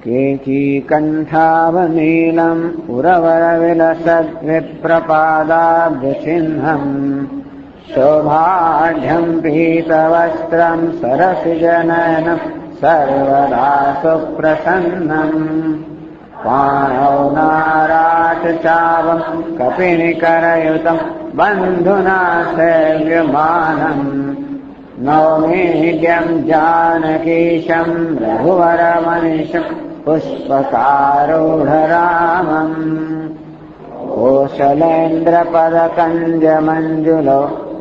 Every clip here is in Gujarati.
केचीकण्ठावनीलम् उरवरविलसद्विप्रपादाब्जचिह्नम् शोभाढ्यम् पीतवस्त्रम् सरसिजनयनम् सर्वदा सुप्रसन्नम् पाणौ नाराटचावम् कपिनिकरयुतम् बन्धुना सेव्यमानम् नौमीड्यम् जानकीशम् रघुवरमनिशम् पुष्पकारूढरामम् कोशलेन्द्रपदकञ्जमञ्जुलो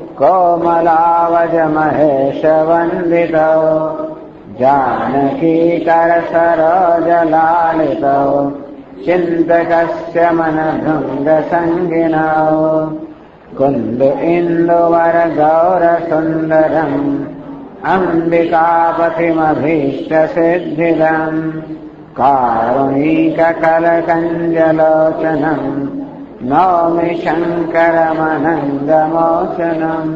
कोमलावजमहेशवन्दितौ जानकीकरसरोजलालितौ चिन्तकस्य मनभृङ्गसङ्गिनौ कुन्द इन्दुवरगौरसुन्दरम् अम्बिकापतिमभीष्टसिद्धिदम् कारुणीककलकञ्जलोचनम् नौमि शङ्करमनङ्गमोचनम्।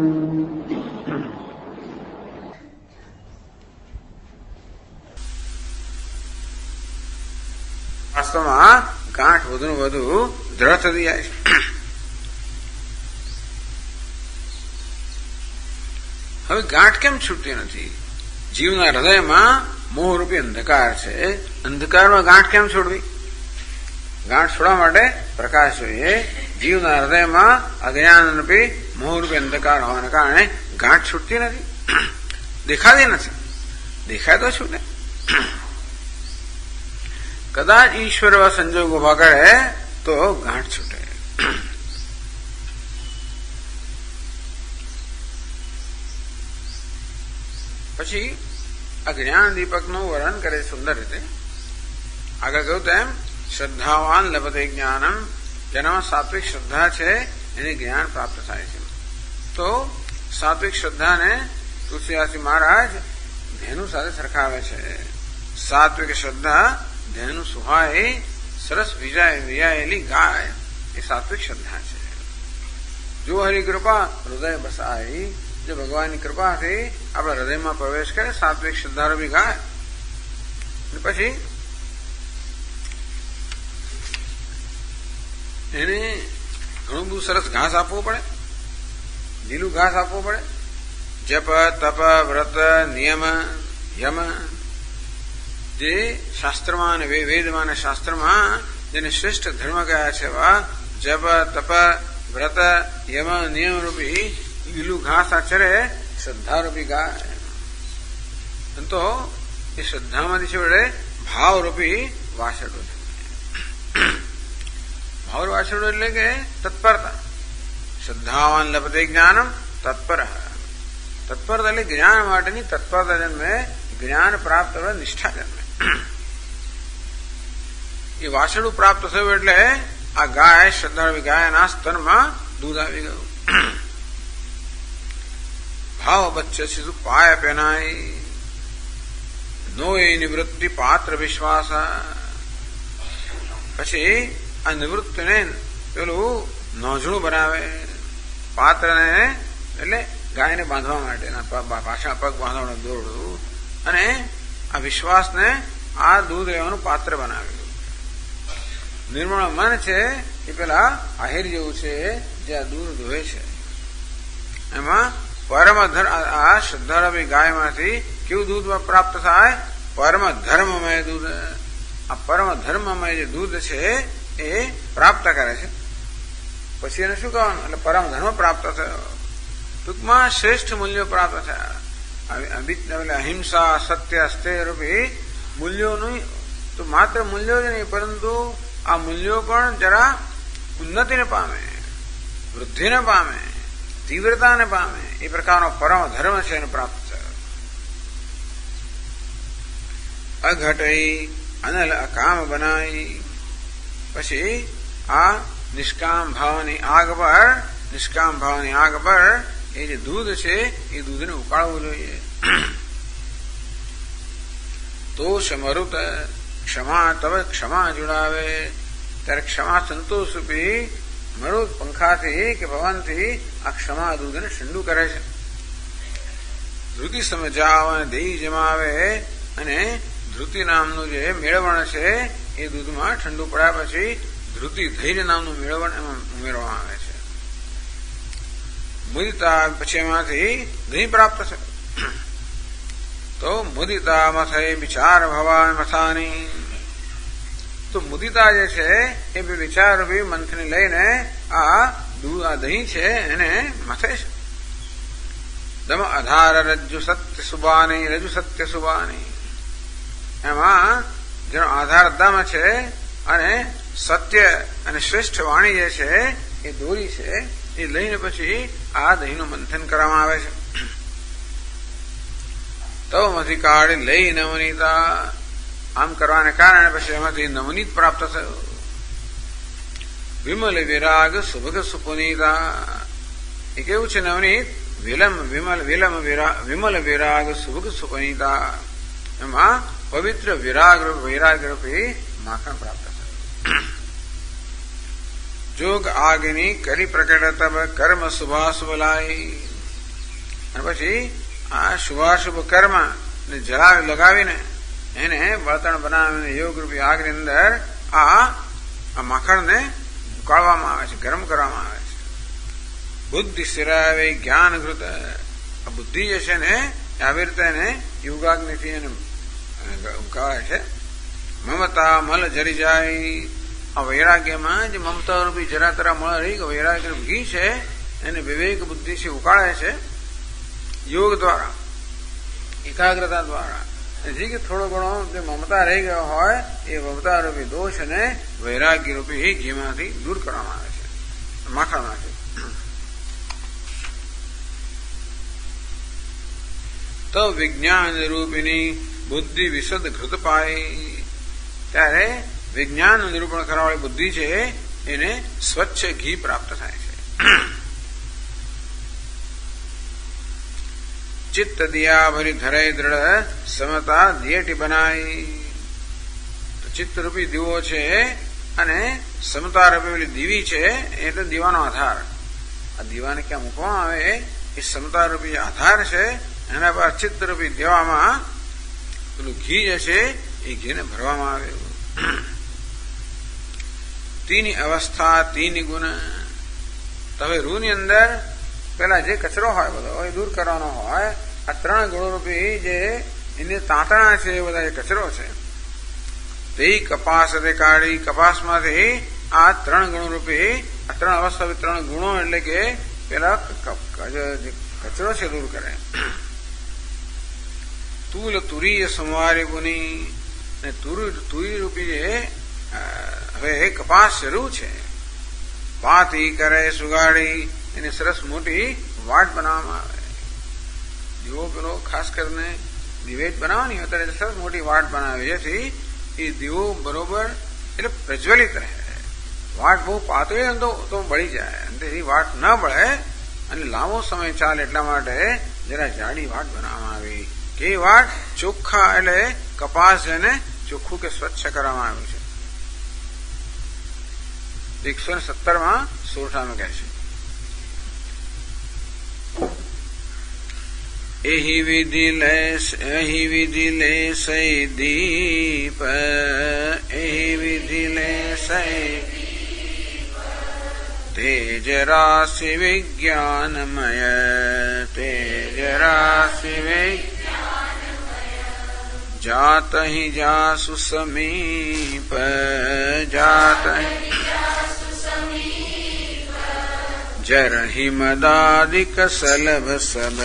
વાસ્તવમાં ગાંઠ વધુ વધુ દ્રઢ થતી જાય છે. હવે ગાંઠ કેમ છૂટતી નથી? જીવના હૃદયમાં મોહરૂપી અંધકાર છે. અંધકારમાં ગાંઠ કેમ છોડવી? ગાંઠ છોડવા માટે પ્રકાશ જોઈએ. જીવના હૃદયમાં અજ્ઞાનરૂપી મોહરૂપી અંધકાર હોવાના કારણે ગાંઠ છૂટતી નથી, દેખાતી નથી. દેખાય તો છૂટે. કદાચ ઈશ્વર એવા સંજોગ ઉભા કરે તો ગાંઠ છૂટે. પછી આ જ્ઞાન દીપકનું વર્ણન કરે સુંદર રીતે. આગળ કહ્યું તેમ શ્રદ્ધાવાન લભતે જ્ઞાનમ, જેનામાં સાત્વિક શ્રદ્ધા છે એને જ્ઞાન પ્રાપ્ત થાય છે. તો સાત્વિક શ્રદ્ધાને તુલસીદાસજી મહારાજ ધેનુ સાથે સરખાવે છે. સાત્વિક શ્રદ્ધા ધેનુ સુહાય સરસ વિજાયેલી ગાય એ સાત્વિક શ્રદ્ધા છે. જો હરિકૃપા હૃદય બસાય, જો ભગવાનની કૃપાથી આપણા હૃદયમાં પ્રવેશ કરે સાત્વિક શ્રદ્ધારૂપી ગાય, પછી એને ઘણું બધું સરસ ઘાસ આપવું પડે, લીલું ઘાસ આપવું પડે. જપ તપ વ્રત નિયમ યમ, જે શાસ્ત્રમાં અને વેદમાં અને શાસ્ત્રમાં જેને શ્રેષ્ઠ ધર્મ કયા છે એવા જપ તપ વ્રત યમ નિયમ રૂપી લીલું ઘાસ આચરે શ્રદ્ધારૂપી ગાય. તો એ શ્રદ્ધામાંથી છેવડે ભાવરૂપી વાછરડો છે. ભાવ વાછરડો એટલે કે તત્પરતા. શ્રદ્ધાવાન લભતે જ્ઞાનમ તત્પર. તત્પરતા એટલે જ્ઞાન માટેની તત્પરતા જન્મે, જ્ઞાન પ્રાપ્ત કરવા નિષ્ઠા જન્મે. એ વાછરડું પ્રાપ્ત થયું એટલે આ ગાય શ્રદ્ધારૂપી ગાયના સ્તનમાં દૂધ આવી ગયું. ભાવ બચ્ચે શિશુ પાય પેનાય નો એ નિવૃત્તિ પાત્ર વિશ્વાસ. પછી આ નિવૃત્તિને પેલું નોંધણું બનાવે. પાત્રને એટલે ગાયને બાંધવા માટેના પાછા પગ બાંધવાનું દોરડું, અને આ વિશ્વાસને આ દૂધ લેવાનું પાત્ર બનાવ્યું. નિર્મળ મન છે એ પેલા આહિર જેવું છે જે આ દૂધ દોહે છે. એમાં પરમ આ શ્રદ્ધારૂપી ગાયમાંથી કેવું દૂધ પ્રાપ્ત થાય? પરમ ધર્મમય દૂધ. આ પરમ ધર્મમય જે દૂધ છે એ પ્રાપ્ત કરે છે. પછી એને શું કહેવાનું? એટલે પરમ ધર્મ પ્રાપ્ત થયો. ટૂંકમાં શ્રેષ્ઠ મૂલ્યો પ્રાપ્ત થયા. અહિંસા સત્ય અસ્થેય રૂપી મૂલ્યોનું તો માત્ર મૂલ્યો જ નહીં, પરંતુ આ મૂલ્યો પણ જરા ઉન્નતિને પામે, વૃદ્ધિને પામે, તીવ્રતાને પામે, એ પ્રકારનો પરમ ધર્મ છે એને પ્રાપ્ત થયો. અઘટઈ અનલ અકામ બનાઈ. પછી આ નિષ્કામ ભાવની આગ પર એ જે દૂધ છે એ દૂધને ઉકાળવું જોઈએ. તો સમરુત ક્ષમા તવ ક્ષમા જોડાવે. ત્યારે ક્ષમા સંતોષ રૂપી મરુત પંખાથી કે પવનથી આ ક્ષમા દૂધને ઠંડુ કરે છે. ધૃતિ સમજાવ અને દેહી જમાવે, અને ધૃતિ નામનું જે મેળવણ છે એ દૂધમાં ઠંડુ પડ્યા પછી ધૃતિ ધૈર્ય નામનું મેળવણ એમાં ઉમેરવામાં આવે છે. મુદિતા પછી એમાંથી દહીં પ્રાપ્ત છે. તો મુદિતા મથે વિચાર ભવાન મથાની. તો મુદિતા જે છે એ બે વિચારરૂપી મંથને લઈને આ દહીં છે એને મથે છે. દમ આધાર રજ્જુ સત્ય સુબાની રજુ સત્ય સુબાની. એમાં જેનો આધાર દમ છે અને સત્ય અને શ્રેષ્ઠ વાણી જે છે એ દોરી છે એ લઈને પછી આ દહીંનું મંથન કરવામાં આવે છે. તો માંથી કાઢી લઈ નવનીતા. આમ કરવાને કારણે પછી એમાંથી નવનીત પ્રાપ્ત થયું. વિમલ વિરાગ સુભગ સુપુનીતા. એ કેવું છે નવનીત? વિમલ વિરાગ સુભગ સુપુનીતા. એમાં પવિત્ર વૈરાગ રૂપી માખણ પ્રાપ્ત થયું. જોગ આગની કરી પ્રકટ તબ કર્મ શુભાશુભ લાઈ. અને પછી આ શુભાશુભ કર્મ ને જલાવી લગાવીને એને બળતણ બનાવીને યોગ રૂપી આગની અંદર આ માખણને ઉકાળવામાં આવે છે, ગરમ કરવામાં આવે છે. બુદ્ધિ સિરાવે જ્ઞાન ઘૃત. આ બુદ્ધિ જે છે ને આવી રીતે એને યોગાગ્નિથી એને ઉકાળે છે. મમતા મલ જરી જાય. આ વૈરાગ્યમાં જે મમતા રૂપી જરા તરા મળ રહી વૈરાગ્ય ઘી છે એને વિવેક બુદ્ધિથી ઉકાળે છે યોગ દ્વારા, એકાગ્રતા દ્વારા. જે કે થોડો ઘણો જે મમતા રહી ગયો હોય એ મમતા રૂપી દોષ અને વૈરાગ્ય રૂપી ઘીમાંથી દૂર કરવામાં આવે છે માખણમાંથી. તો વિજ્ઞાન રૂપિણી બુદ્ધિ વિશદ ઘૃત પાય. ત્યારે વિજ્ઞાન નિરૂપણ કરવાવાળી બુદ્ધિ છે એને સ્વચ્છ ઘી પ્રાપ્ત થાય છે. ચિત્ત દિયા ભરી ધરે દ્રઢ સમતા દિયેટી બનાવી. ચિત્ત રૂપી દીવો છે અને સમતા રૂપી પેલી દીવી છે એટલે દીવાનો આધાર. આ દીવાને ક્યાં મૂકવામાં આવે એ સમતા રૂપી આધાર છે. એના પર ચિત્ત રૂપી દેવામાં પેલું ઘી જે છે એ ઘીને ભરવામાં આવે. તીની અવસ્થા તીની ગુણ. હવે રૂની અંદર પેલા જે કચરો હોય બધો એ દૂર કરવાનો હોય. આ ત્રણ ગુણરૂપી જે એની તાંતણા છે એ બધા જે કચરો છે તે કપાસ કાઢી. કપાસમાંથી આ ત્રણ ગુણરૂપી આ ત્રણ અવસ્થા ત્રણ ગુણો એટલે કે પેલા કચરો છે દૂર કરે. તુલ તુરીય સંવારી ગુની. ને તુરી રૂપી જે હવે કપાસ શરૂ છે પાતી કરે સુગાડી એની સરસ મોટી વાટ બનાવવામાં આવે. દીવો પેલો ખાસ કરીને દિવેટ બનાવવાની હોય ત્યારે સરસ મોટી વાટ બનાવે જેથી એ દીવો બરોબર એટલે પ્રજ્વલિત રહે. વાટ બહુ પાતળી તો બળી જાય અને એ વાટ ન બળે અને લાંબો સમય ચાલે એટલા માટે જરા જાડી વાટ બનાવવામાં આવી કે એ વાટ ચોખ્ખા એટલે કપાસ એને ચોખ્ખું કે સ્વચ્છ કરવામાં આવ્યું છે. 170 સોરઠામાં કહે છે એહી વિધિ લે સૈ દીપ. એહી વિધિ લે સૈ તેજ રાશિ વિજ્ઞાનમય. તેજ રાશિ જાત હિ જાસુ સમીપ. જાત જરહિ મદાદિક સલભ સબ.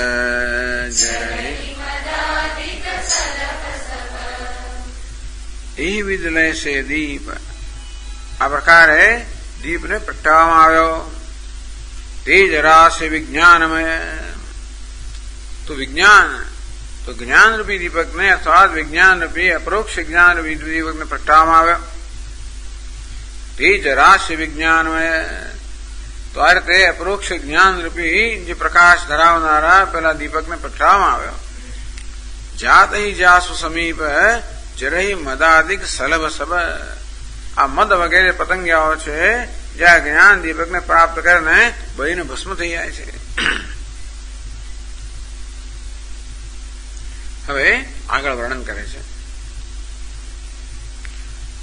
એ વિદલય સે દીપ. આ પ્રકારે દીપને પ્રગટાવવામાં આવ્યો. તેજ રાશિ વિજ્ઞાનમય. તો વિજ્ઞાન તો જ્ઞાન રૂપી દીપકને અર્થાત વિજ્ઞાન રૂપી અપરોક્ષ જ્ઞાન રૂપી દીપકને પ્રગટાવવામાં આવ્યો. તેજ રાશિ વિજ્ઞાનમય. તો આ રીતે અપરોક્ષ જ્ઞાન રૂપી જે પ્રકાશ ધરાવનારા પેલા દીપકને પ્રગટાવવામાં આવ્યો. જાત હિ જાસુ સમીપ જરહી મદાદિક સલભ સબ. આ મદ વગેરે પતંગિયાઓ છે જે આ જ્ઞાન દીપકને પ્રાપ્ત કરીને બળીને ભસ્મ થઈ જાય છે. હવે આગળ વર્ણન કરે છે.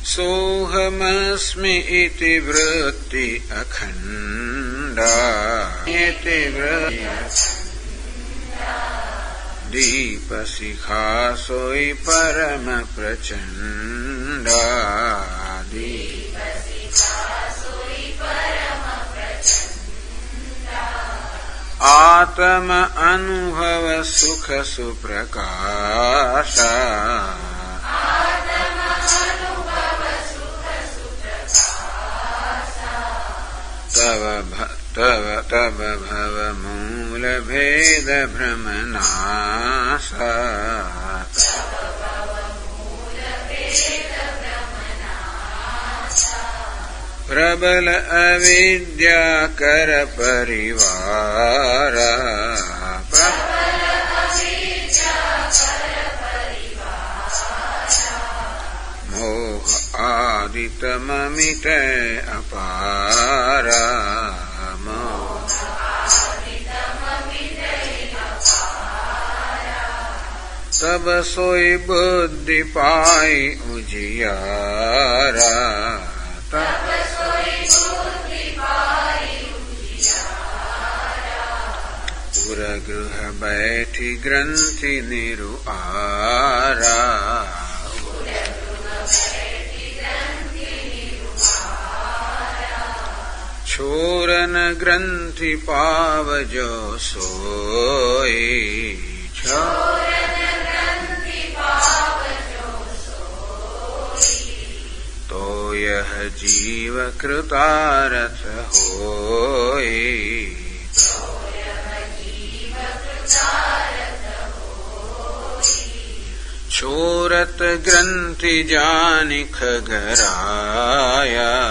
सोऽहमस्मि इति वृत्ति अखण्डा इति दीपशिखा सोई परम प्रचण्डा आत्म अनुभव सुख सुप्रकाशा तव भव मूल भेद भ्रम नाशा प्रबल अविद्या कर परिवार मोह आदित ममित अपारा तब सोई बुद्धि पाई उजियारा पुरगृह बैठी ग्रंथि निरुआरा छोरन ग्रंथि पाव जो सोई तो यह जीव कृतार्थ होई छोरत ग्रंथि जानि खगराया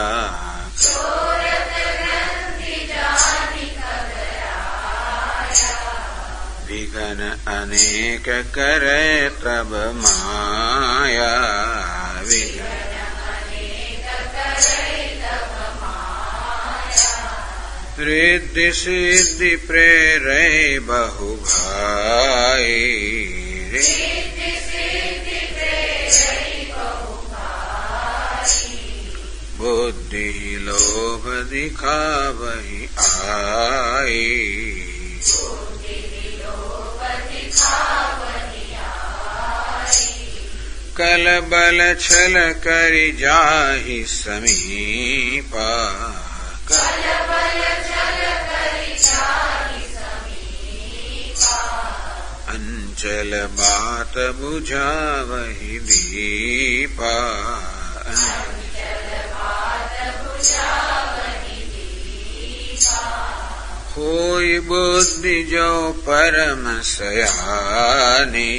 विघन अनेक करे तब माया रिद्धि सिद्धि प्रेरे बहु भाई बुद्धि लोभ दिखावहि आई कल बल छल करि जाहि समीपा अंचल बात बुझावहि दीपा होई बुद्धि जो परम सयानी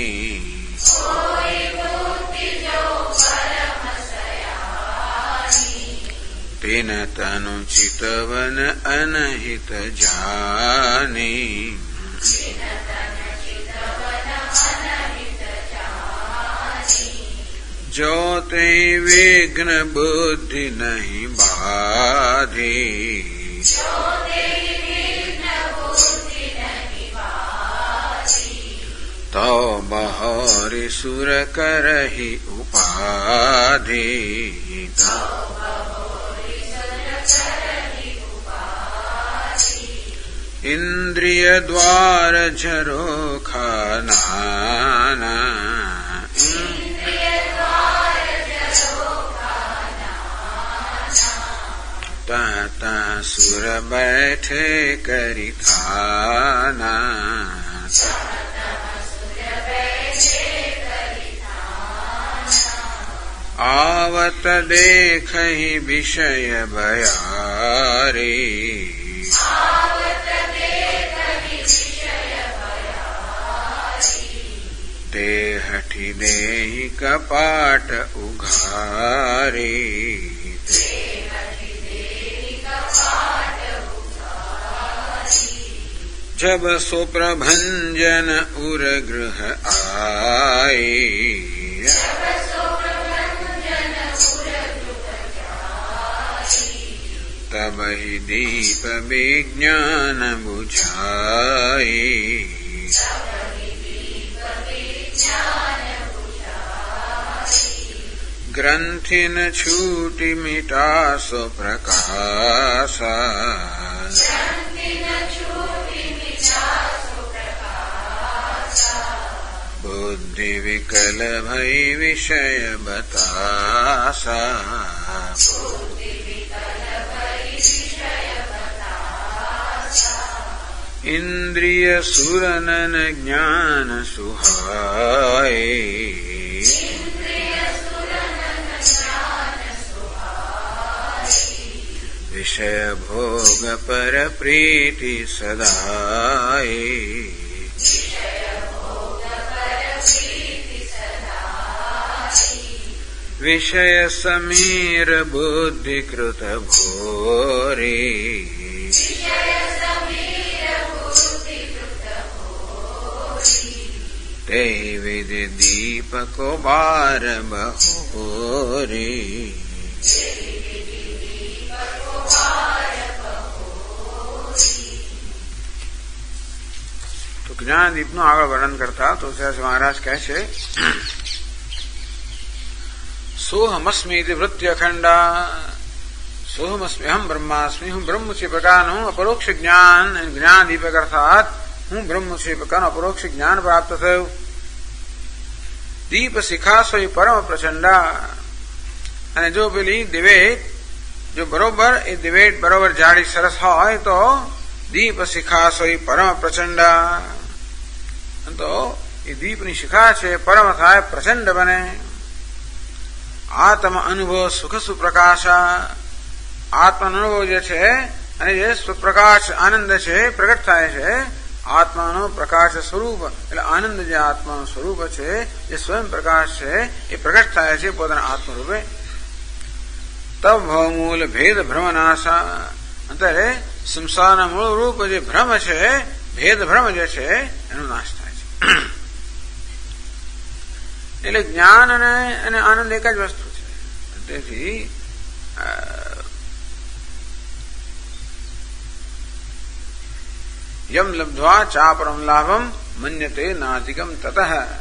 तिन तनु चितवन अनहित जानी जो ते विघ्न बुद्धि नहीं बाधी तो बहोरि सुर करहि उपाधि इंद्रिय द्वार झरोखा नाना ता सुर बैठे करि खाना आवत देखहि विषय बयारी ते हठि देहि कपाट उघारी जब सो प्रभंजन उर गृह आई तब ही दीप विज्ञान बुझाई ગ્રંથિ ન છૂટી મીટાસો પ્રકાશ બુદ્ધિ વિકલ ભઈ વિષય બતાસા ઇન્દ્રિય સુરનન જ્ઞાન સુહાય વિષય ભોગ પર પ્રીતિ સદાય વિષય સમીર બુદ્ધિ કૃત ઘોરી તે વિધિ દીપકો બાર બહોરી તો જ્ઞાન દીપનું આગળ વર્ણન કરતા તુલસીદાસ મહારાજ કહે છે સોહમસ્મી વૃત્તિ અખંડા સોહમસ્મી અહમ બ્રહ્માસ્મી હું બ્રહ્મ છે પ્રકારનું અપરોક્ષ જ્ઞાન જ્ઞાન દીપક અર્થાત હું બ્રહ્મ છે પ્રકારનું અપરોક્ષ જ્ઞાન પ્રાપ્ત થયું દીપ શિખા સોય પરમ પ્રચંડા અને જો પેલી દિવેટ જો બરોબર એ દિવેટ બરોબર જાડી સરસ હોય તો દીપ શિખા સોય પરમ પ્રચંડા તો એ દીપની શિખા છે પરમ થાય પ્રચંડ બને આત્મ અનુભવ સુખ સુપ્રકાશા આત્મ અનુભવ જે છે અને જે સુપ્રકાશ આનંદ છે પ્રગટ થાય છે આત્માનો પ્રકાશ સ્વરૂપ એટલે આનંદ જે આત્માનું સ્વરૂપ છે જે સ્વયં પ્રકાશ છે એ પ્રગટ થાય છે પોતાના આત્મરૂપે તબ ભવમૂલ ભેદ ભ્રમનાશા અત્યારે સંસારના મૂળ રૂપ જે ભ્રમ છે ભેદ ભ્રમ જે છે એનો નાશ થાય છે એટલે જ્ઞાન અને આનંદ એક જ વસ્તુ છે તેથી યમ લબ્ધ્વા ચાપરમ લાભમ મન્યતે નાધિકમ તતઃ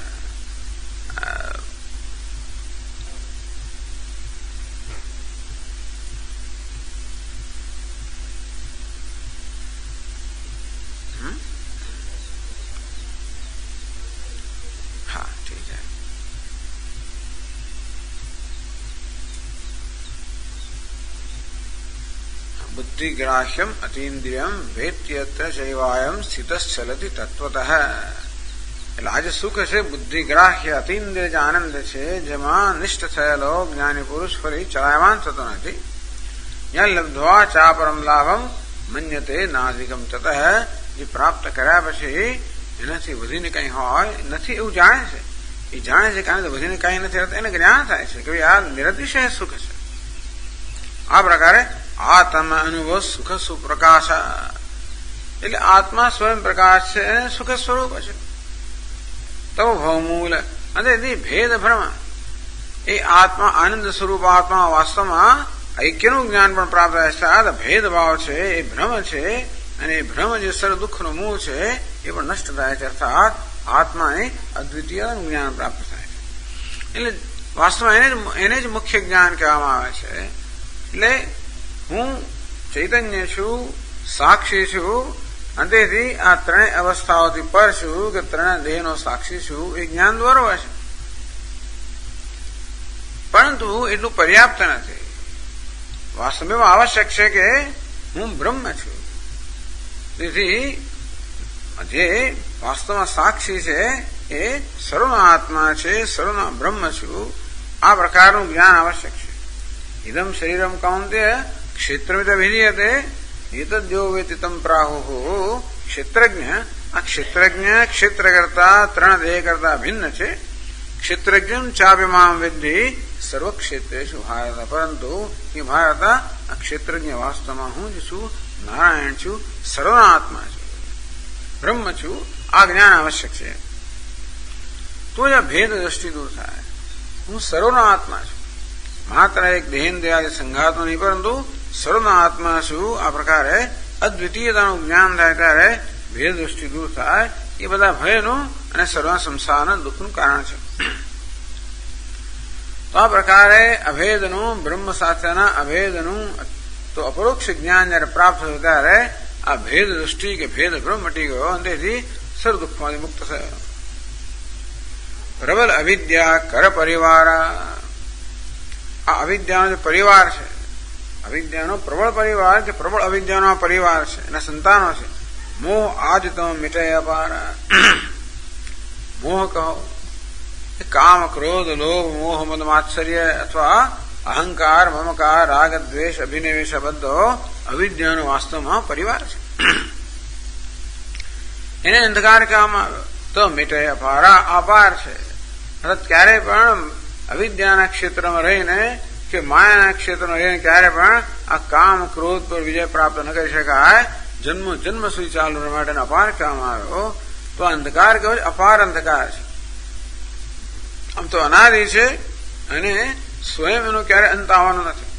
बुद्धिग्राह्यम अतीन्द्रियम वेत्यत्र शैवायम स्थितश्चलति तत्वतः એટલે આજે સુખ છે બુદ્ધિગ્રાહ્ય અતીન્દ્રિય જે આનંદ છે જેમાં નિષ્ઠ થયેલો જ્ઞાની પુરુષ ફરી ચલાયમાન થતો નથી યં લબ્ધ્વા ચાપરમ લાભમ મન્યતે નાધિકમ તતઃ જે પ્રાપ્ત કર્યા પછી એનાથી વધીને કંઈ હોય નથી એવું જાણે છે એ જાણે છે કારણ કે વધીને કંઈ નથી એને જ્ઞાન થાય છે કે આ નિરતિશય સુખ છે આ પ્રકારે આત્મ અનુભવ સુખ સુપ્રકાશ એટલે આત્મા સ્વયં પ્રકાશ છે અને સુખ સ્વરૂપ છે તો ભવમૂલ અને ભેદ ભ્રમ એ આત્મા આનંદ સ્વરૂપ આત્મા વાસ્તવમાં ઐક્યનું જ્ઞાન પણ પ્રાપ્ત થાય છે ભેદભાવ છે એ ભ્રમ છે અને એ ભ્રમ જે સર્વ દુઃખનું મૂળ છે એ પણ નષ્ટ થાય છે અર્થાત આત્માને અદ્વિતીય જ્ઞાન પ્રાપ્ત થાય છે એટલે વાસ્તવમાં એને જ મુખ્ય જ્ઞાન કહેવામાં આવે છે એટલે હું ચૈતન્ય છું સાક્ષી છું અને તેથી આ ત્રણેય અવસ્થાઓથી પર છું કે ત્રણેય દેહનો સાક્ષી છું એ જ્ઞાન બરોબર છે પરંતુ એટલું પર્યાપ્ત નથી વાસ્તવમાં આવશ્યક છે કે હું બ્રહ્મ છું તેથી જે વાસ્તવમાં સાક્ષી છે એ સર્વનો આત્મા છે સર્વનો બ્રહ્મ છું આ પ્રકારનું જ્ઞાન આવશ્યક છે ઇદમ શરીરમ કૌંતેય ક્ષેત્રમિત વિધીયતે એતદ્યો વેતિ તમ પ્રાહુઃ ક્ષેત્રજ્ઞ આ ક્ષેત્રજ્ઞ ક્ષેત્ર કરતા ત્રણ દેહ કરતા ભિન્ન છે ક્ષેત્રજ્ઞ ચાપિમામ વિદ્ધિ સર્વક્ષેત્રેષુ ભારત પરંતુ એ ભારત આ ક્ષેત્રજ્ઞ વાસ્તવમાં હું જ છું નારાયણ છું સર્વના આત્મા છું બ્રહ્મ છું આ જ્ઞાન આવશ્યક છે તો જ ભેદ દ્રષ્ટિ દૂર થાય હું સર્વનો આત્મા છું માત્ર એક દેહેન્દ્રિયાદિ સંઘાતો નહીં પરંતુ સર્વનો આત્મા છું આ પ્રકારે અદ્વિતીયતાનું જ્ઞાન થાય ત્યારે ભેદ દૃષ્ટિ દૂર થાય એ બધા ભયનું અને સર્વ સંસારના દુઃખનું કારણ છે તો આ પ્રકારે અભેદનું બ્રહ્મ સાથેના અભેદનું તો અપરોક્ષ જ્ઞાન જયારે પ્રાપ્ત થયું ત્યારે આ ભેદ દૃષ્ટિ કે ભેદ ભ્રમ મટી ગયો અને તેથી સર્વ દુઃખમાંથી મુક્ત થયો. પ્રબલ અવિદ્યા કર પરિવાર, આ અવિદ્યાનો જે પરિવાર છે, અવિદ્યાનો પ્રબળ પરિવાર કે પ્રબળ અવિદ્યાનો આ પરિવાર છે, એના સંતાનો છે. મોહ આજ તમે મિટે અપાર, મોહ કહો કામ ક્રોધ લોભ મોહ મદ માત્સર્ય અથવા અહંકાર મમકાર રાગ દ્વેષ અભિનિવેશ બધો અવિદ્યાનો વાસ્તવમાં પરિવાર છે. એને અંધકાર કહેવામાં આવ્યો. તો મિટે અપારા અપાર છે, અર્થાત ક્યારે પણ અવિદ્યાના ક્ષેત્રમાં રહીને કે માયાના ક્ષેત્રમાં રહીને ક્યારે પણ આ કામ ક્રોધ પર વિજય પ્રાપ્ત ન કરી શકાય. જન્મ જન્મ સુધી ચાલુ માટે અપાર કહેવામાં આવ્યો. તો અંધકાર કહેવાય છે, અપાર અંધકાર છે. આમ તો અનાદિ છે અને સ્વયં એનો ક્યારે અંત આવવાનો નથી.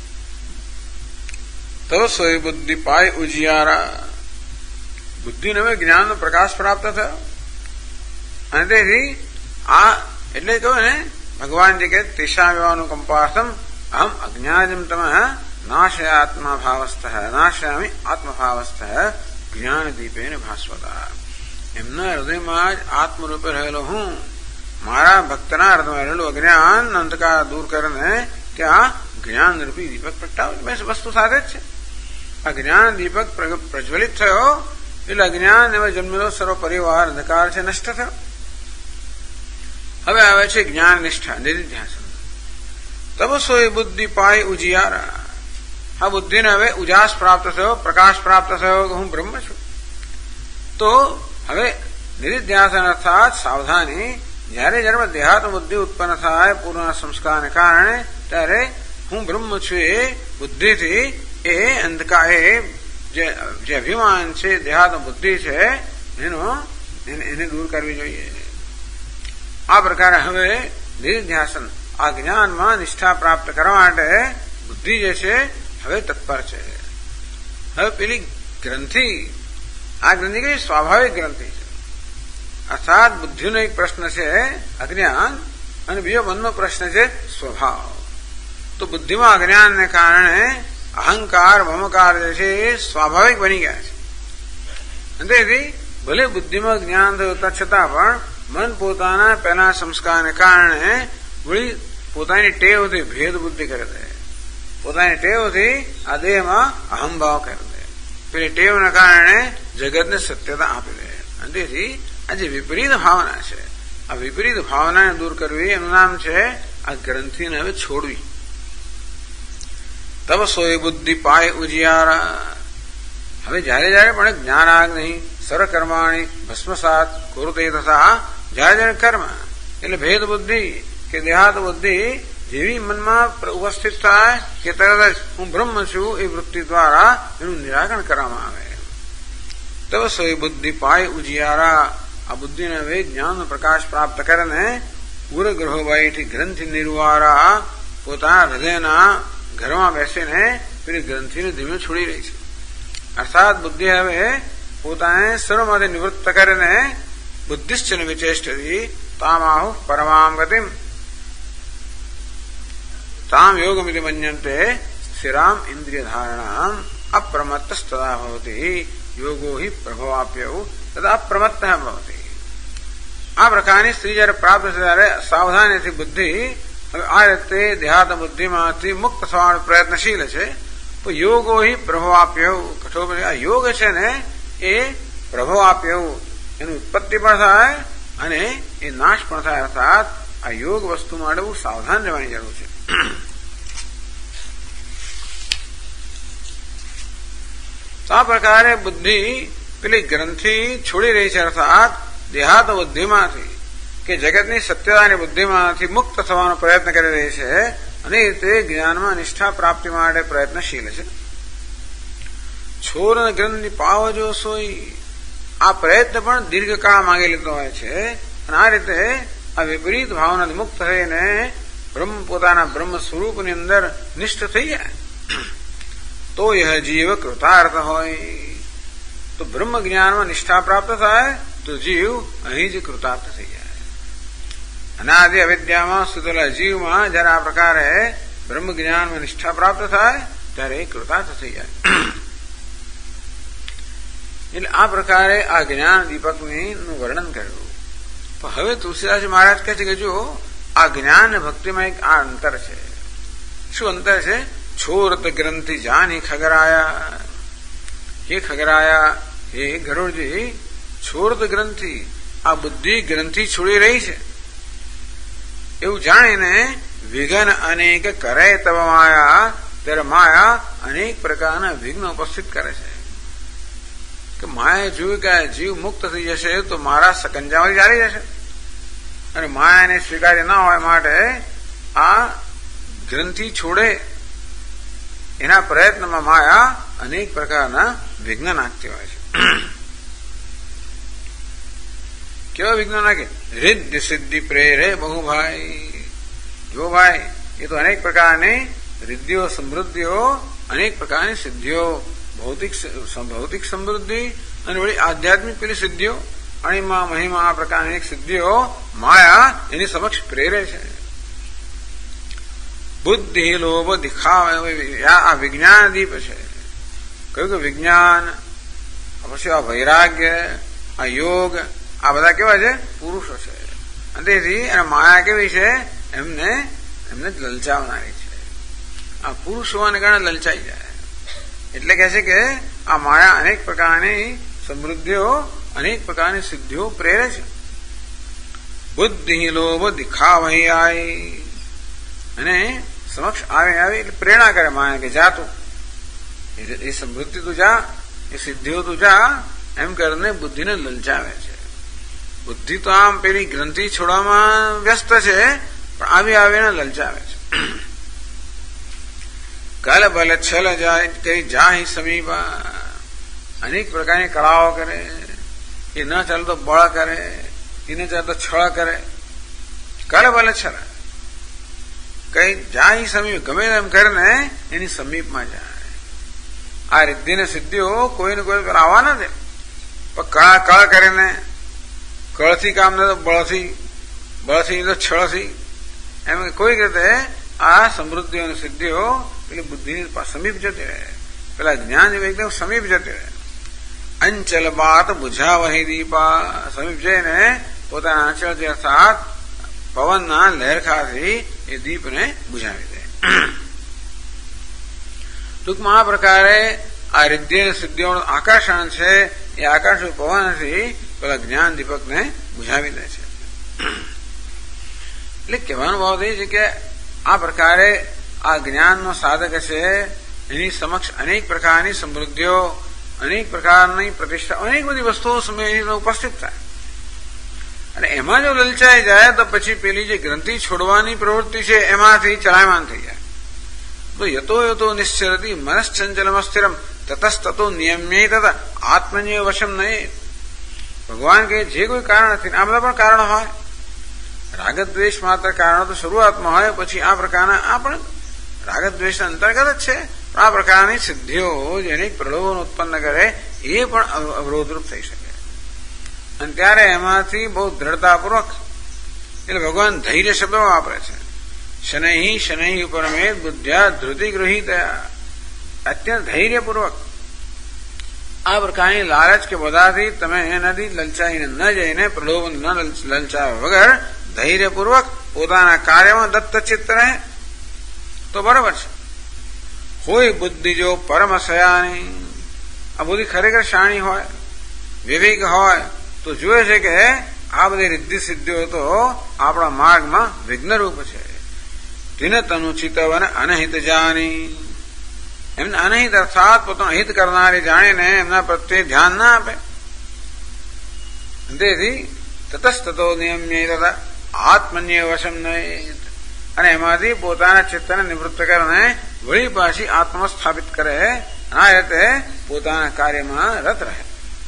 તો સોય બુદ્ધિ પાય ઉજિયારા, બુદ્ધિને હવે જ્ઞાનનો પ્રકાશ પ્રાપ્ત થયો. અને તેથી આ એટલે કહ્યું ને ભગવાનજી કે તેષા વિવાનુકંપાર્થમ અહમ અજ્ઞાનમ તમ નાશયાત્મા ભાવસ્થ નાશયામી આત્મભાવસ્થ જ્ઞાન દીપેન ભાસ્વતા. એમના હૃદયમાં જ આત્મરૂપે રહેલો હું મારા ભક્તના હૃદયમાં રહેલું અજ્ઞાન અંધકાર દૂર કરીને ત્યાં જ્ઞાન રૂપી દીપક પ્રગટાવે. વસ્તુ સાથે જ છે. આ જ્ઞાન દીપક પ્રજ્વલિત થયો એટલે અજ્ઞાન એવા જન્મેલો સર્વ પરિવાર અંધકાર છે નષ્ટ થયો. હવે આવે છે જ્ઞાન નિષ્ઠા નિધિધ્યાસન. તબ સોય બુદ્ધિ પાય ઉજિયારા, આ બુદ્ધિને હવે ઉજાસ પ્રાપ્ત થયો, પ્રકાશ પ્રાપ્ત થયો કે હું બ્રહ્મ છું. તો હવે નિધિધ્યાસન અર્થાત સાવધાની, જયારે દેહાત્મ બુદ્ધિ ઉત્પન્ન થાય પૂર્ણ સંસ્કારને કારણે ત્યારે હું બ્રહ્મ છું એ બુદ્ધિથી એ અંધકાર જે અભિમાન છે દેહાત્મ બુદ્ધિ છે એને દૂર કરવી જોઈએ. આ પ્રકારે હવે નિધિધ્યાસન આ જ્ઞાનમાં નિષ્ઠા પ્રાપ્ત કરવા માટે બુદ્ધિ જે છે હવે તત્પર છે. હવે પેલી ગ્રંથિ, આ ગ્રંથિ કઈ સ્વાભાવિક ગ્રંથિ છે. અર્થાત બુદ્ધિનો એક પ્રશ્ન છે અજ્ઞાન અને બીજો મનનો પ્રશ્ન છે સ્વભાવ. તો બુદ્ધિમાં અજ્ઞાનને કારણે અહંકાર મમકાર જે છે એ સ્વાભાવિક બની ગયા છે. તેથી ભલે બુદ્ધિમાં જ્ઞાન થયું છતાં પણ મન પોતાના પહેલા સંસ્કારને કારણે વળી પોતાની ટેવથી ભેદ બુદ્ધિ કરી દે, પોતાની ટેવથી આ દેહમાં અહંભાવ કરી દે, પેલી ટેવના કારણે જગતને સત્યતા આપી દે. અને તેથી આ જે વિપરીત ભાવના છે આ વિપરીત ભાવનાને દૂર કરવી એનું નામ છે આ ગ્રંથિને હવે છોડવી. તબ સોય બુદ્ધિ પાય ઉજિયારા. હવે જયારે પણ જ્ઞાનાગ્નિ સર્વકર્માણી ભસ્મસાત કુરુતે તથા જયારે કર્મ એટલે ભેદ બુદ્ધિ કે દેહાત બુદ્ધિ જેવી મનમાં ઉપસ્થિત થાય કે તરત જ હું બ્રહ્મ છું એ વૃત્તિ દ્વારા એનું નિરાકરણ કરવામાં આવે. તબ સોય બુદ્ધિ પાય ઉજિયારા. આ બુદ્ધિને હવે જ્ઞાનનો પ્રકાશ પ્રાપ્ત કરીને પૂરગ્રહો બાઈથી ગ્રંથિ નિર્વારા પોતાના હૃદયના ઘરમાં બેસીને પેલી ગ્રંથિને ધીમે છોડી રહી છે. અર્થાત બુદ્ધિ હવે પોતાને સર્વમાંથી નિવૃત્ત કરીને બુદ્ધિશ્ચન વિચેષ્ટથી તામાહુ પરમામ ગતિમ તામ યોગમિતિ મન્યન્તે સ્થિરામ ઇન્દ્રિય ધારણામ અપ્રમત્તસ્તદા ભવતિ યોગો હિ પ્રભવાપ્યૌ તથા અપ્રમત્ત ભવતિ. આ પ્રકારની સ્ત્રી જયારે પ્રાપ્ત છે ત્યારે સાવધાનીથી બુદ્ધિ હવે આ રીતે દેહાત બુદ્ધિમાંથી મુક્ત થવાનો પ્રયત્નશીલ છે. તો યોગો હિ પ્રભવાપ્યૌ, કઠોર આ યોગ છે ને એ પ્રભવાપ્યૌ એનું ઉત્પત્તિ પણ થાય અને એ નાશ પણ થાય. અર્થાત આ યોગ વસ્તુ માટે બહુ સાવધાન રહેવાની જરૂર છે. તો આ પ્રકારે બુદ્ધિ પેલી ગ્રંથિ છોડી રહી છે. અર્થાત દેહાત બુદ્ધિમાંથી કે જગતની સત્યતાની બુદ્ધિમાંથી મુક્ત થવાનો પ્રયત્ન કરી રહી છે અને એ રીતે જ્ઞાનમાં નિષ્ઠા પ્રાપ્તિ માટે પ્રયત્નશીલ છે. છોર ગ્રંથિ પાવજો સોઈ. આ પ્રયત્ન પણ દીર્ઘકાળ માંગી લીધો હોય છે અને આ રીતે આ વિપરીત ભાવનાથી મુક્ત થઈને બ્રહ્મ પોતાના બ્રહ્મ સ્વરૂપની અંદર નિષ્ઠ થઈ જાય તો यह જીવ કૃતાર્થ હોય. તો બ્રહ્મ જ્ઞાનમાં નિષ્ઠા પ્રાપ્ત થાય તો જીવ અહીં જ કૃતાર્થ થઈ જાય. અનાદિ અવિદ્યામાં સુતેલા જીવમાં જયારે આ પ્રકારે બ્રહ્મ જ્ઞાનમાં નિષ્ઠા પ્રાપ્ત થાય ત્યારે એ કૃતાર્થ થઈ જાય. એટલે આ પ્રકારે આ જ્ઞાન દીપકનું વર્ણન કર્યું. પણ હવે તુલસીદાસ મહારાજ કહે છે કે જો આ જ્ઞાન અને ભક્તિમાં એક આ અંતર છે. શું અંતર છે? છોરત ગ્રંથિ જાની ખગરાયા. હે ખગરાયા, હે ગરુડજી, છોરત ગ્રંથિ, આ બુદ્ધિ ગ્રંથિ છોડી રહી છે એવું જાણીને વિઘ્ન અનેક કરે તબ માયા, ત્યારે માયા અનેક પ્રકારના વિઘ્ન ઉપસ્થિત કરે છે. કે માયા જોયું કે જીવ મુક્ત થઈ જશે તો મારા સકંજામાંથી ચાલી જશે, અને માયાને સ્વીકાર્ય ના હોય માટે આ ગ્રંથિ છોડે એના પ્રયત્નમાં માયા અનેક પ્રકારના વિઘ્ન નાખતી હોય છે. કેવા વિઘ્ન નાખે? રિદ્ધિ સિદ્ધિ પ્રેરે બહુ ભાઈ. જો ભાઈ, એ તો અનેક પ્રકારની રિદ્ધિઓ, સમૃદ્ધિઓ, અનેક પ્રકારની સિદ્ધિઓ, ભૌતિક સમૃદ્ધિ અને વળી આધ્યાત્મિક પેલી સિદ્ધિઓ, અણિમા મહિમા આ પ્રકારની અનેક સિદ્ધિઓ માયા એની સમક્ષ પ્રેરે છે. બુદ્ધિ લોભ દિખાવે આ વિજ્ઞાન દીપ છે. કહ્યું કે વિજ્ઞાન, પછી આ વૈરાગ્ય, આ યોગ, આ બધા કેવા છે? પુરુષો છે. અને તેથી માયા કેવી છે? એમને લલચાવનારી છે. આ પુરુષ હોવાને કારણે લલચાઈ જાય. એટલે કહે છે કે આ માયા અનેક પ્રકારની સમૃદ્ધિઓ, અનેક પ્રકારની સિદ્ધિઓ પ્રેરે છે. બુદ્ધિ લોભ દિખાવહી આઈ, અને સમક્ષ આવે એટલે પ્રેરણા કરે માયા કે જા તું, એ સમૃદ્ધિ તું જા, એ સિદ્ધિઓ તું જા, એમ કરીને બુદ્ધિને લલચાવે છે. બુદ્ધિ તો આમ પેલી ગ્રંથિ છોડવામાં વ્યસ્ત છે, પણ આવીને લલચાવે છે. કલ બલ છલ જાય કઈ જાહી સમીપા, અનેક પ્રકારની કળાઓ કરે. એ ન ચાલે તો બળ કરે, એ ન ચાલે તો છળ કરે. કલ બલ છલ કઈ જાહી સમીપ, ગમે એમ કરીને એની સમીપમાં જાય. આ રિદ્ધિ ને સિદ્ધિઓ કોઈને કોઈ આવવા ન દે, પણ કળ કરીને, કળથી કામ ન તો બળથી, બળથી તો છળથી, એમ કોઈક રીતે આ સમૃદ્ધિઓ અને સિદ્ધિઓ પેલી બુદ્ધિની સમીપ જતી રહે, પેલા જ્ઞાન એકદમ સમીપ જતી રહે. અંચલ બાત બુઝાવહી દીપા, સમીપ જઈને પોતાના આંચળથી અર્થાત પવનના લહેરખાથી એ દીપને બુઝાવી દે. ટૂંકમાં આ પ્રકારે આ રિદ્ધિ અને સિદ્ધિઓનું આકર્ષણ છે, એ આકર્ષણ પવનથી પેલા જ્ઞાન દીપકને બુઝાવી દે છે. એટલે કહેવાનો ભાવ એ છે કે આ પ્રકારે આ જ્ઞાનનો સાધક છે, એની સમક્ષ અનેક પ્રકારની સમૃદ્ધિઓ, અનેક પ્રકારની પ્રતિષ્ઠા, અનેક બધી વસ્તુઓ સમય ઉપસ્થિત થાય. અને એમાં જો લલચાઈ જાય તો પછી પેલી જે ગ્રંથિ છોડવાની પ્રવૃત્તિ છે એમાંથી ચલાયમાન થઈ જાય. તો યતો યતો નિશ્ચરતી મનશ્ચંચલમ સ્થિરમ તતસ્તતો નિયમ્ય તથા આત્મન્ય વશમ નહીં. ભગવાન કે જે કોઈ કારણ નથી, આ બધા પણ કારણો હોય. રાગદ્વેષ માત્ર કારણો તો શરૂઆતમાં હોય, પછી આ પ્રકારના આ પણ રાગદ્વેષના અંતર્ગત જ છે. આ પ્રકારની સિદ્ધિઓ જે અનેક પ્રલોભન ઉત્પન્ન કરે એ પણ અવરોધરૂપ થઈ શકે. અને ત્યારે એમાંથી બહુ દ્રઢતાપૂર્વક, એટલે ભગવાન ધૈર્ય શબ્દ વાપરે છે. શનૈ શનૈ ઉપરમેદ બુદ્ધ્યા ધૃતિ ગૃહીતયા, અત્યંત ધૈર્યપૂર્વક આ પ્રકારની લાલચ કે બધાથી તમે એનાથી લલચાઈને ન જઈને, પ્રલોભન ન લલચાવ્યા વગર ધૈર્યપૂર્વક પોતાના કાર્યમાં દત્તચિત્ત રહે તો બરાબર છે. હોય બુદ્ધિ જો પરમ સયાની, આ બુદ્ધિ ખરેખર શાણી હોય, વિવેક હોય તો જોયે છે કે આ બધી રિદ્ધિ સિદ્ધિઓ તો આપણા માર્ગમાં વિઘ્નરૂપ છે. તેને તનુચિતવન અનહિત જાની, એમને અનહિત અર્થાત પોતાનું હિત કરનારી જાણીને એમના પ્રત્યે ધ્યાન ના આપે. તેથી તતસ્તતો નિયમ્ય તથા આત્મન્ય વશમ નહીં, અને એમાંથી પોતાના ચિત્તને નિવૃત્ત કરીને વળી પાછી આત્મા સ્થાપિત કરે, આ રીતે પોતાના કાર્યમાં રત રહે.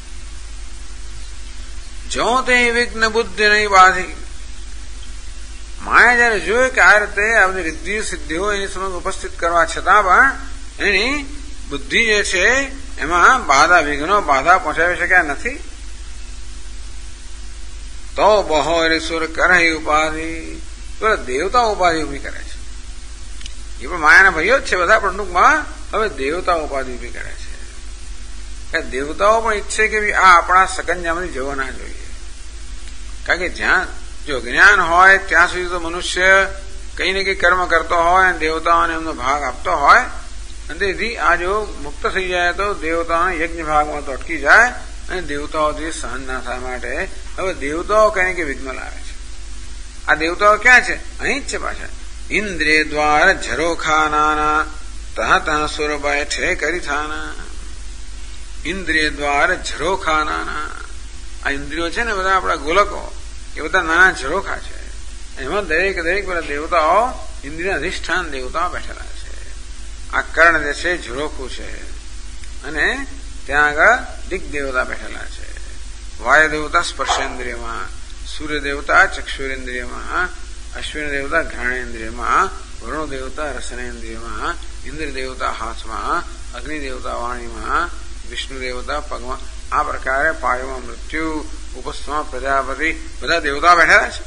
જો તે વિઘ્ન બુદ્ધિ નહીં બાધી, માયા જયારે જોયે કે આ રીતે આ બધી રિદ્ધિ સિદ્ધિઓ એની સમક્ષ ઉપસ્થિત કરવા છતાં પણ એની બુદ્ધિ જે છે એમાં બાધા વિઘ્નો બાધા પહોંચાવી શક્યા નથી, તો બહો સુર કરે ઉપાધિ, દેવતા ઉપાધિ ઉભી કરે છે. એ પણ માયાના ભાઈઓ જ છે બધા, પણ ટૂંકમાં હવે દેવતા ઉપાધિ ઉભી કરે છે. દેવતાઓ પણ ઈચ્છે કે આ આપણા સકંજામાંથી જવો ના જોઈએ. કારણ કે જ્યાં જો જ્ઞાન હોય ત્યાં સુધી તો મનુષ્ય કઈ ને કઈ કર્મ કરતો હોય અને દેવતાઓને એમનો ભાગ આપતો હોય, અને તેથી આ જો મુક્ત થઈ જાય તો દેવતાઓના યજ્ઞ ભાગમાં તો અટકી જાય અને દેવતાઓથી સહન ના થાય. માટે હવે દેવતાઓ કઈ કે વિઘ્ન લાવે છે. આ દેવતાઓ ક્યાં છે? અહીં જ છે પાછા. ઇન્દ્રિય દ્વાર ઝરોખાના તહ તહ સુર બેઠે કરી થાના. ઇન્દ્રિય દ્વાર ઝરોખાના, આ ઇન્દ્રિયો છે ને બધા આપણા ગોલકો, એ બધા નાના ઝરોખા છે. એમાં દરેક બધા દેવતાઓ ઇન્દ્રિય અધિષ્ઠાન દેવતાઓ બેઠેલા છે. આ કર્ણ જે છે ઝરોખું છે, અને ત્યાં આગળ દિગ દેવતા બેઠેલા છે. વાયુ દેવતા સ્પર્શેન્દ્રિયમાં, સૂર્ય દેવતા ચક્ષુરેન્દ્રિયમાં, અશ્વિન દેવતા ઘ્રાણેન્દ્રિયમાં, વરુણ દેવતા રસનેન્દ્રિયમાં, ઇન્દ્ર દેવતા હાથમાં, અગ્નિ દેવતા વાણીમાં, વિષ્ણુ દેવતા પગમાં. આ પ્રકારે પાયોમાં મૃત્યુ, ઉપસ્થમાં પ્રજાપતિ, બધા દેવતા બેઠેલા છે.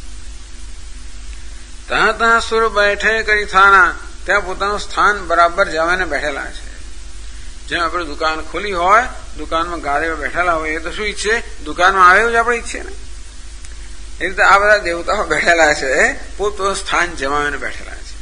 ત્યાં ત્યાં સુર બેઠે કરી થાના, ત્યાં પોતાનું સ્થાન બરાબર જવાને બેઠેલા છે. જેમ આપણે દુકાન ખોલી હોય, દુકાનમાં ગાડીઓ બેઠેલા હોય, એ તો શું ઈચ્છે? દુકાનમાં આવે જ આપણે ઈચ્છીએ ને. એ રીતે આ બધા દેવતાઓ બેઠેલા છે, પોતાનું સ્થાન જમાવીને બેઠેલા છે.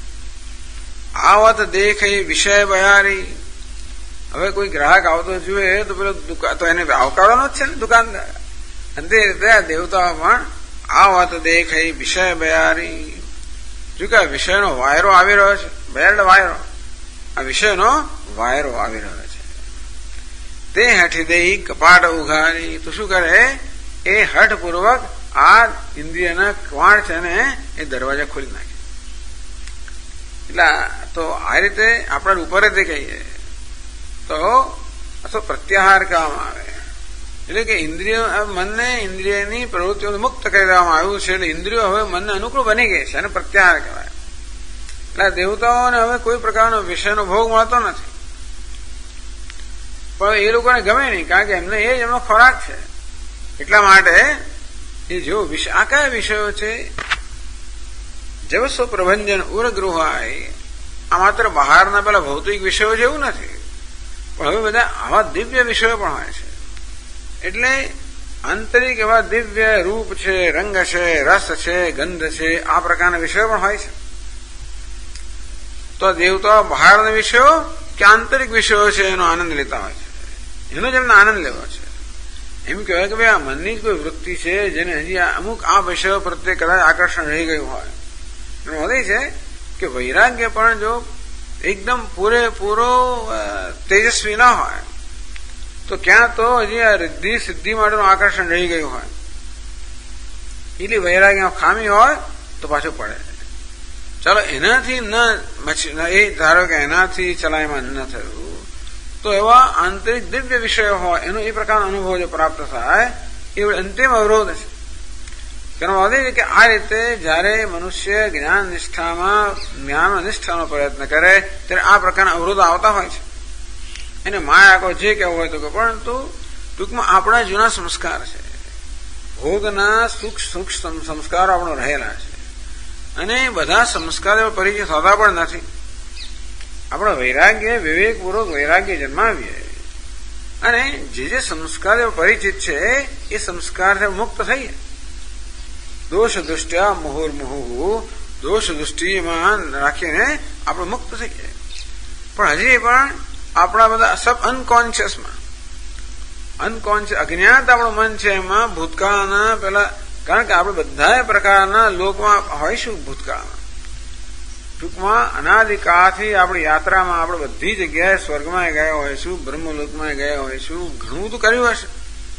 આવત દેખે વિષય બયારી. હવે કોઈ ગ્રાહક આવતો જોઈએ તો પેલો તો એને આવકારવાનો જ છે ને દુકાનદાર. અને તે રીતે દેવતાઓ પણ આવત દેખે વિષય બયારી. જો કે વિષયનો વાયરો આવી રહ્યો છે, બયાર વાયરો, આ વિષયનો વાયરો આવી રહ્યો છે. તે હઠી દઈ કપાટ ઉઘાડી. તો શું કરે? એ હઠપૂર્વક આ ઇન્દ્રિયના કવાડ છે ને એ દરવાજા ખોલી નાખે. એટલે તો આ રીતે આપણા ઉપર જ કહીએ તો અથવા પ્રત્યાહાર કહેવામાં આવે. એટલે કે ઇન્દ્રિયો, મનને ઇન્દ્રિયની પ્રવૃત્તિઓ મુક્ત કરી દેવામાં આવ્યું છે. એટલે ઇન્દ્રિયો હવે મનને અનુકૂળ બની ગઈ છે, અને પ્રત્યાહાર કહેવાય. એટલે દેવતાઓને હવે કોઈ પ્રકારનો વિષયનો ભોગ મળતો નથી, પણ એ લોકોને ગમે નહીં, કારણ કે એમને એ જ એમનો ખોરાક છે. એટલા માટે એ જો વિષય, આ કયા વિષયો છે? જવસ્વ પ્રભંજન ઉરગૃહાય. આ માત્ર બહારના પેલા ભૌતિક વિષયો જેવું નથી, પણ હવે બધા આવા દિવ્ય વિષયો પણ હોય છે. એટલે આંતરિક એવા દિવ્ય રૂપ છે, રંગ છે, રસ છે, ગંધ છે, આ પ્રકારના વિષયો પણ હોય છે. તો દેવતાઓ બહારના વિષયો કે આંતરિક વિષયો છે એનો આનંદ લેતા હોય છે, એનો જ એમને આનંદ લેવો છે. એમ કહેવાય કે ભાઈ આ મનની જ કોઈ વૃત્તિ છે જેને હજી અમુક આ વિષયો પ્રત્યે કદાચ આકર્ષણ રહી ગયું હોય. એનો અર્થ છે કે વૈરાગ્ય પણ જો એકદમ પૂરેપૂરો તેજસ્વી ના હોય તો ક્યાં તો હજી આ રિદ્ધિ સિદ્ધિ માટેનું આકર્ષણ રહી ગયું હોય. એટલે વૈરાગ્ય ખામી હોય તો પાછું પડે. ચાલો એનાથી એ ધારો કે એનાથી ચલાયમાન ન થયું તો એવા આંતરિક દિવ્ય વિષયો હોય એનો એ પ્રકારનો અનુભવ જો પ્રાપ્ત થાય એ અંતિમ અવરોધ છે. તેનો અર્થ છે કે આ રીતે જયારે મનુષ્ય જ્ઞાન નિષ્ઠાનો પ્રયત્ન કરે ત્યારે આ પ્રકારના અવરોધો આવતા હોય છે. એને માયા કો જે કહેવું હોય તો કે, પરંતુ ટૂંકમાં આપણા જૂના સંસ્કાર છે, ભોગના સૂક્ષ્મ સંસ્કારો આપણો રહેલા છે, અને બધા સંસ્કારો પરિચય થતા પણ નથી. આપણો વૈરાગ્ય, વિવેકપૂર્વક વૈરાગ્ય જન્માવીએ અને જે સંસ્કાર પરિચિત છે એ સંસ્કાર મુક્ત થઈએ. દોષ દૃષ્ટિયા મુહુર્મુહુ, દોષ દૃષ્ટિમાં રાખીને આપણે મુક્ત થઈએ. પણ હજી પણ આપણા બધા સબ અનકોન્શિયસમાં, અજ્ઞાત આપણું મન છે એમાં ભૂતકાળના પેલા, કારણ કે આપણે બધા પ્રકારના લોકમાં હોઈશું. ભૂતકાળમાં ટૂંકમાં અનાદિકાળથી આપણી યાત્રામાં આપણે બધી જગ્યાએ સ્વર્ગમાં ગયા હોઈશું, બ્રહ્મલોકમાં ગયા હોઈશું, ઘણું બધું કર્યું હશે.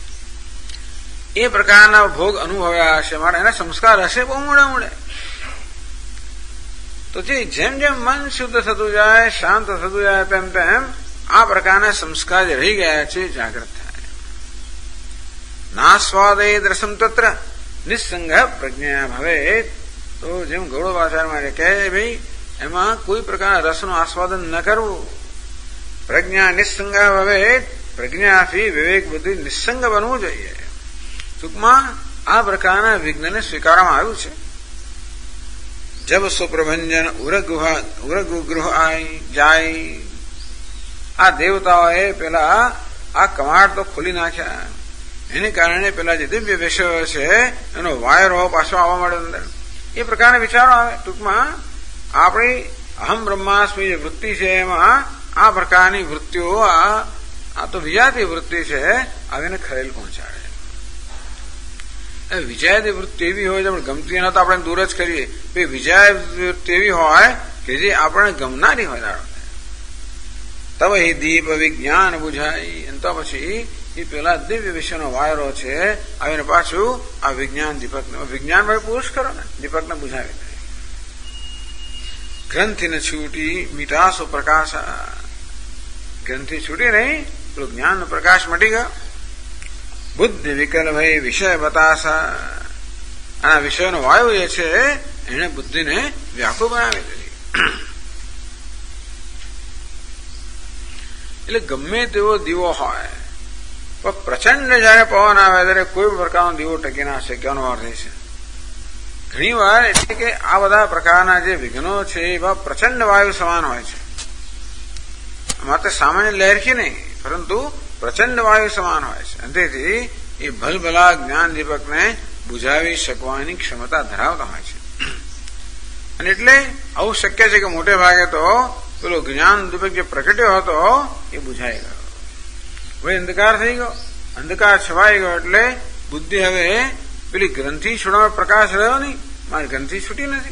એ પ્રકારના ભોગ અનુભવ્યા હશે, માટે એના સંસ્કાર હશે બહુ મૂળે. તો જેમ જેમ મન શુદ્ધ થતું જાય, શાંત થતું જાય, તેમ તેમ આ પ્રકારના સંસ્કાર જે રહી ગયા છે જાગૃત થાય. નાસ્વાદે રસમ તત્ર નિસંગ પ્રજ્ઞા ભવે. તો જેમ ગૌડો ભાષામાં કહે ભાઈ એમાં કોઈ પ્રકારના રસનું આસ્વાદન ન કરવું. પ્રજ્ઞા નિસંગ ભવે, પ્રજ્ઞાથી વિવેક બુદ્ધિ નિસંગ બનવું જોઈએ. ટૂંકમાં આ પ્રકારના વિઘ્નને સ્વીકારવામાં આવ્યું છે. જબ સુપ્રભંજન ઉરગૃહ જાય, આ દેવતાઓએ પેલા આ કમાડ તો ખોલી નાખ્યા, એને કારણે પેલા જે દિવ્ય વિષયો છે એનો વાયરો પાછો આવવા માંડ્યો અંદર. એ પ્રકારના વિચારો આવે. ટૂંકમાં આપણી અહમ બ્રહ્માસ્મી જે વૃત્તિ છે એમાં આ પ્રકારની વૃત્તિઓ આ તો વિજાતી વૃત્તિ છે, આવીને ખરેલ પહોંચાડે. વિજાતી વૃત્તિ એવી હોય તો ગમતી ન તો આપણે દૂર જ કરીએ. વિજાય વૃત્તિ એવી હોય કે જે આપણે ગમનારી હોય. તબ હિ દીપ વિજ્ઞાન બુઝાય. તો પછી એ પેલા દિવ્ય વિષયનો વાયરો છે આવીને પાછું આ વિજ્ઞાન દીપકને, વિજ્ઞાન ભાઈ પુરુષ કરો ને, દીપકને બુઝાવી દે. ગ્રંથિ ને છૂટી મીટાસો પ્રકાશ, ગ્રંથિ છૂટી નહીં તો જ્ઞાનનો પ્રકાશ મટી ગયો. બુદ્ધિ વિકલ ભાઈ વિષય બતાસા, આ વિષયનો વાયુ જે છે એને બુદ્ધિને વ્યાકુળ બનાવી દીધી. એટલે ગમે તેવો દીવો હોય પણ પ્રચંડ જયારે પવન આવે ત્યારે કોઈ પ્રકારનો દીવો ટકી ના શકે. એનો અર્થ એ છે ઘણી વાર એટલે કે આ બધા પ્રકારના જે વિઘ્નો છે એવા પ્રચંડ વાયુ સમાન હોય છે. માત્ર સામાન્ય લહેરખી નહીં પરંતુ પ્રચંડ વાયુ સમાન હોય છે. અને તેથી એ ભલભલા જ્ઞાન દીપકને બુઝાવી શકવાની ક્ષમતા ધરાવતા હોય છે. અને એટલે આવું શક્ય છે કે મોટે ભાગે તો પેલો જ્ઞાન દીપક જે પ્રગટ્યો હતો એ બુઝાઈ ગયો. હવે અંધકાર થઈ ગયો, અંધકાર છવાઈ ગયો એટલે બુદ્ધિ હવે પેલી ગ્રંથિ છોડવા પ્રકાશ રહ્યો નહીં, મારી ગ્રંથિ છૂટી નથી.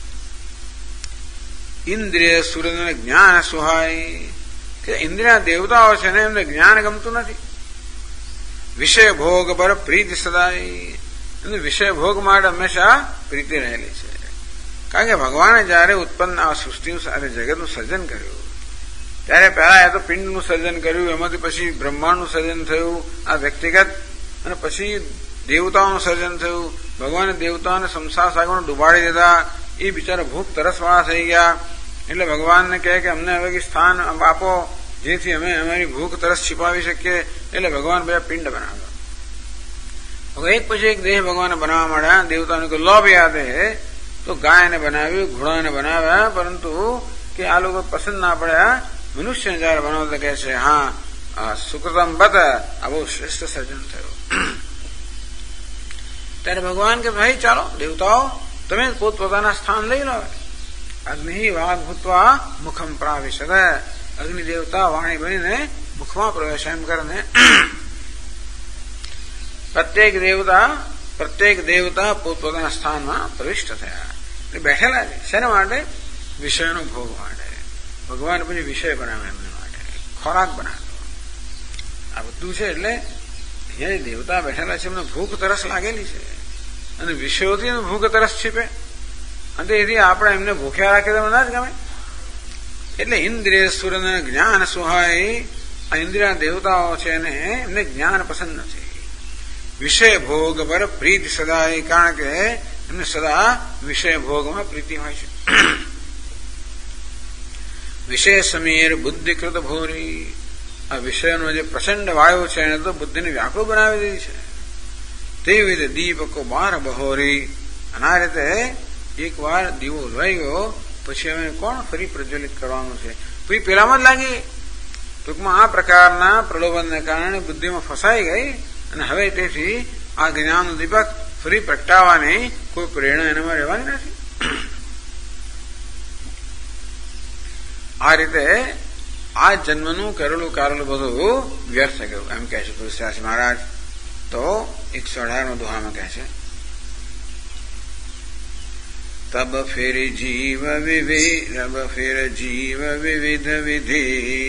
ઇન્દ્રિય સૂર્ય જ્ઞાન સુહાય, કે ઇન્દ્રિય દેવતાઓ છે ને એમને જ્ઞાન ગમતું નથી. વિષય ભોગ પર પ્રીતિ સદાય, એમને વિષય ભોગ માટે હંમેશા પ્રીતિ રહેલી છે. કારણ કે ભગવાને જયારે ઉત્પન્ન આ સૃષ્ટિ અને જગતનું સર્જન કર્યું ત્યારે પહેલા એ તો પિંડનું સર્જન કર્યું, એમાંથી પછી બ્રહ્માંડનું સર્જન થયું આ વ્યક્તિગત, અને પછી દેવતાઓનું સર્જન થયું. ભગવાને દેવતાઓને સંસાર સાગરમાં ડુબાડી દીધા. એ બિચારા ભૂખ તરસવાળા થઈ ગયા. એટલે ભગવાનને કહે કે અમને હવે સ્થાન આપો જેથી અમે અમારી ભૂખ તરસ छिपाવી શકીએ. એટલે ભગવાન બધા પિંડ બનાવ્યા. હવે એક પછી એક દેહ ભગવાને બનાવવા માંડ્યા. દેવતાઓને કોઈ લોભ યાદ તો ગાયને બનાવ્યું, ઘોડાને બનાવ્યા, પરંતુ કે આ લોકો પસંદ ના પડ્યા. મનુષ્યને જયારે બનાવતા કહે છે હા સુકૃતમ બત, આ બહુ શ્રેષ્ઠ સર્જન થયું. ત્યારે ભગવાન કે ભાઈ ચાલો દેવતાઓ તમે પોતપોતાના સ્થાન લઈ લો. અગ્નિ વાઘ ભૂતવા મુખમ પ્રાવિશદ, અગ્નિ દેવતા વાણી બનીને મુખમાં પ્રવેશ એમ કરીને પ્રત્યેક દેવતા પોતપોતાના સ્થાનમાં પ્રવિષ્ટ થયા. એટલે બેઠેલા છે શેના માટે? વિષયનો ભોગ માટે. ભગવાન પછી વિષય બનાવે એમના માટે, ખોરાક બનાવ્યો. આ બધું છે. એટલે અહીંયા દેવતા બેઠેલા છે એમને ભૂખ તરસ લાગેલી છે અને વિષયોથી ભૂખ તરસ છીપે. અને તેથી આપણે એમને ભૂખ્યા રાખીએ તો ના જ ગમે. એટલે ઇન્દ્રિય સૂર્યને જ્ઞાન સુહાય, આ ઇન્દ્રિય દેવતાઓ છે એને એમને જ્ઞાન પસંદ નથી. વિષય ભોગ પર પ્રીતિ સદાય, કારણ કે એમને સદા વિષય ભોગમાં પ્રીતિ હોય છે. વિષય સમીર બુદ્ધિકૃત ભૂરી, આ વિષયનો જે પ્રચંડ વાયુ છે એને તો બુદ્ધિને વ્યાકુળ બનાવી દીધી છે. તેવી રીતે દીપકો બાર બહોરી, અને આ રીતે એક વાર દીવો લઈ ગયો પછી અમે કોણ ફરી પ્રજ્વલિત કરવાનું છે? પછી પેલામાં જ લાગી. ટૂંકમાં આ પ્રકારના પ્રલોભનને કારણે બુદ્ધિમાં ફસાઈ ગઈ અને હવે તેથી આ જ્ઞાનનું દીપક ફરી પ્રગટાવવાની કોઈ પ્રેરણા એનામાં રહેવાની નથી. આ રીતે આ જન્મનું કરેલું કારેલું બધું વ્યર્થ ગયું એમ કહે છે તુલસીદાસ મહારાજ. તો 118 દોહામાં કહે છે તબ ફિર જીવ વિવિધ વિધિ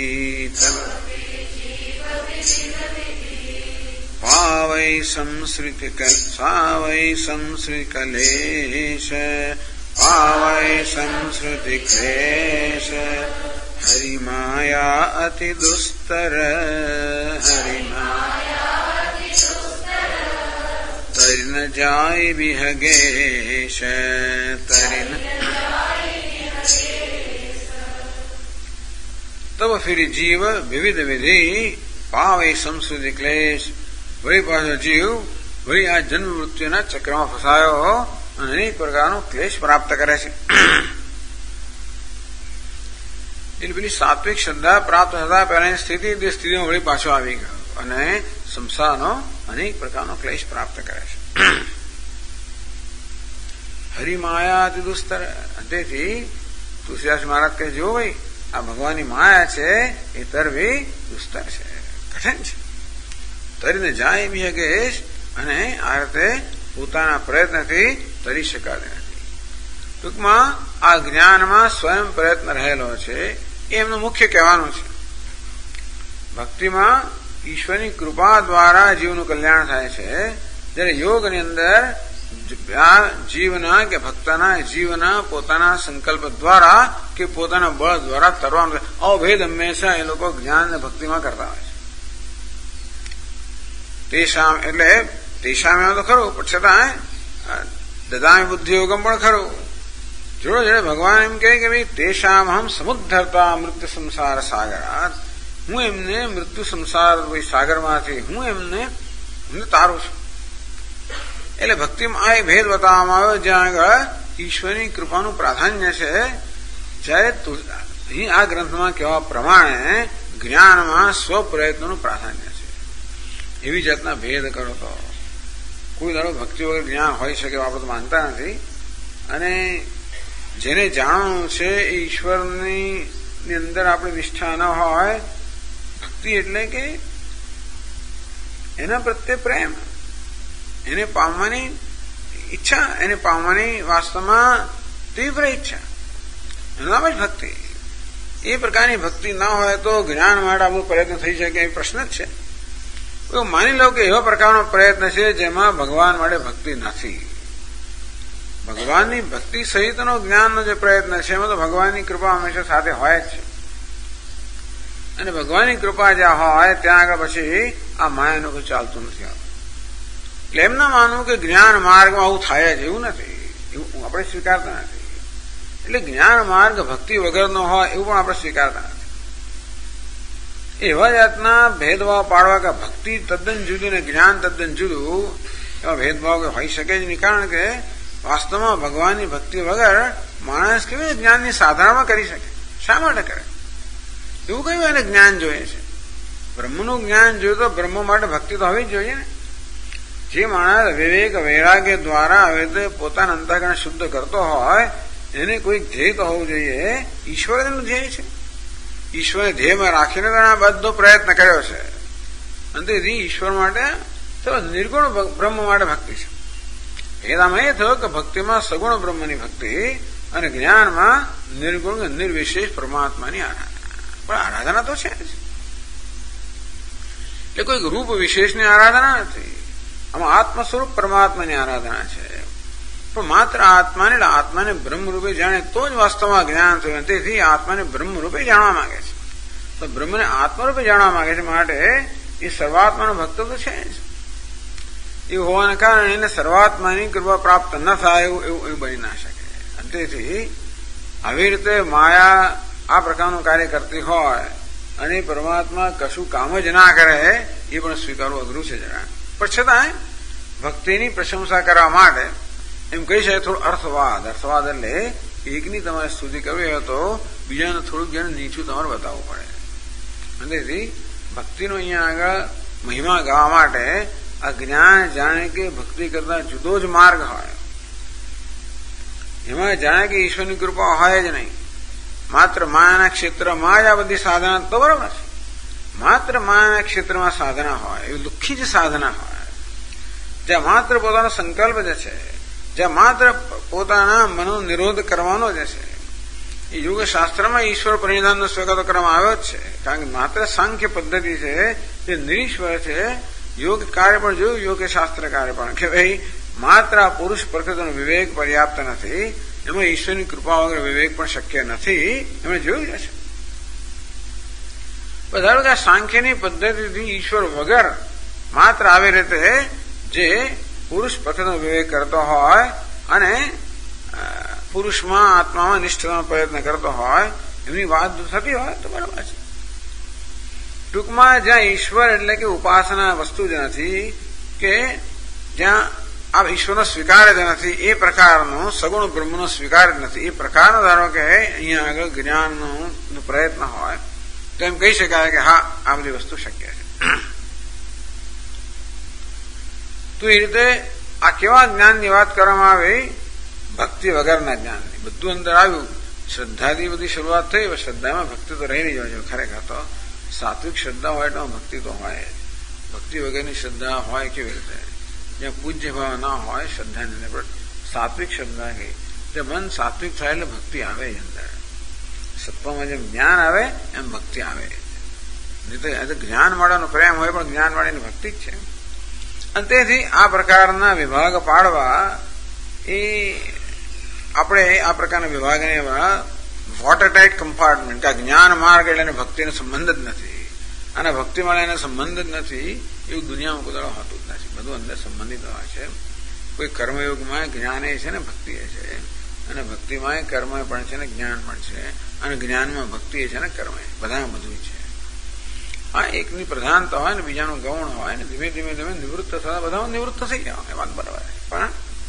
પાવૈ સંસ્કૃત કલેશ પાવૈ સંસ્કૃતિ ક્લેશ હરિમાયા અતિ દુસ્તર તરિન જાય વિહગેશ તરિન તબ ફિર જીવ વિવિધ વિધિ પાવૈ સંસ્કૃતિ ક્લેશ. વળી પાછો જીવ વળી આ જન્મ મૃત્યુના ચક્રમાં ફસાયો અને અનેક પ્રકારનો ક્લેશ પ્રાપ્ત કરે છે. એટલે પેલી સાત્વિક શ્રદ્ધા પ્રાપ્ત થતા પહેલાની સ્થિતિમાં વળી પાછો આવી ગયો અને સંસારનો અનેક પ્રકારનો ક્લેશ પ્રાપ્ત કરે છે. હરિમાયા અતિ દુસ્તર. તેથી તુલસીદાસ મહારાજ કહે, જો ભાઈ આ ભગવાનની માયા છે એ તરવી દુસ્તર છે, કઠિન છે, તરીને જાય બી શકે અને આ રીતે પોતાના પ્રયત્નથી તરી શકાતી નથી. ટૂંકમાં આ જ્ઞાનમાં સ્વયં પ્રયત્ન રહેલો છે એ એમનું મુખ્ય કહેવાનું છે. ભક્તિમાં ઈશ્વરની કૃપા દ્વારા જીવનું કલ્યાણ થાય છે, જ્યારે યોગની અંદર જીવના કે ભક્તના જીવના પોતાના સંકલ્પ દ્વારા કે પોતાના બળ દ્વારા તરવાનું. અભેદ હંમેશા એ લોકો જ્ઞાન અને ભક્તિમાં કરતા હોય છે. તેશામ એટલે તેશામ એમાં તો ખરું, પણ છતાં દદામી બુદ્ધિયોગમ પણ ખરું. જોડે જોડે ભગવાન એમ કહે કે ભાઈ તેશામ હમ સમુદ્ધરતા મૃત્યુ સંસાર સાગરાત. હું એમને મૃત્યુ સંસાર સાગરમાંથી હું એમને તારું છું. એટલે ભક્તિમાં આ ભેદ બતાવવામાં આવ્યો જ્યાં આગળ ઈશ્વરની કૃપાનું પ્રાધાન્ય છે, જ્યારે અહીં આ ગ્રંથમાં કહેવા પ્રમાણે જ્ઞાનમાં સ્વપ્રયત્નનું પ્રાધાન્ય છે. એવી જાતના ભેદ કરો તો કોઈ દાડો ભક્તિ વગર જ્ઞાન હોઈ શકે આપણે તો માનતા નથી. અને જેને જાણવાનું છે એ ઈશ્વરની અંદર આપણી નિષ્ઠા ન હોય, ભક્તિ એટલે કે એના પ્રત્યે પ્રેમ, એને પામવાની ઈચ્છા, એને પામવાની વાસ્તવમાં તીવ્ર ઈચ્છા, એનું નામ જ ભક્તિ. એ પ્રકારની ભક્તિ ના હોય તો જ્ઞાન માટે આપણો પ્રયત્ન થઈ શકે એ પ્રશ્ન જ છે. તો માની લો કે એવા પ્રકારનો પ્રયત્ન છે જેમાં ભગવાન માટે ભક્તિ નથી. ભગવાનની ભક્તિ સહિતનો જ્ઞાનનો જે પ્રયત્ન છે એમાં તો ભગવાનની કૃપા હંમેશા સાથે હોય જ છે. અને ભગવાનની કૃપા જ્યાં હોય ત્યાં આગળ પછી આ માયાનું કોઈ ચાલતું નથી આવતું. એટલે એમ ના માનવું કે જ્ઞાન માર્ગમાં આવું થાય જ, એવું નથી, એવું આપણે સ્વીકારતા નથી. એટલે જ્ઞાન માર્ગ ભક્તિ વગરનો હોય એવું પણ આપણે સ્વીકારતા નથી. એવા જાતના ભેદભાવ પાડવા કે ભક્તિ તદ્દન જુદી ને જ્ઞાન તદ્દન જુદું, એવા ભેદભાવ હોઈ શકે જ નહીં. કારણ કે વાસ્તવમાં ભગવાનની ભક્તિ વગર માણસ કેવી રીતે જ્ઞાનની સાધનામાં કરી શકે? શા માટે કરે? એવું કયું એને જ્ઞાન જોઈએ છે? બ્રહ્મનું જ્ઞાન જોયું તો બ્રહ્મ માટે ભક્તિ તો હોવી જ જોઈએ ને. જે માણસ વિવેક વૈરાગ્ય દ્વારા આવી રીતે પોતાના અંતઃકરણ શુદ્ધ કરતો હોય એને કોઈ ધ્યેય તો હોવું જોઈએ. ઈશ્વર એનું ધ્યેય છે. ઈશ્વરે ધ્યેયમાં રાખીને આ બધો પ્રયત્ન કર્યો છે. અને તેથી ઈશ્વર માટે નિર્ગુણ બ્રહ્મ માટે ભક્તિ છે. ભેદામાં એ થયો કે ભક્તિમાં સગુણ બ્રહ્મની ભક્તિ અને જ્ઞાનમાં નિર્ગુણ નિર્વિશેષ પરમાત્માની આરાધના. પણ આરાધના તો છે જ, એટલે કોઈ રૂપ વિશેષની આરાધના નથી. આમાં આત્મ સ્વરૂપ પરમાત્માની આરાધના છે. પણ માત્ર આત્માને એટલે આત્માને બ્રહ્મરૂપે જાણે તો જ વાસ્તવમાં જ્ઞાન થયું. તેથી આત્માને બ્રહ્મરૂપે જાણવા માંગે છે. તો બ્રહ્મને આત્મરૂપે જાણવા માંગે છે માટે એ સર્વાત્માનો ભક્ત તો છે જ. એવું હોવાને કારણે એને સર્વાત્માની કૃપા પ્રાપ્ત ન થાય એવું બની ના શકે. અને તેથી આવી રીતે માયા આ પ્રકારનું કાર્ય કરતી હોય અને પરમાત્મા કશું કામ જ ના કરે એ પણ સ્વીકારવું અઘરું છે જરા. પણ છતાં ભક્તિની પ્રશંસા કરવા માટે એમ કહી શકાય થોડું અર્થવાદ એટલે એકની તમારે સ્તુતિ કરવી હોય તો બીજાને થોડુંક જેને નીચું તમારે બતાવવું પડે. અને તેથી ભક્તિનો અહીંયા આગળ મહિમા ગાવા માટે આ જ્ઞાન જાણે કે ભક્તિ કરતા જુદો જ માર્ગ હોય, એમાં જાણે કે ઈશ્વરની કૃપા હોય જ નહીં. માત્ર માયાના ક્ષેત્રમાં જ આ બધી સાધના તો બરાબર છે. માત્ર માયાના ક્ષેત્રમાં સાધના હોય એવી લુખ્ખી જ સાધના હોય, જ્યાં માત્ર પોતાનો સંકલ્પ જ છે, જ્યાં માત્ર પોતાના મનનો નિરોધ કરવાનો જ છે. એ યોગશાસ્ત્રમાં ઈશ્વર પરિધાનનો સ્વીકાર કરવામાં આવ્યો જ છે. કારણ કે માત્ર સાંખ્ય પદ્ધતિ છે જે નિરીશ્વર છે. યોગ કાર્ય પણ જોયું, યોગ શાસ્ત્ર કાર્ય પણ, કે ભાઈ માત્ર આ પુરુષ પ્રકૃતિનો વિવેક પર્યાપ્ત નથી, એમાં ઈશ્વરની કૃપા વગર વિવેક પણ શક્ય નથી. એમણે જોયું જ છે. ધારો કે આ સાંખ્યની પદ્ધતિથી ઈશ્વર વગર માત્ર આવી રીતે જે પુરુષ પ્રકૃતિનો વિવેક કરતો હોય અને પુરુષમાં આત્મામાં નિષ્ઠાનો પ્રયત્ન કરતો હોય એમની વાત થતી હોય તો બરાબર છે. ટૂંકમાં જ્યાં ઈશ્વર એટલે કે ઉપાસના વસ્તુ જ નથી કે જ્યાં આ ઈશ્વરનો સ્વીકાર જ નથી, એ પ્રકારનો સગુણ બ્રહ્મનો સ્વીકાર જ નથી, એ પ્રકારનો ધારો કે અહીંયા આગળ જ્ઞાનનો પ્રયત્ન હોય તો એમ કહી શકાય કે હા આ બધી વસ્તુ શક્ય છે. તો એ રીતે આ કેવા જ્ઞાનની વાત કરવામાં આવે? ભક્તિ વગરના જ્ઞાનની. બધું અંદર આવ્યું, શ્રદ્ધાથી બધી શરૂઆત થઈ. શ્રદ્ધામાં ભક્તિ તો રહી જાય છે. ખરેખર તો સાત્વિક શ્રદ્ધા હોય તો ભક્તિ તો હોય. ભક્તિ વગરની શ્રદ્ધા હોય કેવી રીતે? જ્યાં પૂજ્ય ભાવ ના હોય શ્રદ્ધાની અંદર, સાત્વિક શ્રદ્ધા ગઈ એટલે મન સાત્વિક થાય એટલે ભક્તિ આવે અંદર. સત્વમાં જેમ જ્ઞાન આવે એમ ભક્તિ આવે. નહીં તો જ્ઞાન વાળાનો પ્રેમ હોય પણ જ્ઞાન વાળાની ભક્તિ જ છે. અને તેથી આ પ્રકારના વિભાગ પાડવા એ આપણે આ પ્રકારના વિભાગને એવા વોટરટાઇટ કમ્પાર્ટમેન્ટ કે જ્ઞાન માર્ગ એટલે એને ભક્તિનો સંબંધ જ નથી અને ભક્તિ વાળા એને સંબંધ જ નથી એવું દુનિયામાં કોઈ હોતું જ નથી. બધું અંદર સંબંધિત હોય છે. કોઈ કર્મયોગમાં જ્ઞાન એ છે ને ભક્તિ એ છે, અને ભક્તિમાં કર્મ પણ છે ને જ્ઞાન પણ છે, અને જ્ઞાનમાં ભક્તિ એ છે ને કર્મ બધા બધું છે. હા, એકની પ્રધાનતા હોય ને બીજાનું ગૌણ હોય ને ધીમે ધીમે ધીમે નિવૃત્ત થતા બધા નિવૃત્ત થઈ જવા એ વાત બરાબર. પણ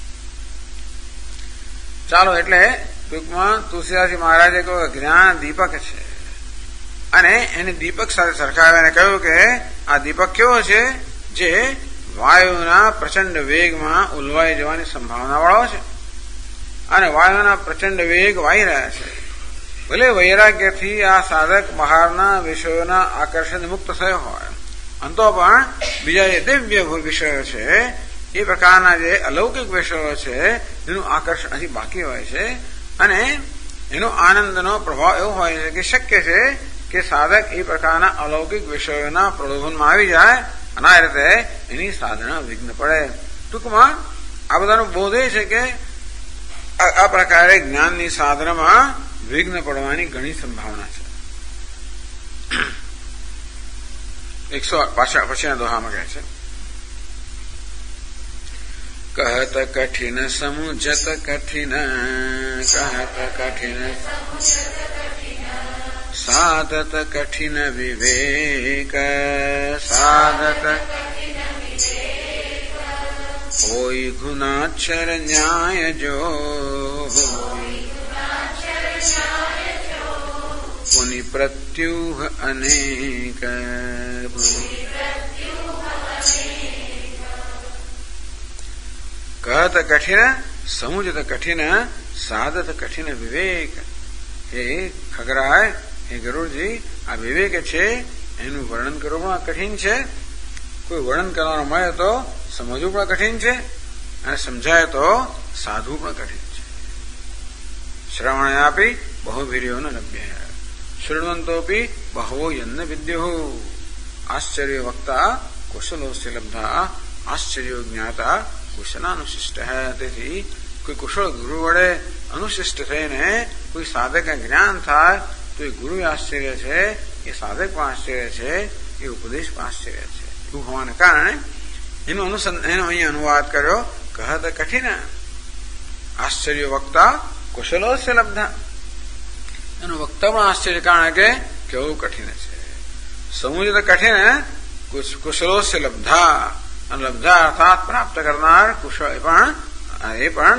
ચાલો, એટલે ટૂંકમાં તુલસીદાસજી મહારાજે કહ્યું જ્ઞાન દીપક છે અને એને દીપક સાથે સરખાવીને કહ્યું કે આ દીપક કેવો છે? જે વાયુના પ્રચંડ વેગમાં ઉલવાઈ જવાની સંભાવના વાળો છે અને વાયુના પ્રચંડ વેગ વાઈ રહ્યા છે. ભલે વૈરાગ્યથી આ સાધક બહારના વિષયોના આકર્ષણ મુક્ત થયો હોય, અંતો પણ બીજા જે દિવ્ય વિષયો છે એ પ્રકારના જે અલૌકિક વિષયો છે એનું આકર્ષણ હજી બાકી હોય છે અને એનો આનંદનો પ્રભાવ એવો હોય છે કે શક્ય છે કે સાધક એ પ્રકારના અલૌકિક વિષયોના પ્રલોભનમાં આવી જાય અને આ રીતે એની સાધના વિઘ્ન પડે. ટૂંકમાં આ બધાનો બોધ એ છે કે આ પ્રકારે જ્ઞાનની સાધનામાં વિઘ્ન પડવાની ઘણી સંભાવના છે. 100 પછીના દોહામાં કહે છે કહત કઠિન સમુજત કઠિન કહત કઠિન સાધત કઠિન વિવેક સાધત હોય ગુનાક્ષર ન્યાય જો પુનિ પ્રત્યુહ અનેક. કહત કઠિન સમુજત કઠિન સાધત કઠિન વિવેક. હે ખગરાય, હે ગરુડજી, આ વિવેક છે એનું વર્ણન કરવું પણ કઠિન છે. કોઈ વર્ણન કરવાનો મળે તો સમજવું પણ કઠિન છે અને સમજાય તો સાધવું પણ કઠિન છે. શ્રવણ આપી બહુભીર્યો ન લભ્ય શૃણવંતોપી બહવો યન્ન વિદ્યો આશ્ચર્ય વક્તા કુશલોસ્ય લબ્ધા આશ્ચર્યો જ્ઞાતા કુશલાનુશિષ્ટ. તેથી કોઈ કુશળ ગુરુ વડે અનુશિષ્ટ થઈને કોઈ સાધક જ્ઞાન થાય તો એ ગુરુ આશ્ચર્ય છે, એ સાધક પણ આશ્ચર્ય છે, એ ઉપદેશ પણ આશ્ચર્ય છે. એવું હોવાને કારણે એનો અહીંયા અનુવાદ કર્યો કહત કઠિન આશ્ચર્ય વક્તા કુશલોસ્ય લબ્ધા. એનું વક્તા પણ આશ્ચર્ય કારણ કે કેવું કઠિન છે. સમુજ્ર કઠિન કુશલોસ્ય લબ્ધા, અને લબ્ધા અર્થાત પ્રાપ્ત કરનાર કુશળ એ પણ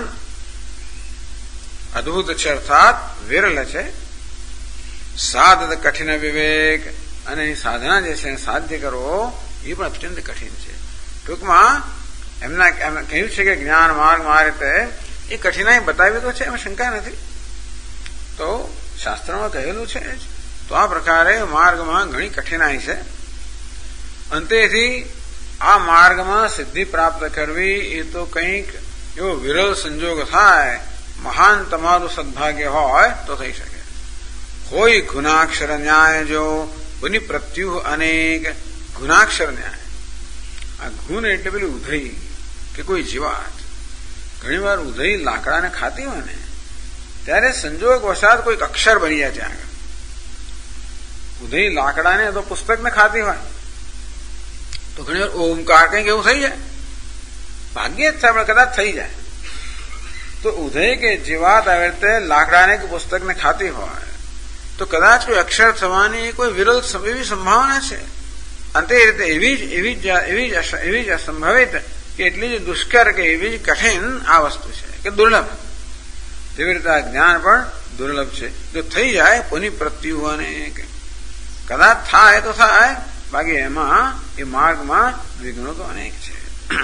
અદભુત છે અર્થાત વિરલ છે. સાધત કઠિન વિવેક, અને એની સાધના જે છે સાધ્ય કરવો એ પણ અત્યંત કઠિન છે. ટૂંકમાં એમના કહ્યું છે કે જ્ઞાન માર્ગમાં આ રીતે એ કઠિનાઈ બતાવી તો છે, એમાં શંકા નથી. તો શાસ્ત્રમાં કહેલું છે જ. તો આ પ્રકારે માર્ગમાં ઘણી કઠિનાઈ છે. અંતેથી આ માર્ગમાં સિદ્ધિ પ્રાપ્ત કરવી એ તો કંઈક એવો વિરલ સંજોગ થાય, મહાન તમારું સદભાગ્ય હોય તો થઈ શકે. હોય ગુનાક્ષર ન્યાય જો ગુની પ્રત્યુહ અનેક. ગુનાક્ષર ન્યાય, આ ગુણ એટલે પેલી ઉધઈ કે કોઈ જીવાત ઘણી વાર ઉધઈ લાકડાને ખાતી હોય ને ત્યારે સંજોગ વસાત કોઈક અક્ષર બની જાય ત્યાં આગળ. ઉધઈ લાકડાને તો પુસ્તકને ખાતી હોય તો ઘણી વાર ઓમકાર કંઈક એવું થઈ જાય, ભાગ્યે જ થાય કદાચ થઈ જાય. તો ઉધઈ કે જીવાત આવી રીતે લાકડાને કે પુસ્તકને ખાતી હોય તો કદાચ કોઈ અક્ષર થવાની કોઈ વિરલ એવી સંભાવના છે. અને તે રીતે એવી જ અસંભવિત કે એટલી જ દુષ્કર કે એવી જ કઠિન આ વસ્તુ છે કે દુર્લભ. તેવી રીતે આ જ્ઞાન પણ દુર્લભ છે. જો થઈ જાય પુનિ પ્રત્યુહોને કદાચ થાય તો થાય, બાકી એમાં એ માર્ગમાં વિઘ્નો તો અનેક છે.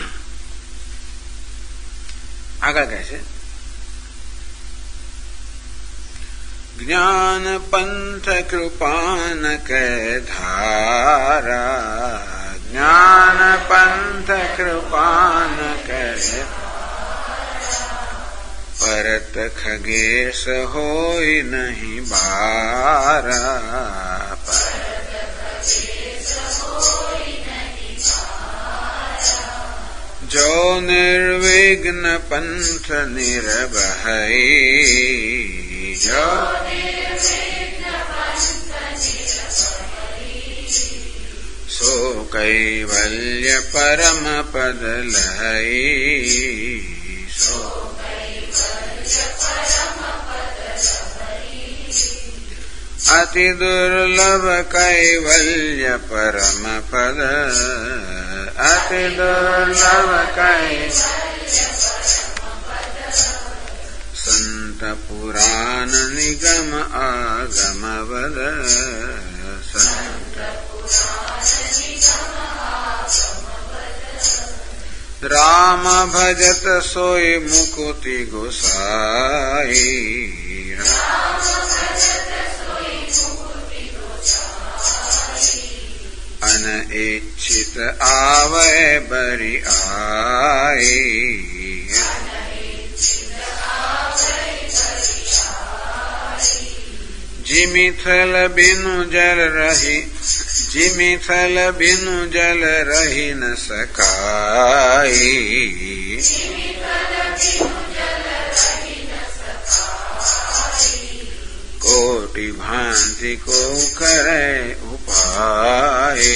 આગળ કહે છે જ્ઞાન પંથ કૃપાન કે ધારા, જ્ઞાન પંથ કૃપાન કે પરત ખગેશ હોય નહીં બારા. જો નિર્વિઘ્ન પંથ નિર્ભય, જો સો કૈવલ્ય પરમ પદ લઈ. અતિ દુર્લભ કૈવલ્ય પરમ પદ, અતિ દુર્લભ સંત પુરાણ નિગમ આગમ વદ. રામ ભજત સોય મુકુતિ ગોસાઈ, અનઇચ્છિત આવે બરી આઈ. જીમિથલ બિનુ જલ રહી, જીમિથલ બિનુ જલ રહી ન સકાઈ. કોટિ ભાંતિ કો કરે ઉપાય,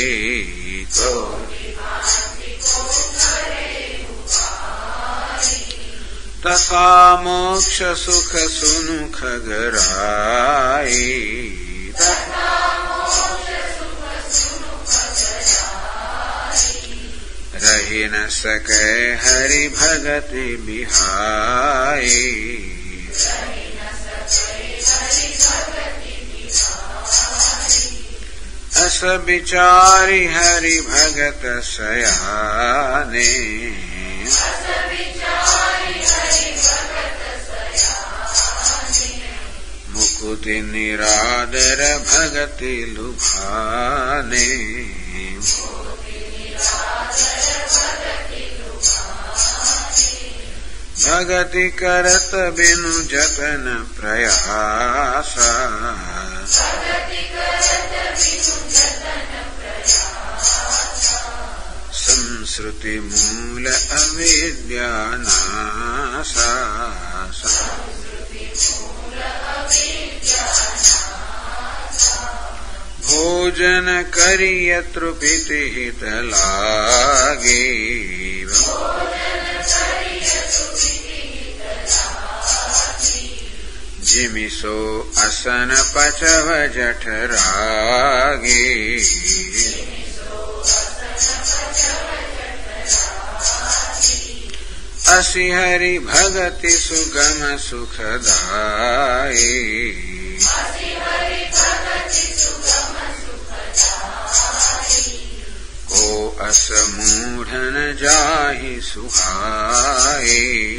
તથા મોક્ષ સુખ સુનુ ખગરાય. રહી ન સકે હરિ ભગતિ બિહાય. અસ બિચારી હરિ ભગત સયાને, મુકુતિ નિરાદર ભગતિ લુભાને. ભગતિ કરત બિનુ જતન પ્રયાસા, સંસ્કૃતિ મૂલ અવિદ્યાનાશા. ભોજન કરીય તૃપિતિ હિત લાગી, જીમિસો અસન પચવ જઠ રાગી. અસી હરિ ભગતિ સુગમ સુખદાયી, કો અસ મૂઢન જાહી સુહાઈ.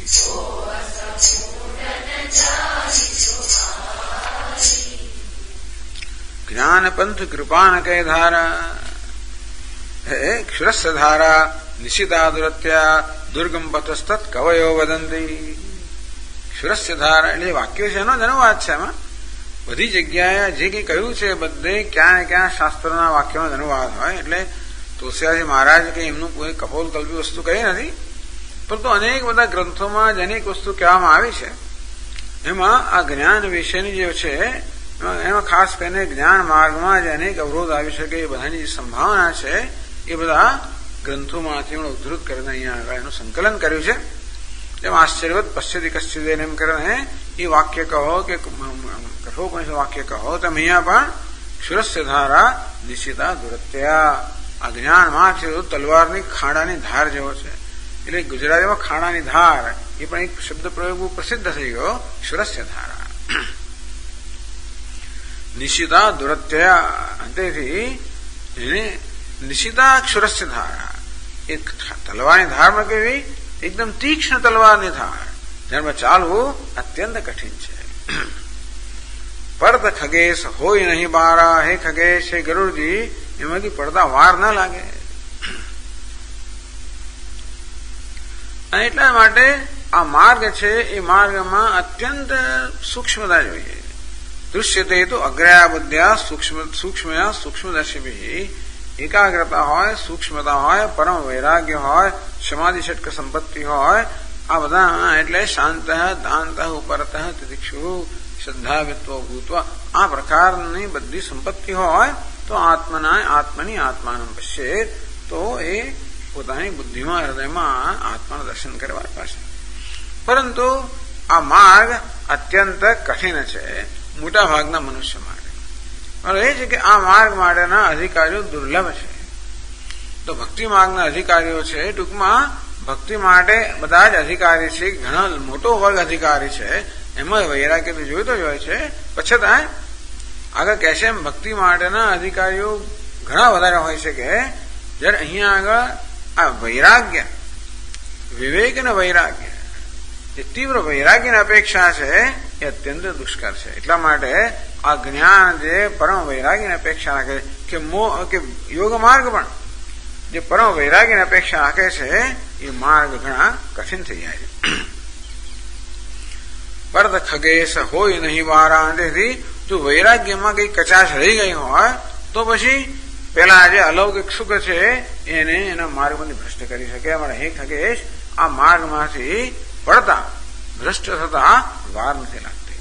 જ્ઞાન પંથ કૃપાન કે ધારા, હે ક્ષુરસ્ય ધારા નિશિતા દુરત્યા દુર્ગમ પતસ્તત કવયો વદંતી. ક્ષુરસ્ય ધારા એટલે વાક્યો છે એનો જ અનુવાદ છે. એમાં બધી જગ્યાએ જે કંઈ કહ્યું છે બધે ક્યાં ને ક્યાં શાસ્ત્રના વાક્યોનો જ અનુવાદ હોય. એટલે તુલસીદાસજી મહારાજ કે એમનું કોઈ કપોલ કલ્પી વસ્તુ કહી નથી, પરંતુ અનેક બધા ગ્રંથોમાં જ અનેક વસ્તુ કહેવામાં આવી છે. એમાં આ જ્ઞાન વિશેની જે છે એમાં ખાસ કરીને જ્ઞાન માર્ગમાં જે અનેક અવરોધ આવી શકે એ બધાની જે સંભાવના છે એ બધા ગ્રંથોમાંથી ઉદ્ધૃત કરીને અહીંયા આગળ એનું સંકલન કર્યું છે. જેમ આશ્ચર્યવત પશ્યતિ કશ્ચિદેન એમ કરીને એ વાક્ય કહો કે કઠોપનિષદ વાક્ય કહો તેમ અહીંયા પણ ક્ષુરસ્ય ધારા નિશ્ચિતા દુરત્યા. આ જ્ઞાન માર્ગ છે તલવારની ખાડાની ધાર જેવો છે. એટલે ગુજરાતીમાં ખાણાની ધાર એ પણ એક શબ્દ પ્રયોગ બહુ પ્રસિદ્ધ થઈ ગયો, ક્ષુરસ્ય ધારા. નિશિતા દુરત્યા, તેથી એને નિશિતા ક્ષુરસ્ય ધારા. એ તલવારની ધારમાં કેવી? એકદમ તીક્ષ્ણ તલવારની ધાર, જેમાં ચાલવું અત્યંત કઠિન છે. પડત ખગેશ હોય નહીં બારા, હે ખગેશ, હે ગરુડજી, એમાંથી પડતા વાર ન લાગે. અને એટલા માટે આ માર્ગ છે, એ માર્ગમાં અત્યંત સૂક્ષ્મતા જોઈએ. દૃશ્યતે તો અગ્રયા બુદ્ધ્યા સૂક્ષ્મયા સૂક્ષ્મદર્શિભિ, એકાગ્રતા હોય, સૂક્ષ્મતા હોય, પરમ વૈરાગ્ય હોય, સમાધિ ષટક સંપત્તિ હોય, આ બધા એટલે શાંત દાંત ઉપરત તિતિક્ષુ શ્રદ્ધા વિત્વ ભૂત્વ, આ પ્રકારની બધી સંપત્તિ હોય તો આત્મની આત્માનું પશ્ચેત, તો એ પોતાની બુદ્ધિમાં હૃદયમાં આત્માનું દર્શન કરવા પાસે. પરંતુ આ માર્ગ અત્યંત કઠિન છે મોટા ભાગના મનુષ્ય માટે. એ છે કે આ માર્ગ માટેના અધિકારીઓ દુર્લભ છે. તો ભક્તિ માર્ગના અધિકારીઓ છે, ટૂંકમાં ભક્તિ માટે બધા જ અધિકારી છે, ઘણા મોટો વર્ગ અધિકારી છે. એમાં વૈરાગ્ય તો જોઈતો જ હોય છે. પછતાં આગળ કહે છે ભક્તિ માટેના અધિકારીઓ ઘણા વધારે હોય છે કે જ્યારે અહીંયા આગળ આ વૈરાગ્ય, વિવેક અને વૈરાગ્ય, એ તીવ્ર વૈરાગ્યની અપેક્ષા છે, એ અત્યંત દુષ્કર છે. એટલા માટે આ જ્ઞાન જે પરમ વૈરાગ્યની અપેક્ષા રાખે કે યોગ માર્ગ પણ જે પરમ વૈરાગ્યની અપેક્ષા રાખે છે, એ માર્ગ ઘણા કઠિન થઈ જાય છે. પરત ખગેશ હોય નહીં બારા, તેથી જો વૈરાગ્યમાં કઈ કચાશ રહી ગઈ હોય તો પછી પેલા જે અલૌકિક સુખ છે એને એના માર્ગમાંથી ભ્રષ્ટ કરી શકે. અમારે હે ખગેશ, આ માર્ગમાંથી પડતા ભ્રષ્ટ થતા વાર નથી લાગતી.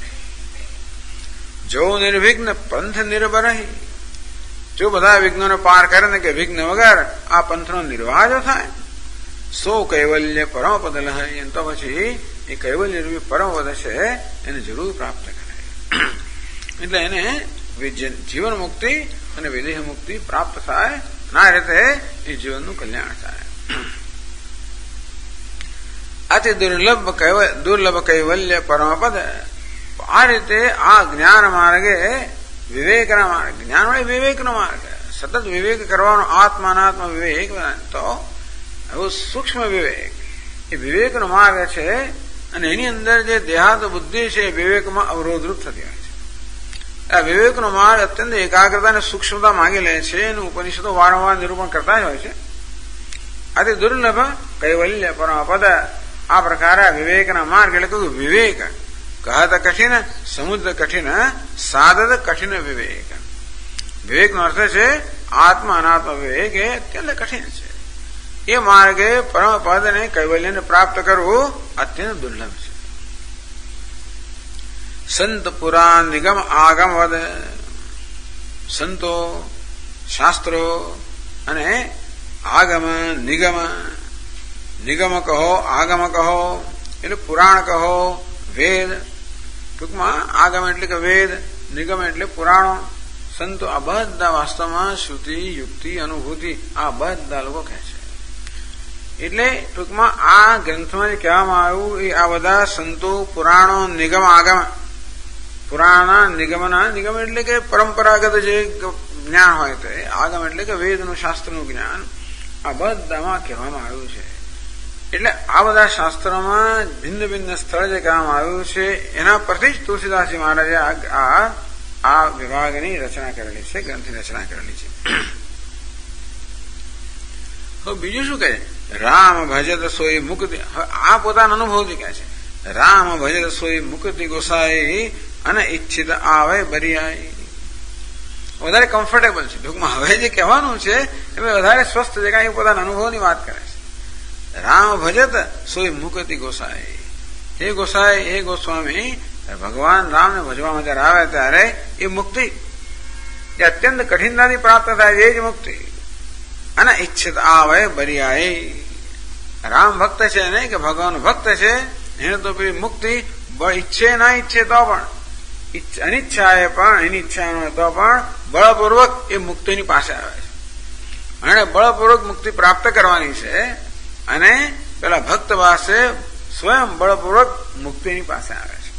જો નિર્વિઘ્ન પંથ નિર્ભર, જો બધા વિઘ્નોને પાર કરે ને કે વિઘ્ન વગર આ પંથનો નિર્વાહ જો થાય, સો કૈવલ્ય પરમ પદ લહે, તો પછી એ કૈવલ્ય રૂપી પરમ પદ છે એને જરૂર પ્રાપ્ત કરે. એટલે એને જીવન મુક્તિ અને વિદેહ મુક્તિ પ્રાપ્ત થાય, ના રીતે એ જીવનનું કલ્યાણ થાય. અતિ દુર્લભ કૈવલ્ય પરમપદ. આ રીતે આ જ્ઞાન માર્ગે વિવેકના માર્ગ, જ્ઞાન વડે વિવેકનો માર્ગ, સતત વિવેક કરવાનો, આત્માનાત્મ વિવેક, તો એવો સૂક્ષ્મ વિવેક એ વિવેકનો માર્ગ છે. અને એની અંદર જે દેહાત બુદ્ધિ છે વિવેકમાં અવરોધરૂપ થતી હોય છે. આ વિવેકનો માર્ગ અત્યંત એકાગ્રતા અને સૂક્ષ્મતા માંગી લે છે, એનું ઉપનિષદો વારંવાર નિરૂપણ કરતા જ હોય છે. આથી દુર્લભ કૈવલ્ય પરમપદ, આ પ્રકારે વિવેકના માર્ગ એટલે કહ્યું વિવેક કહત કઠિન સમુદ્ર કઠિન સાધત કઠિન વિવેક. વિવેકનો અર્થ છે આત્મ અનાત્મ વિવેક, એ અત્યંત કઠિન છે. એ માર્ગે પરમપદ અને કૈવલ્યને પ્રાપ્ત કરવું અત્યંત દુર્લભ છે. સંત પુરાણ નિગમ આગમ વદ, સંતો શાસ્ત્રો અને આગમ નિગમ, નિગમ કહો આગમ કહો એટલે પુરાણ કહો, વેદ, ટૂંકમાં આગમ એટલે કે વેદ, નિગમ એટલે પુરાણો, સંતો, આ બધા વાસ્તવમાં શ્રુતિ યુક્તિ અનુભૂતિ આ બધા લોકો કહે છે. એટલે ટૂંકમાં આ ગ્રંથમાં જે કહેવામાં આવ્યું એ આ બધા સંતો, પુરાણો, નિગમ આગમ, પુરાણના નિગમના, નિગમ એટલે કે પરંપરાગત જે જ્ઞાન હોય તો, આગમ એટલે કે વેદનું શાસ્ત્રનું જ્ઞાન, આ બધામાં કહેવામાં આવ્યું છે. એટલે આ બધા શાસ્ત્રોમાં ભિન્ન ભિન્ન સ્થળ જે કહેવામાં આવ્યું છે એના પરથી જ તુલસીદાસજી મહારાજે આ વિભાગની રચના કરેલી છે, ગ્રંથની રચના કરેલી છે. બીજું શું કહે? રામ ભજત સોઈ મુક્તિ. આ પોતાના અનુભવથી કહે છે, રામ ભજત સોઈ મુક્તિ ગોસાઈ અને ઈચ્છિત આવે બરિયાઈ. વધારે કમ્ફર્ટેબલ છે. ટૂંકમાં હવે જે કહેવાનું છે એ વધારે સ્વસ્થ જગ્યા, એ પોતાના અનુભવની વાત કરે છે. રામ ભજત સોઈ મુક્તિ ગોસાઈ. હે ગોસાઈ, હે ગોસ્વામી, ભગવાન રામને ભજવામાં જયારે આવે ત્યારે એ મુક્તિ એ અત્યંત કઠિનતાથી પ્રાપ્ત થાય, એ જ મુક્તિ. અને ઈચ્છિત આવે બરિયાઈ. રામ ભક્ત છે નહીં કે ભગવાન ભક્ત છે, એને તો પેલી મુક્તિ ઈચ્છે ના ઈચ્છે તો પણ, અનિચ્છાએ પણ, એની ઈચ્છા ન તો પણ બળપૂર્વક એ મુક્તિની પાસે આવે છે. અને બળપૂર્વક મુક્તિ પ્રાપ્ત કરવાની છે. અને પેલા ભક્ત પાસે સ્વયં બળપૂર્વક મુક્તિની પાસે આવે છે.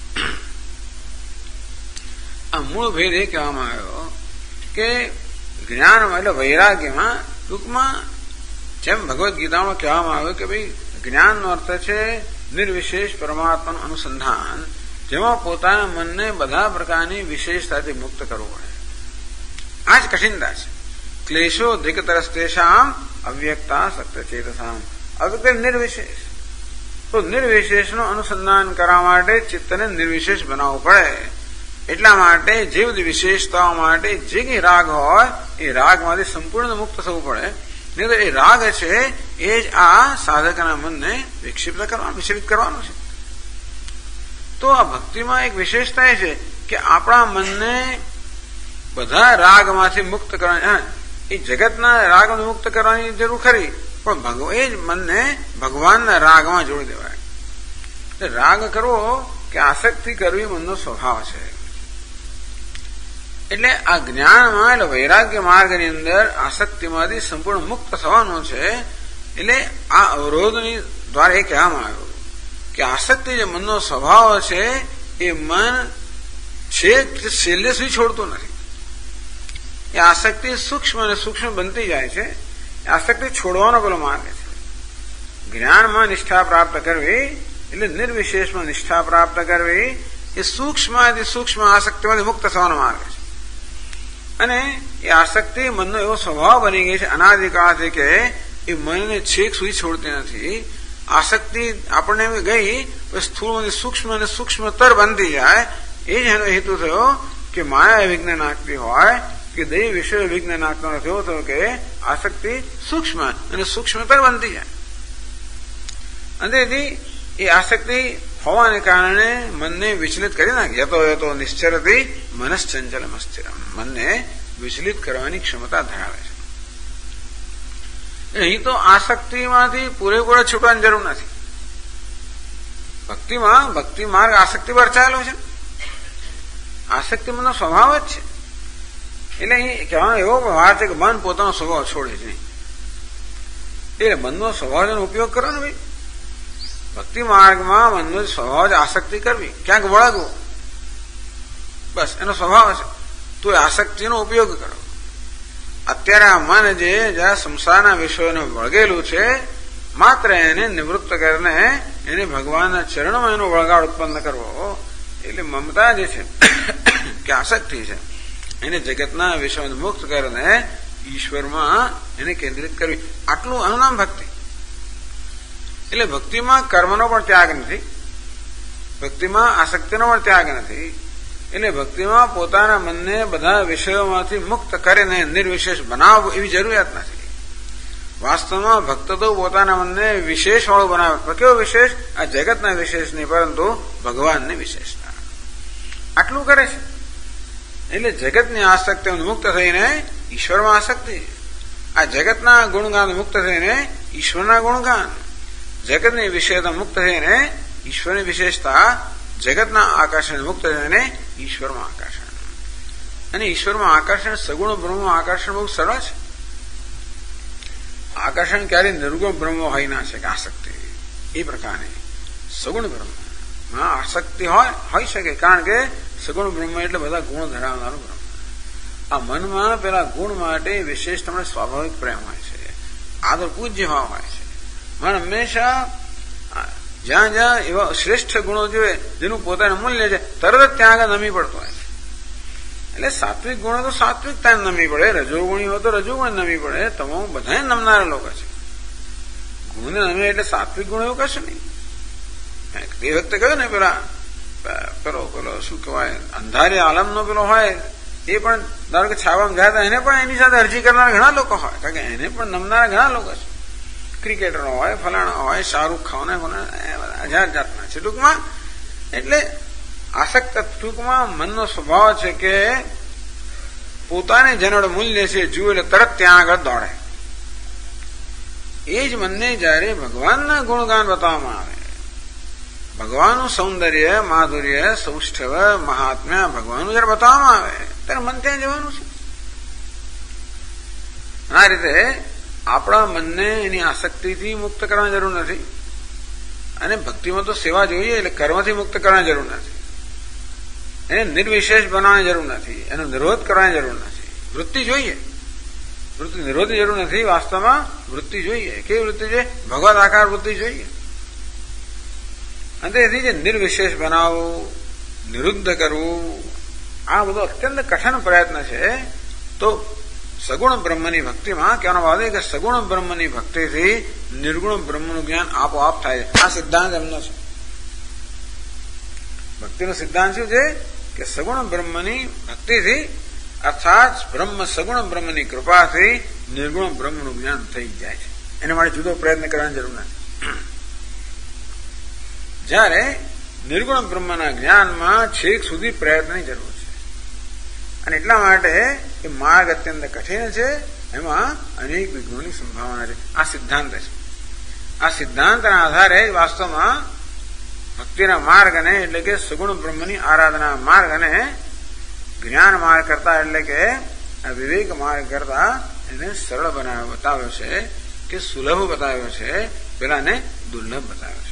આ મૂળ ભેદ એ કહેવામાં આવ્યો કે જ્ઞાનમાં એટલે વૈરાગ્યમાં ટૂંકમાં જેમ ભગવદ્ ગીતામાં કહેવામાં આવ્યું કે ભાઈ જ્ઞાનનો અર્થ છે નિર્વિશેષ પરમાત્માનું અનુસંધાન, જેમાં પોતાના મનને બધા પ્રકારની વિશેષતાથી મુક્ત કરવું પડે. આ જ કઠિનતા છે. ક્લેશો અધિકતરસ્તેષામ અવ્યક્તા સત્યચેતસામ. અવ્યક્ત નિર્વિશેષ. તો નિર્વિશેષનું અનુસંધાન કરવા માટે ચિત્તને નિર્વિશેષ બનાવવું પડે. એટલા માટે જે બધી વિશેષતાઓ માટે જે કંઈ રાગ હોય એ રાગમાંથી સંપૂર્ણ મુક્ત થવું પડે. નહીં તો એ રાગ છે એ જ આ સાધકના મનને વિક્ષિપ્ત કરવાનું, વિચલિત કરવાનું છે. તો આ ભક્તિમાં એક વિશેષતા એ છે કે આપણા મનને બધા રાગમાંથી મુક્ત કરવાની, એ જગતના રાગમાંથી મુક્ત કરવાની જરૂર ખરી, પણ એ જ મનને ભગવાનના રાગમાં જોડી દેવાય. રાગ કરવો કે આસક્તિ કરવી મનનો સ્વભાવ છે. એટલે આ જ્ઞાનમાં એટલે વૈરાગ્ય માર્ગની અંદર આસક્તિમાંથી સંપૂર્ણ મુક્ત થવાનું છે. એટલે આ અવરોધની દ્વારા એ કહેવામાં આવ્યું કે આસક્તિ જે મનનો સ્વભાવ છે એ મન છે છેલ્લે સુધી છોડતું નથી. એ આસક્તિ સૂક્ષ્મ અને સૂક્ષ્મ બનતી જાય છે. આસક્તિ છોડવાનો પેલો માર્ગ છે. જ્ઞાનમાં નિષ્ઠા પ્રાપ્ત કરવી એટલે નિર્વિશેષમાં નિષ્ઠા પ્રાપ્ત કરવી એ સૂક્ષ્મથી સૂક્ષ્મ આસક્તિમાંથી મુક્ત થવાનો માર્ગ છે. અને એ આસક્તિ મનનો એવો સ્વભાવ બની ગઈ છે અનાદિકાળથી કે એ મનને છેક સુધી છોડતી નથી. આસક્તિ આપણને ગઈ સ્થૂળમાંથી સૂક્ષ્મ અને સૂક્ષ્મતર બનતી જાય. એ જ એનો હેતુ થયો કે માયા વિઘ્ન નાખતી હોય કે દૈવ વિષય વિઘ્ન નાખતો નથી. એવો થયો કે આસક્તિ સૂક્ષ્મ અને સૂક્ષ્મતર બનતી જાય. અને તેથી એ આસક્તિ હોવાને કારણે મનને વિચલિત કરી નાખે. યતો યતો નિશ્ચરતી મનશ્ચંચલમ અસ્થિરમ. મનને વિચલિત કરવાની ક્ષમતા ધરાવે છે. અહીં તો આસક્તિમાંથી પૂરેપૂરો છૂટવાની જરૂર નથી. ભક્તિમાં ભક્તિ માર્ગ આસક્તિ પર ચાલ્યો છે. આસક્તિ મનનો સ્વભાવ જ છે. એટલે અહીં કહેવાનો એવો વાત છે કે મન પોતાનો સ્વભાવ છોડે છે નહીં. એટલે મનનો સ્વભાવનો ઉપયોગ કરવાનો ભાઈ. ભક્તિ માર્ગમાં મનનો સ્વભાવ આસક્તિ કરવી, ક્યાંક વળગવું, બસ એનો સ્વભાવ છે. તો એ આસક્તિનો ઉપયોગ કરો. અત્યારે આ મન જે જ્યાં સંસારના વિષયોને વળગેલું છે, માત્ર એને નિવૃત્ત કરીને એને ભગવાનના ચરણમાં એનો વળગાડ ઉત્પન્ન કરવો. એટલે મમતા જે છે કે આસક્તિ છે એને જગતના વિષયોને મુક્ત કરીને ઈશ્વરમાં એને કેન્દ્રિત કરવી. આટલું આનું નામ ભક્તિ. એટલે ભક્તિમાં કર્મનો પણ ત્યાગ નથી, ભક્તિમાં આસક્તિનો પણ ત્યાગ નથી. એટલે ભક્તિમાં પોતાના મનને બધા વિષયોમાંથી મુક્ત કરીને નિર્વિશેષ બનાવવું એવી જરૂરિયાત નથી. વાસ્તવમાં ભક્ત તો પોતાના મનને વિશેષ વાળું બનાવે. કેવો વિશેષ? આ જગતના વિશેષ નહીં, પરંતુ ભગવાનની વિશેષતા. આટલું કરે છે. એટલે જગતની આસક્તિ મુક્ત થઈને ઈશ્વરમાં આસક્તિ, આ જગતના ગુણગાન મુક્ત થઈને ઈશ્વરના ગુણગાન, જગતની વિષયતા મુક્ત થઈને ઈશ્વરની વિશેષતા, જગતના આકર્ષણ મુક્ત થઈને ઈશ્વરમાં આકર્ષણ. અને ઈશ્વરમાં આકર્ષણ સગુણ બ્રહ્મ આકર્ષણ બહુ સરળ છે. આકર્ષણ ક્યારે નિર્ગુણ બ્રહ્મ હોય ના છે કે આસક્તિ એ પ્રકારની. સગુણ બ્રહ્મમાં આસક્તિ હોઈ શકે, કારણ કે સગુણ બ્રહ્મ એટલે બધા ગુણ ધરાવનારું બ્રહ્મ. આ મનમાં પેલા ગુણ માટે વિશેષ તમને સ્વાભાવિક પ્રેમ હોય છે, આદર પૂજ્ય ભાવ હોય છે. મન હંમેશા જ્યાં જ્યાં એવા શ્રેષ્ઠ ગુણો જોઈએ જેનું પોતાનું મૂલ્ય છે તરત જ ત્યાં આગળ નમી પડતો હોય છે. એટલે સાત્વિક ગુણો તો સાત્વિક ત્યાં નમી પડે, રજોગુણી હોય તો રજોગુણ નમી પડે. તમામ બધા નમનારા લોકો છે. ગુણને નમે એટલે સાત્વિક ગુણ એવું કશું નહીં. તે વખતે કહ્યું ને પેલો શું કહેવાય અંધારી આલમનો પેલો હોય એ પણ ધારો કે છાવામાં ગયા હતા એને પણ એની સાથે અરજી કરનારા ઘણા લોકો હોય, કારણ કે એને પણ નમનારા ઘણા લોકો છે. ક્રિકેટરો હોય, ફલાણા હોય, શાહરૂખ ખાન હજાર જાતના છે ટૂંકમાં. એટલે આસક્ત ટૂંકમાં મનનો સ્વભાવ છે કે પોતાને જેનો મૂલ્ય છે જુએ એટલે તરત ત્યાં આગળ દોડે. એ જ મનને જયારે ભગવાનના ગુણગાન બતાવવામાં આવે, ભગવાનનું સૌંદર્ય, માધુર્ય, સૌષ્ઠવ, મહાત્મ્ય ભગવાનનું જયારે બતાવવામાં આવે ત્યારે મન ત્યાં જવાનું છે. આ રીતે આપણા મનને એની આસક્તિથી મુક્ત કરવાની જરૂર નથી, અને ભક્તિમાં તો સેવા જોઈએ એટલે કર્મથી મુક્ત કરવાની જરૂર નથી, એને નિર્વિશેષ બનાવવાની જરૂર નથી, એનો નિરોધ કરવાની જરૂર નથી. વૃત્તિ જોઈએ, વૃત્તિ નિરોધની જરૂર નથી. વાસ્તવમાં વૃત્તિ જોઈએ. કેવી વૃત્તિ જોઈએ? ભગવદ આકાર વૃત્તિ જોઈએ. અને તેથી જે નિર્વિશેષ બનાવવું, નિરુદ્ધ કરવું, આ બધો અત્યંત કઠિન પ્રયત્ન છે. તો સગુણ બ્રહ્મની ભક્તિમાં કહેવાનો ભાવ છે કે સગુણ બ્રહ્મની ભક્તિથી નિર્ગુણ બ્રહ્મનું જ્ઞાન આપોઆપ થાય છે. આ સિદ્ધાંત એમનો છે. ભક્તિનો સિદ્ધાંત શું છે કે સગુણ બ્રહ્મની ભક્તિથી અર્થાત સગુણ બ્રહ્મની કૃપાથી નિર્ગુણ બ્રહ્મનું જ્ઞાન થઈ જાય છે. એના માટે જુદો પ્રયત્ન કરવાની જરૂર નથી. જ્યારે નિર્ગુણ બ્રહ્મના જ્ઞાનમાં છેક સુધી પ્રયત્નની જરૂર છે. અને એટલા માટે એ માર્ગ અત્યંત કઠિન છે, એમાં અનેક વિઘ્નોની સંભાવના છે. આ સિદ્ધાંત છે. આ સિદ્ધાંતના આધારે વાસ્તવમાં ભક્તિના માર્ગને એટલે કે સગુણ બ્રહ્મની આરાધના માર્ગને જ્ઞાન માર્ગ કરતા એટલે કે વિવેક માર્ગ કરતા એને સરળ બતાવ્યો છે, કે સુલભ બતાવ્યો છે, પેલાને દુર્લભ બતાવ્યો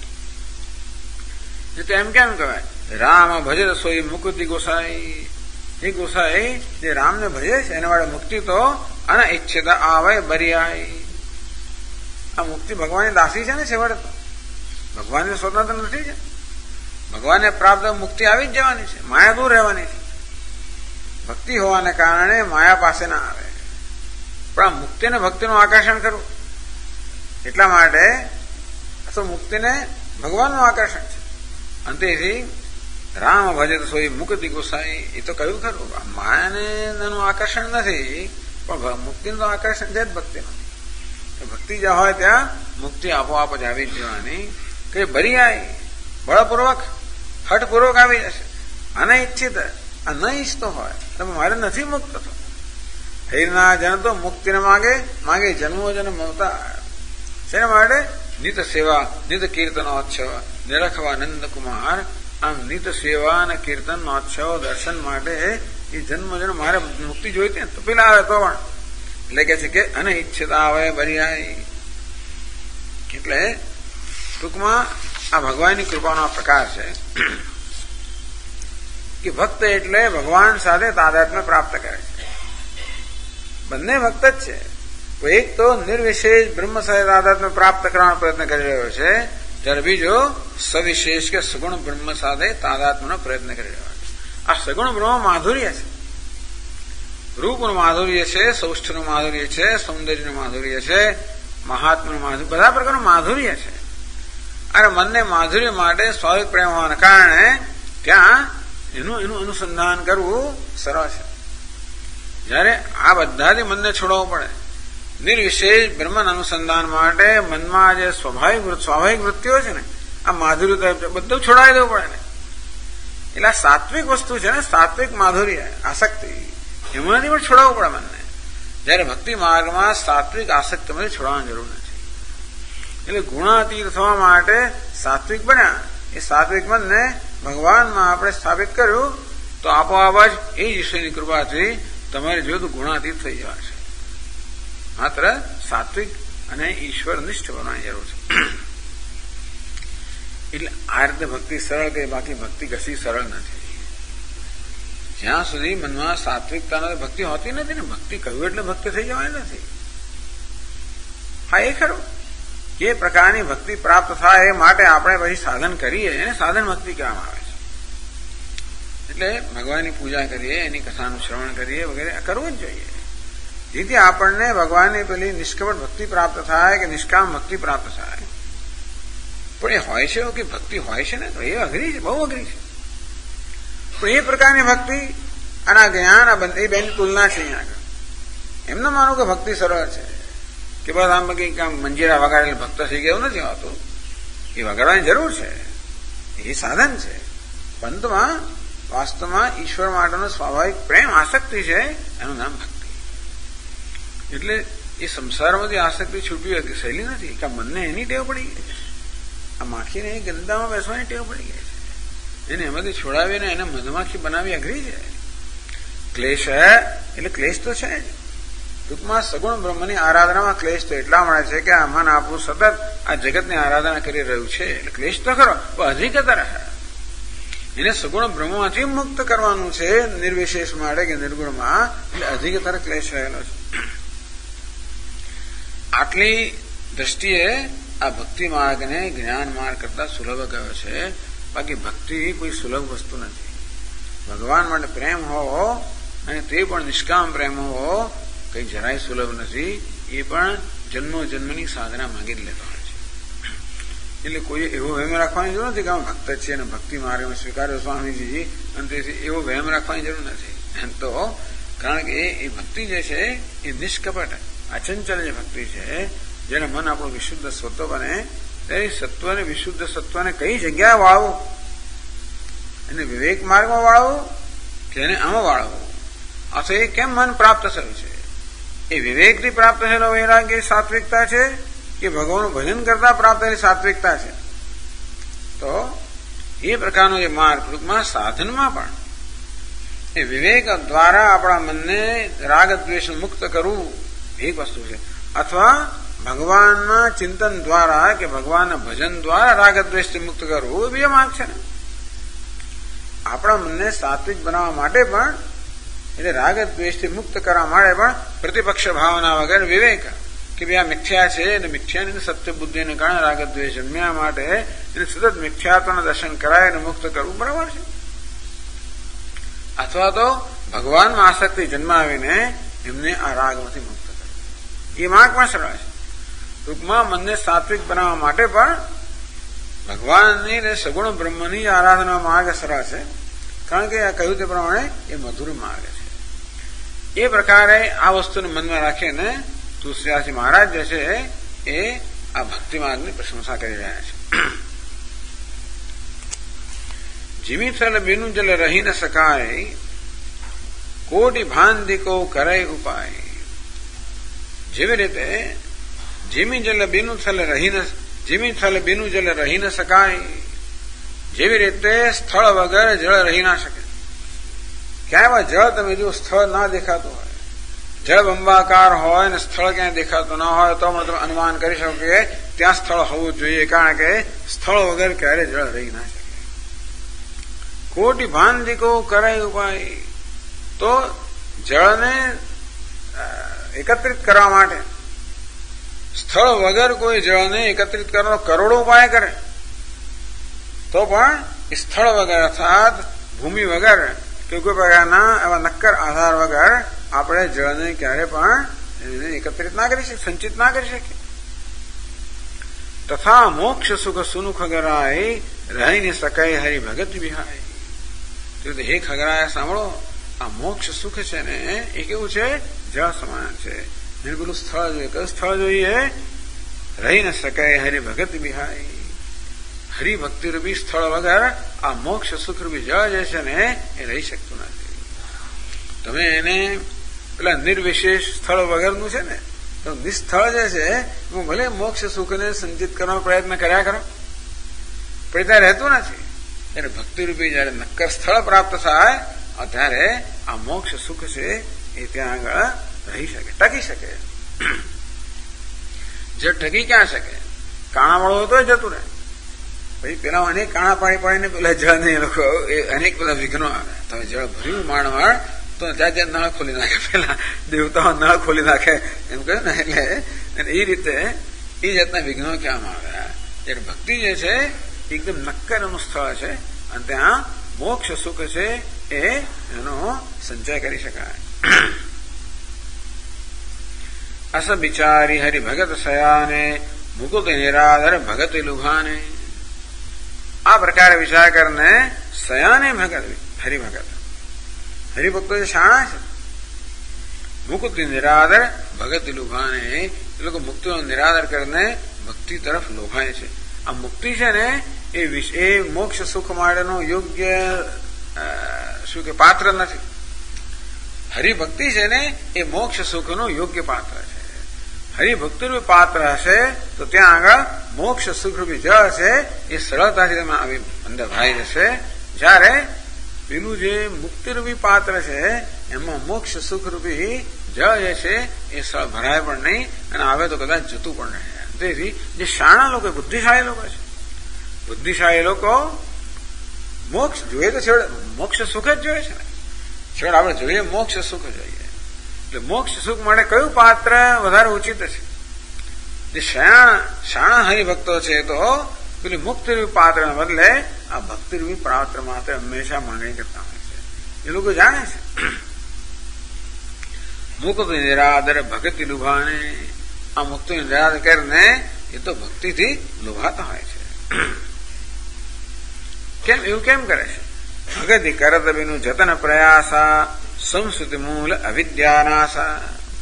છે. તો એમ કેમ કહેવાય? રામ ભજે સોઈ મુક્તિ ગોસાઈ. એ ગોસાઈ જે રામને ભજે છે એના માટે મુક્તિ તો અનઇચ્છિત આવે બરિયાઈ. આ મુક્તિ ભગવાનની દાસી છે ને, છેવટે તો ભગવાનને સ્વતંત્ર નથી છે. ભગવાનને પ્રાપ્ત મુક્તિ આવી જ જવાની છે, માયા દૂર રહેવાની છે. ભક્તિ હોવાને કારણે માયા પાસે ના આવે, પણ આ મુક્તિને ભક્તિનું આકર્ષણ કરવું, એટલા માટે તો મુક્તિને ભગવાનનું આકર્ષણ છે. અંતેથી રામ ભજે તો સોઈ મુક્તિ ગોસાઈ. એ તો કહ્યું ખરું, માયાને એનું આકર્ષણ નથી, પણ મુક્તિનું તો આકર્ષણ છે જ ભક્તિનું. ભક્તિ જ્યાં હોય ત્યાં મુક્તિ આપોઆપ જ આવી જ જવાની. કે બરિયાઈ બળપૂર્વક હઠપૂર્વક આવી જશે. અનઇચ્છિત ન ઈચ્છતો હોય તમે મારે નથી મુક્ત થતો. હૈરના જન તો મુક્તિને માગે માગે જન્મો જન્મ અવતાર. શેના માટે? નિત સેવા નિત કીર્તનોત્સવ નિરખવા નંદકુમાર. આમ નિત સેવા અને કીર્તનોત્સવ દર્શન માટે એ જન્મ જન્મ મારે મુક્તિ જોઈતી ને તો પેલા આવે તો પણ એટલે કે છે કે અનઇચ્છિત આવે બરિયાઈ. એટલે ટૂંકમાં આ ભગવાનની કૃપાનો પ્રકાર છે કે ભક્ત એટલે ભગવાન સાથે તાદાત્મ્ય પ્રાપ્ત કરે છે. બંને ભક્ત જ છે. એક તો નિર્વિશેષ બ્રહ્મ સાથે તાદાત્મ્ય પ્રાપ્ત કરવાનો પ્રયત્ન કરી રહ્યો છે, જ્યારે બીજો સવિશેષ કે સગુણ બ્રહ્મ સાથે તાદાત્મ્યનો પ્રયત્ન કરી રહ્યો છે. આ સગુણ બ્રહ્મ માધુર્ય છે, રૂપનું માધુર્ય છે, સૌષ્ઠનું માધુર્ય છે, સૌંદર્યનું માધુર્ય છે, મહાત્માનું માધુર્ય, બધા પ્રકારનું માધુર્ય છે. અને મનને માધુર્ય માટે સ્વાભાવિક પ્રેમ હોવાના કારણે ત્યાં એનું અનુસંધાન કરવું સરળ છે. જ્યારે આ બધાથી મનને છોડવું પડે. નિર્વિશેષ બ્રહ્મન અનુસંધાન માટે મનમાં જે સ્વાભાવિક વૃત્તિઓ છે ને, આ માધુર્ય બધું છોડાવી દેવું પડે ને. એટલે આ સાત્વિક વસ્તુ છે ને, સાત્વિક માધુર્ય આસક્તિ, એમાંથી પણ છોડાવવું પડે મનને. જયારે ભક્તિ માર્ગમાં સાત્વિક આસક્તિમાંથી છોડવાની જરૂર નથી. એટલે ગુણાતીત થવા માટે સાત્વિક બન્યા. એ સાત્વિક મનને ભગવાનમાં આપણે સ્થાપિત કર્યું તો આપોઆપ જ એ ઈશ્વરની કૃપાથી તમારે જોયું તો ગુણાતીત થઈ જવા છે. માત્ર સાત્વિક અને ઈશ્વર નિષ્ઠ બનવાની જરૂર છે. એટલે આ રીતે ભક્તિ સરળ કે બાકી ભક્તિ કશી સરળ નથી. જ્યાં સુધી મનમાં સાત્વિકતા નથી ભક્તિ હોતી નથી ને. ભક્તિ કહ્યું એટલે ભક્તિ થઈ જવાની નથી. હા એ ખરું. જે પ્રકારની ભક્તિ પ્રાપ્ત થાય એ માટે આપણે પછી સાધન કરીએ એને સાધન ભક્તિ કહેવામાં આવે છે. એટલે ભગવાનની પૂજા કરીએ, એની કથાનું શ્રવણ કરીએ વગેરે કરવું જ જોઈએ, જેથી આપણને ભગવાનની પેલી નિષ્કપટ ભક્તિ પ્રાપ્ત થાય કે નિષ્કામ ભક્તિ પ્રાપ્ત થાય. પણ એ હોય છે કે ભક્તિ હોય છે ને તો એ અઘરી છે, બહુ અઘરી છે. પણ એ પ્રકારની ભક્તિ અને આ જ્ઞાન એ બેની તુલના છે. અહીંયા આગળ એમને માનું કે ભક્તિ સરળ છે કે બસ આમ કંઈક આમ મંજીરા વગાડેલ ભક્ત થઈ ગયો નથી હોતું. એ વગાડવાની જરૂર છે, એ સાધન છે. પંતમાં વાસ્તવમાં ઈશ્વર માટેનો સ્વાભાવિક પ્રેમ આસક્તિ છે, એનું નામ ભક્તિ. એટલે એ સંસારમાંથી આસક્તિ છૂટવી સહેલી નથી કે મનને એની ટેવ પડી ગઈ છે. આ માખીને એ ગંદામાં બેસવાની ટેવ પડી ગઈ છે. એને એમાંથી છોડાવીને એને મધમાખી બનાવી અઘરી છે. ક્લેશ એટલે ક્લેશ તો છે જ, ટૂંકમાં સગુણ બ્રહ્મની આરાધનામાં ક્લેશ તો એટલા મળે છે કે આ મન આપણું સતત આ જગતની આરાધના કરી રહ્યું છે એટલે ક્લેશ તો ખરો અધિકતર એને સગુણ બ્રહ્મમાંથી મુક્ત કરવાનું છે નિર્વિશેષ માટે કે નિર્ગુણમાં એટલે અધિકતર ક્લેશ રહેલો છે. આટલી દ્રષ્ટિએ આ ભક્તિ માર્ગને જ્ઞાન માર્ગ કરતા સુલભ ગયો છે. બાકી ભક્તિ કોઈ સુલભ વસ્તુ નથી. ભગવાન માટે પ્રેમ હોવો અને તે પણ નિષ્કામ પ્રેમ હોવો કઈ જરાય સુલભ નથી. એ પણ જન્મો જન્મની સાધના માંગી જ લેતો હોય છે. એટલે કોઈ એવો વહેમ રાખવાની જરૂર નથી કે અમે ભક્ત છીએ અને ભક્તિ માર્ગમાં સ્વીકાર્યો સ્વામીજી અને તેથી એવો વહેમ રાખવાની જરૂર નથી. તો કારણ કે એ ભક્તિ જે છે એ નિષ્કપટ અચંચલ જે ભક્તિ છે જેને મન આપણું વિશુદ્ધ સત્વ બને તે સત્વને વિશુદ્ધ સત્વને કઈ જગ્યાએ વાળવું, એને વિવેક માર્ગમાં વાળવું કે એને આમાં વાળવું, અથવા એ કેમ મન પ્રાપ્ત થયું છે? એ વિવેકથી પ્રાપ્ત થયેલો વૈરાગ્ય સાત્વિકતા છે કે ભગવાનનું ભજન કરતા પ્રાપ્ત થયેલી સાત્વિકતા છે? તો એ પ્રકારનો જે માર્ગ ટૂંકમાં સાધનમાં પણ એ વિવેક દ્વારા આપણા મનને રાગ દ્વેષ મુક્ત કરવું એક વસ્તુ છે, અથવા ભગવાનના ચિંતન દ્વારા કે ભગવાનના ભજન દ્વારા રાગ દ્વેષથી મુક્ત કરવું એ બીજો માર્ગ છે ને. આપણા મનને સાત્વિક બનાવવા માટે પણ એટલે રાગ દ્વેષથી મુક્ત કરવા માટે પણ પ્રતિપક્ષ ભાવના વગર વિવેક કે ભાઈ આ મિથ્યા છે અને મિથ્યાની સત્ય બુદ્ધિને કારણે રાગ દ્વેષ જન્મ્યા માટે એને સતત મિથ્યાત્વના દર્શન કરાય અને મુક્ત કરવું બરાબર છે. અથવા તો ભગવાનમાં આસક્તિ જન્માવીને એમને આ રાગમાંથી મુક્ત કરે એ માર્ગ પણ સરળ છે. ટૂંકમાં મનને સાત્વિક બનાવવા માટે પણ ભગવાનની અને સગુણ બ્રહ્મની આરાધના માર્ગ સરળ છે, કારણ કે આ કહ્યું તે પ્રમાણે એ મધુર માર્ગ છે. એ પ્રકારે આ વસ્તુને મનમાં રાખીને તુલસીદાસજી મહારાજ જે છે એ આ ભક્તિ માર્ગની પ્રશંસા કરી રહ્યા છે. જીમી થલ બીનું જલ રહી ન શકાય, કોટી ભાંતિકો કરે ઉપાય. જેવી રીતે જીમી થલ બીનું જલ રહી ન શકાય, જેવી રીતે સ્થળ વગર જળ રહી ના શકે. ક્યાંય જળ તમે જો સ્થળ ના દેખાતું હોય, જળ બંબાકાર હોય ને સ્થળ ક્યાંય દેખાતું ના હોય તો તમે અનુમાન કરી શકો કે ત્યાં સ્થળ હોવું જોઈએ, કારણ કે સ્થળ વગર ક્યારે જળ રહી ના શકે. કોટી ભાંતિકો કરે ઉપાય. તો જળને એકત્રિત કરવા માટે સ્થળ વગર કોઈ જળને એકત્રિત કરવાનો કરોડો ઉપાય કરે તો પણ સ્થળ વગર અર્થાત ભૂમિ વગર કે કોઈ પ્રકારના એવા નક્કર આધાર વગર આપણે જળને ક્યારે પણ એને એકત્રિત ના કરી શકીએ, સંચિત ના કરી શકીએ. તથા મોક્ષ સુખ સુનું ખગરાય રહી ન શકાય હરિ ભગત વિહાય. હે ખગરાય સાંભળો, આ મોક્ષ સુખ છે ને એ કેવું છે? જળ સમાન છે. એને પેલું સ્થળ જોઈએ. કયું સ્થળ જોઈએ? રહી ન શકાય હરિ ભગત વિહાય. હરિભક્તિ રૂપી સ્થળ વગર આ મોક્ષ સુખ રૂપી જળ જે છે ને એ રહી શકતું નથી. તમે એને પેલા નિર્વિશેષ સ્થળ વગરનું છે ને તો નિસ્થળ જે છે હું ભલે મોક્ષ સુખને સંચિત કરવાનો પ્રયત્ન કર્યા કરો પણ ત્યાં રહેતું નથી. ત્યારે ભક્તિરૂપી જયારે નક્કર સ્થળ પ્રાપ્ત થાય ત્યારે આ મોક્ષ સુખ છે એ ત્યાં આગળ રહી શકે, ટકી શકે. જે ટકી ક્યાં શકે? કાણા વાળો હતો જતું રહે. પછી પેલા અનેક કાણા પાણી પાડીને પેલા જળ ને એ લોકો અનેક બધા વિઘ્નો આવે. તમે જળ ભર્યું માણવાણ તો ત્યાં ત્યાં નળ ખોલી નાખે, પેલા દેવતાઓ નળ ખોલી નાખે એમ કહ્યું ને. એટલે એ રીતે એ જાતના વિઘ્નો ક્યાં આવ્યા? ત્યારે ભક્તિ જે છે એકદમ નક્કર એનું સ્થળ છે અને ત્યાં મોક્ષ સુખ છે એ એનો સંચય કરી શકાય. અસ બિચારી હરિ ભગત સયાને મુકુત નિરાધર ભગત લુભાને. આ પ્રકારે વિચાર કરીને સયાને ભગત હરિભગત હરિભક્તો જે શાણા છે મુકુતિ નિરાદર ભગત લુભાને એ લોકો મુક્તિનો નિરાદર કરીને ભક્તિ તરફ લોભાય છે. આ મુક્તિ છે ને એ મોક્ષ સુખ માટેનું યોગ્ય શું કે પાત્ર નથી. હરિભક્તિ છે ને એ મોક્ષ સુખનું યોગ્ય પાત્ર છે. હરિભક્તિનું પાત્ર હશે તો ત્યાં આગળ મોક્ષ સુખરૂપી જળ છે એ સરળતાથી તમે આવી અંદર ભરાઈ જશે. જ્યારે પેલું જે મુક્તિરૂપી પાત્ર છે એમાં મોક્ષ સુખરૂપી જળ જે છે એ સ્થળ ભરાય પણ નહીં અને આવે તો કદાચ જતું પણ નહીં. તેથી જે શાણા લોકો, બુદ્ધિશાળી લોકો છે, બુદ્ધિશાળી લોકો મોક્ષ જોઈએ તો છેવટે મોક્ષ સુખ જ જોઈએ છે ને. છેવટે આપણે જોઈએ મોક્ષ સુખ જોઈએ. એટલે મોક્ષ સુખ માટે કયું પાત્ર વધારે ઉચિત છે? જે શાણા હરિભક્તો છે તો પેલી મુક્તિરૂપી પાત્રના બદલે આ ભક્તિરૂપી પાત્ર માત્ર હંમેશા માંગણી કરતા હોય છે. એ લોકો જાણે છે મુક્ત નિરાદર ભક્તિ લુભાણે. આ મુક્તિ નિરાદર કરીને એ તો ભક્તિથી લુભાતા હોય છે. કેમ એવું કેમ કરે છે? ભગતિ કરત બિનું જતન પ્રયાસા સંસ્કૃતિ મૂળ અવિદ્યાનાશા.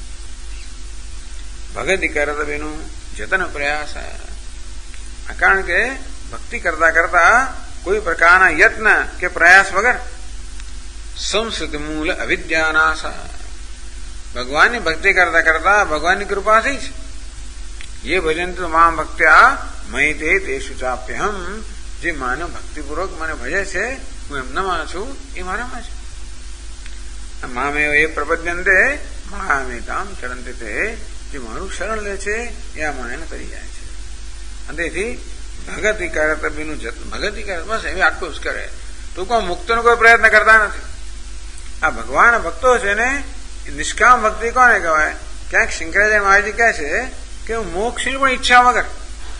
ભગતિ કરત બિનું જતન પ્રયાસા. કારણ કે ભક્તિ કરતા કરતા કોઈ પ્રકારના યત્ન કે પ્રયાસ વગર સંસ્કૃતિ મૂળ અવિદ્યાનાશા. ભગવાનની ભક્તિ કરતા કરતા ભગવાનની કૃપાથી જ ये भजन्ति मां भक्त्या मयि ते तेषु चाप्यहम. જે માનવ ભક્તિપૂર્વક મને ભજે છે હું એમનામાં છું એ મારામાં છે. મામેવ એ પ્રપદ્યંતે મામેતામ ચરંતે તે. જે મારું શરણ લે છે એ આ મને કરી જાય છે. અને તેથી ભગતિ કરત બીનું ભગતિ કરત બસ એવી આટલું જ કરે. તો કોઈ મુક્તનો કોઈ પ્રયત્ન કરતા નથી. આ ભગવાન ભક્તો છે ને નિષ્કામ ભક્તિ કોને કહેવાય? ક્યાંક શંકરાચાર્ય મહારાજ કહે છે કે મોક્ષની પણ ઈચ્છા વગર.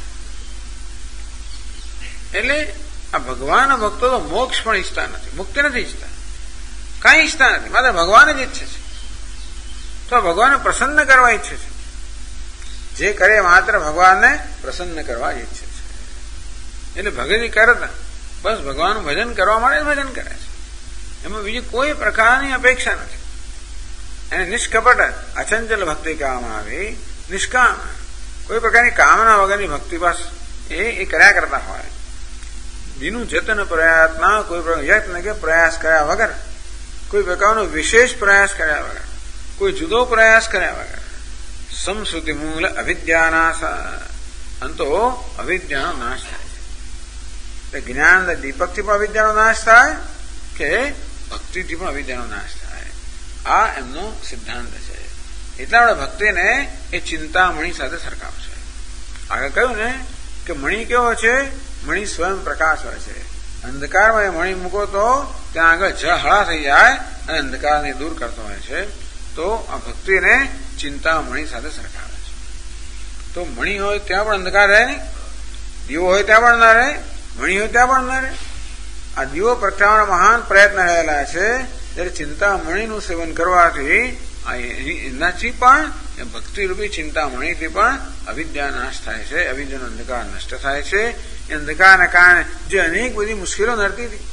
એટલે આ ભગવાન ભક્તો તો મોક્ષ પણ ઈચ્છતા નથી, મુક્તિ નથી ઈચ્છતા, કઈ ઈચ્છતા નથી, માત્ર ભગવાન જ ઈચ્છે છે. તો ભગવાનને પ્રસન્ન કરવા ઈચ્છે છે. જે કરે માત્ર ભગવાનને પ્રસન્ન કરવા જ ઈચ્છે છે. એટલે ભગતિ કરતા બસ ભગવાનનું ભજન કરવા માટે જ ભજન કરે છે. એમાં બીજી કોઈ પ્રકારની અપેક્ષા નથી. એને નિષ્કપટ અચંચલ ભક્તિ કહેવામાં આવી. નિષ્કામ, કોઈ પ્રકારની કામના વગરની ભક્તિ બસ એ કર્યા કરતા હોય. બીનું જતન પ્રયત્ન, કોઈ યત્ન કે પ્રયાસ કર્યા વગર, કોઈ પ્રકારનો વિશેષ પ્રયાસ કર્યા વગર, કોઈ જુદો પ્રયાસ કર્યા વગર. સંસ્કૃતિ મૂળ અવિદ્યાનાશ. અંતો અવિદ્યાનો નાશ થાય છે. જ્ઞાન દીપકથી પણ અવિદ્યાનો નાશ થાય કે ભક્તિથી પણ અવિદ્યાનો નાશ થાય. આ એમનો સિદ્ધાંત છે. એટલા માટે ભક્તિને એ ચિંતામણી સાથે સરખાવશે. આગળ કહ્યું ને કે મણી કેવો છે? મણી સ્વયં પ્રકાશ હોય છે. અંધકારમાં એ મણી મૂકો તો ત્યાં આગળ ઝળહળા થઈ જાય અને અંધકારને દૂર કરતો હોય છે. તો આ ભક્તિને ચિંતામણી સાથે સરખાવે છે. તો મણી હોય ત્યાં પણ અંધકાર રહે નહીં, દીવો હોય ત્યાં પણ ના રહે, મણી હોય ત્યાં પણ ના રહે. આ દીવો પ્રગટાવવાના મહાન પ્રયત્ન રહેલા છે. જ્યારે ચિંતામણીનું સેવન કરવાથી એનાથી પણ ભક્તિરૂપી ચિંતામણીથી પણ અવિદ્યા નાશ થાય છે. અવિદ્યાનો અંધકાર નષ્ટ થાય છે. એ અંધકારના કારણે જે અનેક બધી મુશ્કેલો નડતી હતી,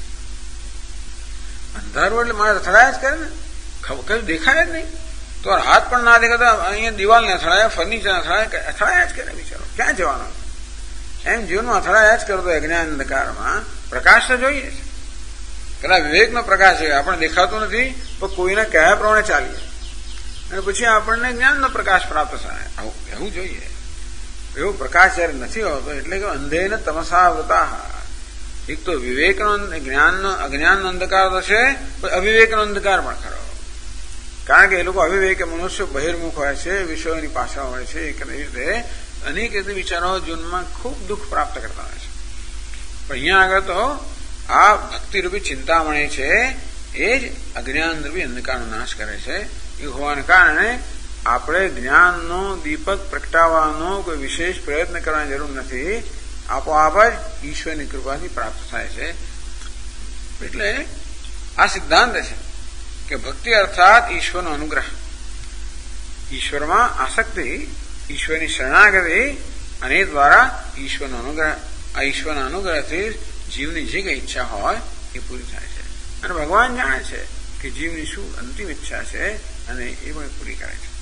અંધારું એટલે મારે અથડાયા જ કરે ને, કઈ દેખાય જ નહીં. તો હાથ પણ ના દેખાતા અહીંયા દિવાલને અથડાયા, ફર્નિચર અથડાયા જ કરે બિચારો. ક્યાં જવાનો? એમ જીવનમાં અથડાયા જ કરતો અજ્ઞાન અંધકારમાં. પ્રકાશ તો જોઈએ છે. પેલા વિવેકનો પ્રકાશ છે, આપણને દેખાતો નથી પણ કોઈના કહેવા પ્રમાણે ચાલીએ અને પછી આપણને જ્ઞાનનો પ્રકાશ પ્રાપ્ત થાય. એવું જોઈએ. એવો પ્રકાશ જયારે નથી હોતો એટલે કે અંધેન તમસાવૃતા. એક તો વિવેકનો જ્ઞાનનો અજ્ઞાનનો અંધકાર તો છે, અવિવેકનો અંધકાર પણ ખરો. કારણ કે એ લોકો અવિવેક મનુષ્ય બહિર્મુખ હોય છે, વિષયોની પાછળ હોય છે. એક રીતે અનેક રીતે વિચારો જીવનમાં ખૂબ દુઃખ પ્રાપ્ત કરતા હોય છે. પણ અહીંયા આગળ તો આ ભક્તિરૂપી ચિંતામણી છે એ જ અજ્ઞાનરૂપી અંધકારનો નાશ કરે છે. એ હોવાને કારણે આપણે જ્ઞાનનો દીપક પ્રગટાવવાનો કોઈ વિશેષ પ્રયત્ન કરવાની જરૂર નથી. આપોઆપ જ ઈશ્વરની કૃપાથી પ્રાપ્ત થાય છે. એટલે આ સિદ્ધાંત છે કે ભક્તિ અર્થાત ઈશ્વરનો અનુગ્રહ, ઈશ્વરમાં આસક્તિ, ઈશ્વરની શરણાગતિ અને એ દ્વારા ઈશ્વરનો અનુગ્રહ. આ ઈશ્વરના અનુગ્રહથી જીવની જે કઈ ઈચ્છા હોય એ પૂરી થાય છે. અને ભગવાન જાણે છે કે જીવની શું અંતિમ ઈચ્છા છે અને એ પણ પૂરી કરે છે.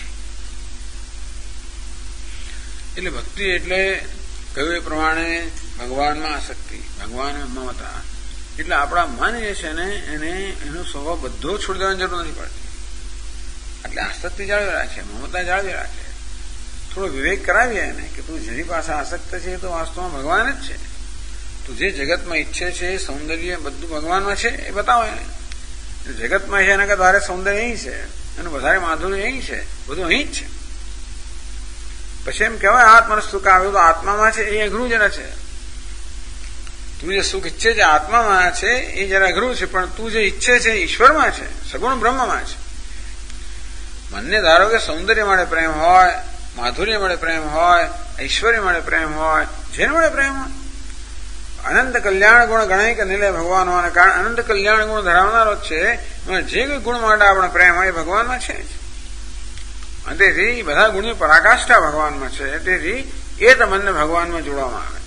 એટલે ભક્તિ એટલે કહ્યું એ પ્રમાણે ભગવાનમાં આસક્તિ, ભગવાનમાં મમતા. એટલે આપણા મન જે છે ને એને એનો સ્વભાવ બધો છોડી દેવાની જરૂર નથી પડતી. એટલે આસક્તિ જાળવી રાખે, મમતા જાળવી રાખે. થોડો વિવેક કરાવીએ એને કે તું જેની પાસે આસક્ત છે એ તો વાસ્તવમાં ભગવાન જ છે. તું જે જગતમાં ઈચ્છે છે, સૌંદર્ય બધું ભગવાનમાં છે એ બતાવો એને. જગતમાં છે એના કરતા વધારે સૌંદર્ય અહીં છે અને વધારે માધુર્ય અહીં છે, બધું અહીં જ છે. પછી એમ કહેવાય આત્માનું સુખ આવ્યું તો આત્મામાં છે એ અઘરું જરા છે. તું જે સુખ ઈચ્છે છે આત્મામાં છે એ જરા અઘરું છે, પણ તું જે ઈચ્છે છે ઈશ્વરમાં છે, સગુણ બ્રહ્મમાં છે. મનને ધારો કે સૌંદર્ય મળે પ્રેમ હોય, માધુર્ય મળે પ્રેમ હોય, ઐશ્વર્ય મળે પ્રેમ હોય, જેને મળે પ્રેમ હોય. અનંત કલ્યાણ ગુણ ગણાય કે નિલય ભગવાન હોવાને કારણે અનંત કલ્યાણ ગુણ ધરાવનારો જ છે. જે કોઈ ગુણ માટે આપણે પ્રેમ હોય એ ભગવાનમાં છે જ. અને તેથી બધા ગુણની પરાકાષ્ઠા ભગવાનમાં છે. તેથી એ તમને ભગવાનમાં જોડવામાં આવે.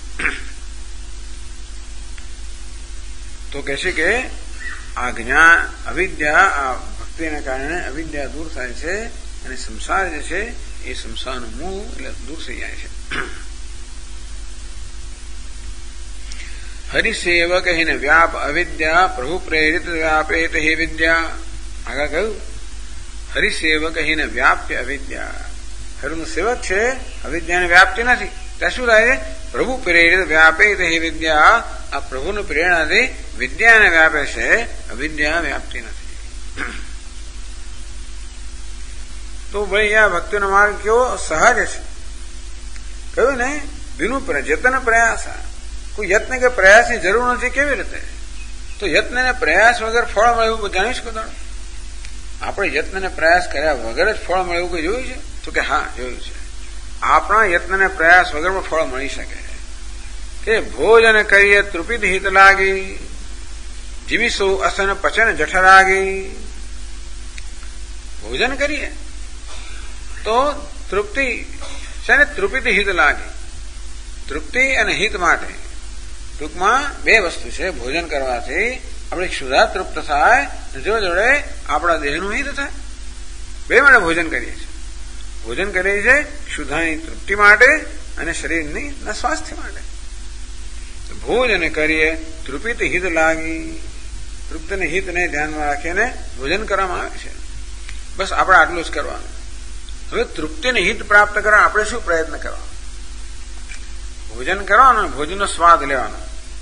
તો કહે છે કે આ જ્ઞાન અવિદ્યા, આ ભક્તિને કારણે અવિદ્યા દૂર થાય છે અને સંસાર જે છે એ સંસારનું મૂળ એટલે દૂર થઈ જાય છે. હરિસેવક હિને વ્યાપ અવિદ્યા પ્રભુ પ્રેરિત વ્યાપેત હે વિદ્યા. આગળ કહ્યું હરિસેવક હિને વ્યાપ્ય અવિદ્યા. હરિનું સેવક છે, અવિદ્યાને વ્યાપતી નથી. ત્યાં શું થાય છે? પ્રભુ પ્રેરિત વ્યાપેત હે વિદ્યા. આ પ્રભુની પ્રેરણાથી વિદ્યાને વ્યાપે છે, અવિદ્યા વ્યાપતી નથી. તો ભાઈ આ ભક્તિનો માર્ગ કેવો સહજ છે. કહ્યું ને બિનું જતન પ્રયાસ. કોઈ યત્ન કે પ્રયાસની જરૂર નથી. કેવી રીતે? તો યત્ન ને પ્રયાસ વગર ફળ મળે એવું જાણી શકો? આપણે યત્ન ને પ્રયાસ કર્યા વગર જ ફળ મળે એવું કોઈ જોયું છે? તો કે હા જોયું છે. આપણા યત્ન ને પ્રયાસ વગર પણ ફળ મળી શકે. કે ભોજન કરીએ તૃપિત હિત લાગી, જીવીસો અસન પચન જઠરાગી. ભોજન કરીએ તો તૃપ્તિ છે ને, તૃપિત હિત લાગે. તૃપ્તિ અને હિત માટે ટૂંકમાં બે વસ્તુ છે. ભોજન કરવાથી આપણે ક્ષુધા તૃપ્ત થાય, જોડે આપણા દેહનું હિત થાય. બે માટે ભોજન કરીએ છીએ. ભોજન કરીએ છીએ ક્ષુધાની તૃપ્તિ માટે અને શરીરની સ્વાસ્થ્ય માટે. ભોજન કરીએ તૃપિત હિત લાગી. તૃપ્ત અને હિતને ધ્યાનમાં રાખીને ભોજન કરવામાં આવે છે. બસ આપણે આટલું જ કરવાનું. હવે તૃપ્તિને હિત પ્રાપ્ત કરવા આપણે શું પ્રયત્ન કરવાનો? ભોજન કરવાનો, ભોજનનો સ્વાદ લેવાનો.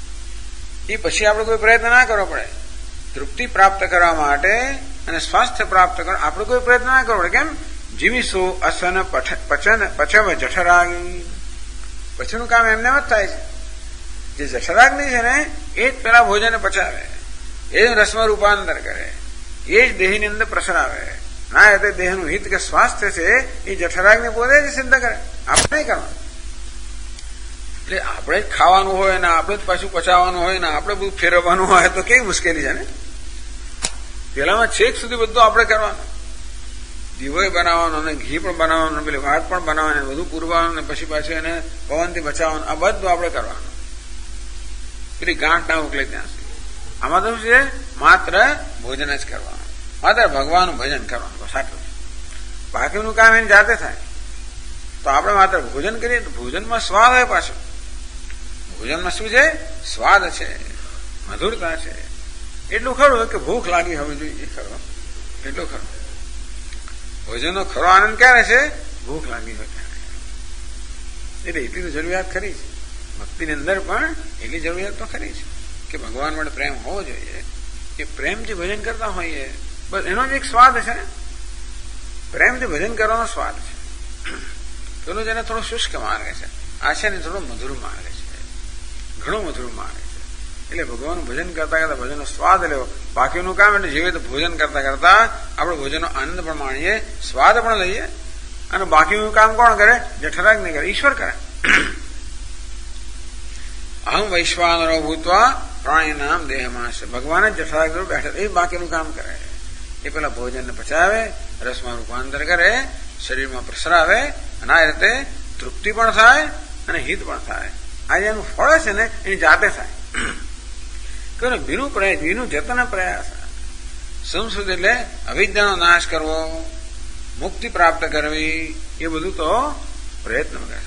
એ પછી આપણે કોઈ પ્રયત્ન ના કરવો પડે. તૃપ્તિ પ્રાપ્ત કરવા માટે અને સ્વાસ્થ્ય પ્રાપ્ત કરવા આપણે કોઈ પ્રયત્ન ના કરવો પડે. કેમ? જીવીસો અસન પચન પચમ જઠરાગી. પછીનું કામ એમને જ થાય છે. જે જઠરાગ્નિ છે ને એ જ પેલા ભોજન પચાવે, એ જ રસમાં રૂપાંતર કરે, એ જ દેહની અંદર પ્રસરાવે. ના એટલે દેહનું હિત કે સ્વાસ્થ્ય છે એ જઠરાગ્નિ પોતે જ સિદ્ધ કરે, આપણે નહીં કરવાનું. એટલે આપણે જ ખાવાનું હોય ને આપણે જ પાછું પચાવવાનું હોય ને આપણે બધું ફેરવવાનું હોય તો કેવી મુશ્કેલી છે ને. પેલામાં છેક સુધી બધું આપણે કરવાનું. દીવોય બનાવવાનો અને ઘી પણ બનાવવાનું, પેલી વાત પણ બનાવવાની, બધું પૂરવાનું ને પછી પાછું એને પવનથી બચાવવાનું. આ બધું આપણે કરવાનું. પેલી ગાંઠ ના ઉકલે ત્યાં સુધી. આમાં તો શું છે? માત્ર ભોજન જ કરવાનું, માત્ર ભગવાનનું ભજન કરવાનું, બસ આટલું. બાકીનું કામ એની જાતે થાય. તો આપણે માત્ર ભોજન કરીએ તો ભોજનમાં સ્વાદ હોય. પાછો ભોજનમાં શું છે? સ્વાદ છે, મધુરતા છે. એટલું ખરું કે ભૂખ લાગી હોવી જોઈએ. ખરો એટલું ખરું. ભોજનનો ખરો આનંદ ક્યારે છે? ભૂખ લાગી હોય ત્યારે. એટલે એટલી તો જરૂરિયાત ખરી છે. ભક્તિની અંદર પણ એટલી જરૂરિયાત તો ખરી છે કે ભગવાન માટે પ્રેમ હોવો જોઈએ. એ પ્રેમથી ભજન કરતા હોઈએ બસ એનો જ એક સ્વાદ છે. પ્રેમથી ભજન કરવાનો સ્વાદ છે. પેલું જેને થોડો શુષ્ક માર્ગે છે, આ છે ને થોડો મધુર માર્ગે છે, ઘણો મધુર માર્ગે છે. એટલે ભગવાનનું ભજન કરતા કરતા ભજનનો સ્વાદ લેવો. બાકીનું કામ એટલે જેવી રીતે ભોજન કરતા કરતા આપણે ભોજનનો આનંદ પણ માણીએ, સ્વાદ પણ લઈએ. અને બાકીનું કામ કોણ કરે? જઠરાગ્નિ નહીં કરે, ઈશ્વર કરે. અહમ વૈશ્વાનરો ભૂતવા પ્રાણી નામ દેહમાં છે. ભગવાન જ જઠરાગ્નિ બેઠા એ બાકીનું કામ કરે. એ પેલા ભોજનને પચાવે, રસમાં રૂપાંતર કરે, શરીરમાં પ્રસરાવે, અને આ રીતે તૃપ્તિ પણ થાય અને હિત પણ થાય. આ જેનું ફળ છે ને એની જાતે થાય. બીનું જતન પ્રયાસ. સંસ્કૃત એટલે અવિદ્યાનો નાશ કરવો, મુક્તિ પ્રાપ્ત કરવી, એ બધું તો પ્રયત્ન કરે.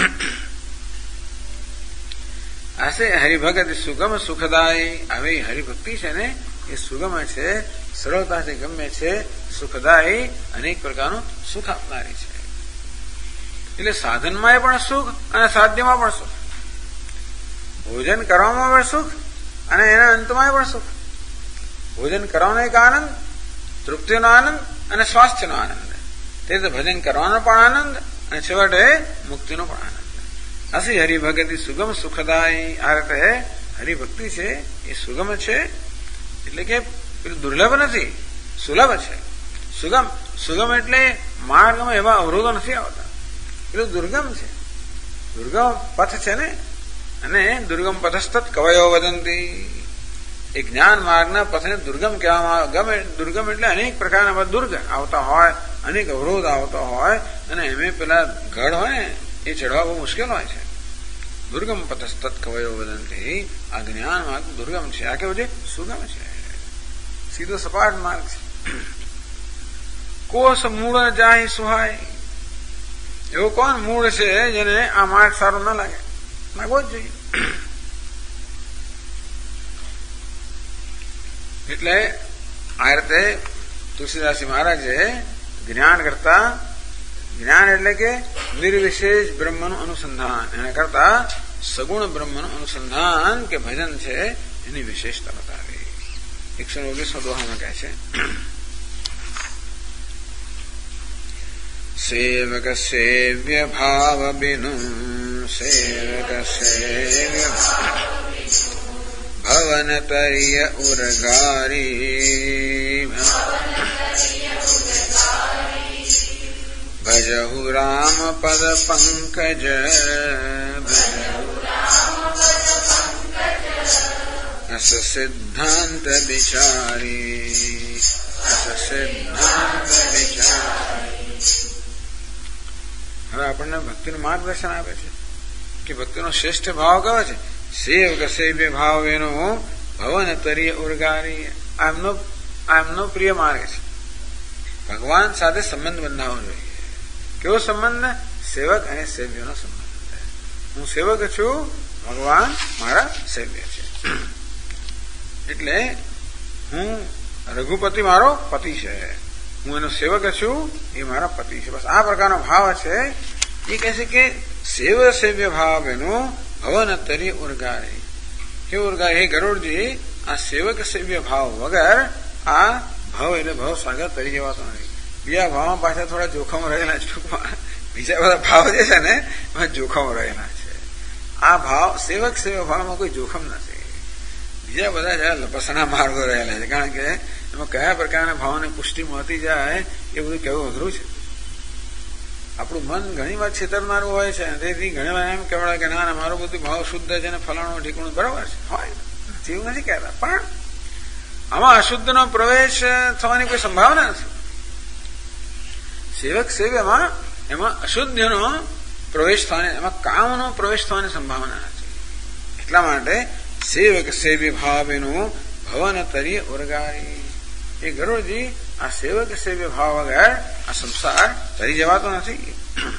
આશે હરિભગત સુગમ સુખદાયી. આવી હરિભક્તિ છે ને એ સુગમ છે, સરળતાથી ગમે છે, સુખદાયી, અનેક પ્રકારનું સુખ આપનારી છે. એટલે સાધનમાં પણ સુખ અને સાધ્યમાં પણ સુખ, ભોજન કરવામાં પણ સુખ અને એના અંતમાં પણ સુખ. ભોજન કરવાનો એક આનંદ, તૃપ્તિનો આનંદ અને સ્વાસ્થ્યનો આનંદ. તે રીતે ભજન કરવાનો પણ આનંદ અને છેવટે મુક્તિનો પણ આનંદ. અસી હરિભક્તિ સુગમ સુખદાયી. આ રીતે હરિભક્તિ છે એ સુગમ છે, એટલે કે દુર્લભ નથી, સુલભ છે. સુગમ સુગમ એટલે માર્ગમાં એવા અવરોધો નથી આવતા. પેલું દુર્ગમ છે, દુર્ગમ પથ છે ને. અને દુર્ગમ પથસ્તત કવયો વદંતી. એ જ્ઞાન માર્ગના પથને દુર્ગમ કહેવામાં. દુર્ગમ એટલે અનેક પ્રકારના દુર્ગ આવતા હોય, અનેક અવરોધ આવતા હોય, અને એમે પેલા ગઢ હોય ને એ ચડવા બહુ મુશ્કેલ હોય છે. દુર્ગમ પથસ્તત કવયો વદંતી. આ જ્ઞાન માર્ગ દુર્ગમ છે. આ કેવું છે? સુગમ છે, સીધો સપાટ માર્ગ છે. કોષ મૂળ જાય સુહાય. એવો કોણ મૂળ છે જેને આ માર્ગ સારો ન લાગે? લાગવો જ જોઈએ. એટલે આ રીતે તુલસીદાસજી મહારાજે જ્ઞાન કરતા, જ્ઞાન એટલે કે નિર્વિશેષ બ્રહ્મનું અનુસંધાન, એના કરતા સગુણ બ્રહ્મનું અનુસંધાન કે ભજન છે એની વિશેષતા બતાવી. 119 દોહામાં કહે છે, સેવક સેવ્ય ભાવ બિનુ, સેવક સેવ્ય ભવન તર્ય ઉરગારી, ભજહુ રામ પદ પંકજ, અસ સિદ્ધાંત વિચારી, અસ સિદ્ધાંત વિચારી. હવે આપણને ભક્તિનું માર્ગદર્શન આપે છે કે ભક્તિનો શ્રેષ્ઠ ભાવ કયો છે? સેવક સેવ્ય ભાવ એનો ભવન તર્ય ઉર્ગારી. આ એમનો પ્રિય માર્ગ છે. ભગવાન સાથે સંબંધ બંધાવવો જોઈએ. કેવો સંબંધ? સેવક અને સેવ્યનો સંબંધ. હું સેવક છું, ભગવાન મારા સેવ્ય છે. એટલે હું રઘુપતિ મારો પતિ છે, હું એનો સેવક છું, એ મારા પતિ છે. બસ આ પ્રકારનો ભાવ છે. એ કહે છે કે સેવ સેવ્ય ભાવ એનું ભવન તરી ઉર્ગારી. હે ઉર્ગારી, હે ગરુડજી, આ સેવક સેવ્ય ભાવ વગર આ ભાવ એટલે ભાવ સાગર તરી જવાતો નથી. બીજા ભાવમાં પાછા થોડા જોખમો રહેલા છે. ટૂંકમાં બીજા બધા ભાવ જે છે ને એમાં જોખમો રહેલા છે. આ ભાવ સેવક સેવ્ય ભાવમાં કોઈ જોખમ નથી. બીજા બધા જરા લપસણા માર્ગો રહેલા છે. કારણ કે એમાં કયા પ્રકારના ભાવને પુષ્ટિ મળતી જાય એ બધું કહેવું અઘરું છે. આપણું મન ઘણી વાર છેતરનારું હોય છે. તેથી ઘણી વાર એમ કહેવાય કે ના મારું બધું ભાવ શુદ્ધ છે ને ફલાણું ઠીકણું બરાબર છે. હોય એવું નથી કહેતા, પણ આમાં અશુદ્ધનો પ્રવેશ થવાની કોઈ સંભાવના નથી. સેવક સેવ્યમાં એમાં અશુદ્ધનો પ્રવેશ થવાની, એમાં કામનો પ્રવેશ થવાની સંભાવના નથી. એટલા માટે સેવક સેવ્ય ભાવ એનું ભવન તરી ઉર્ગારી. એ ગરુડજી, આ સેવક સેવ્ય ભાવ વગર આ સંસાર તરી જવાતો નથી.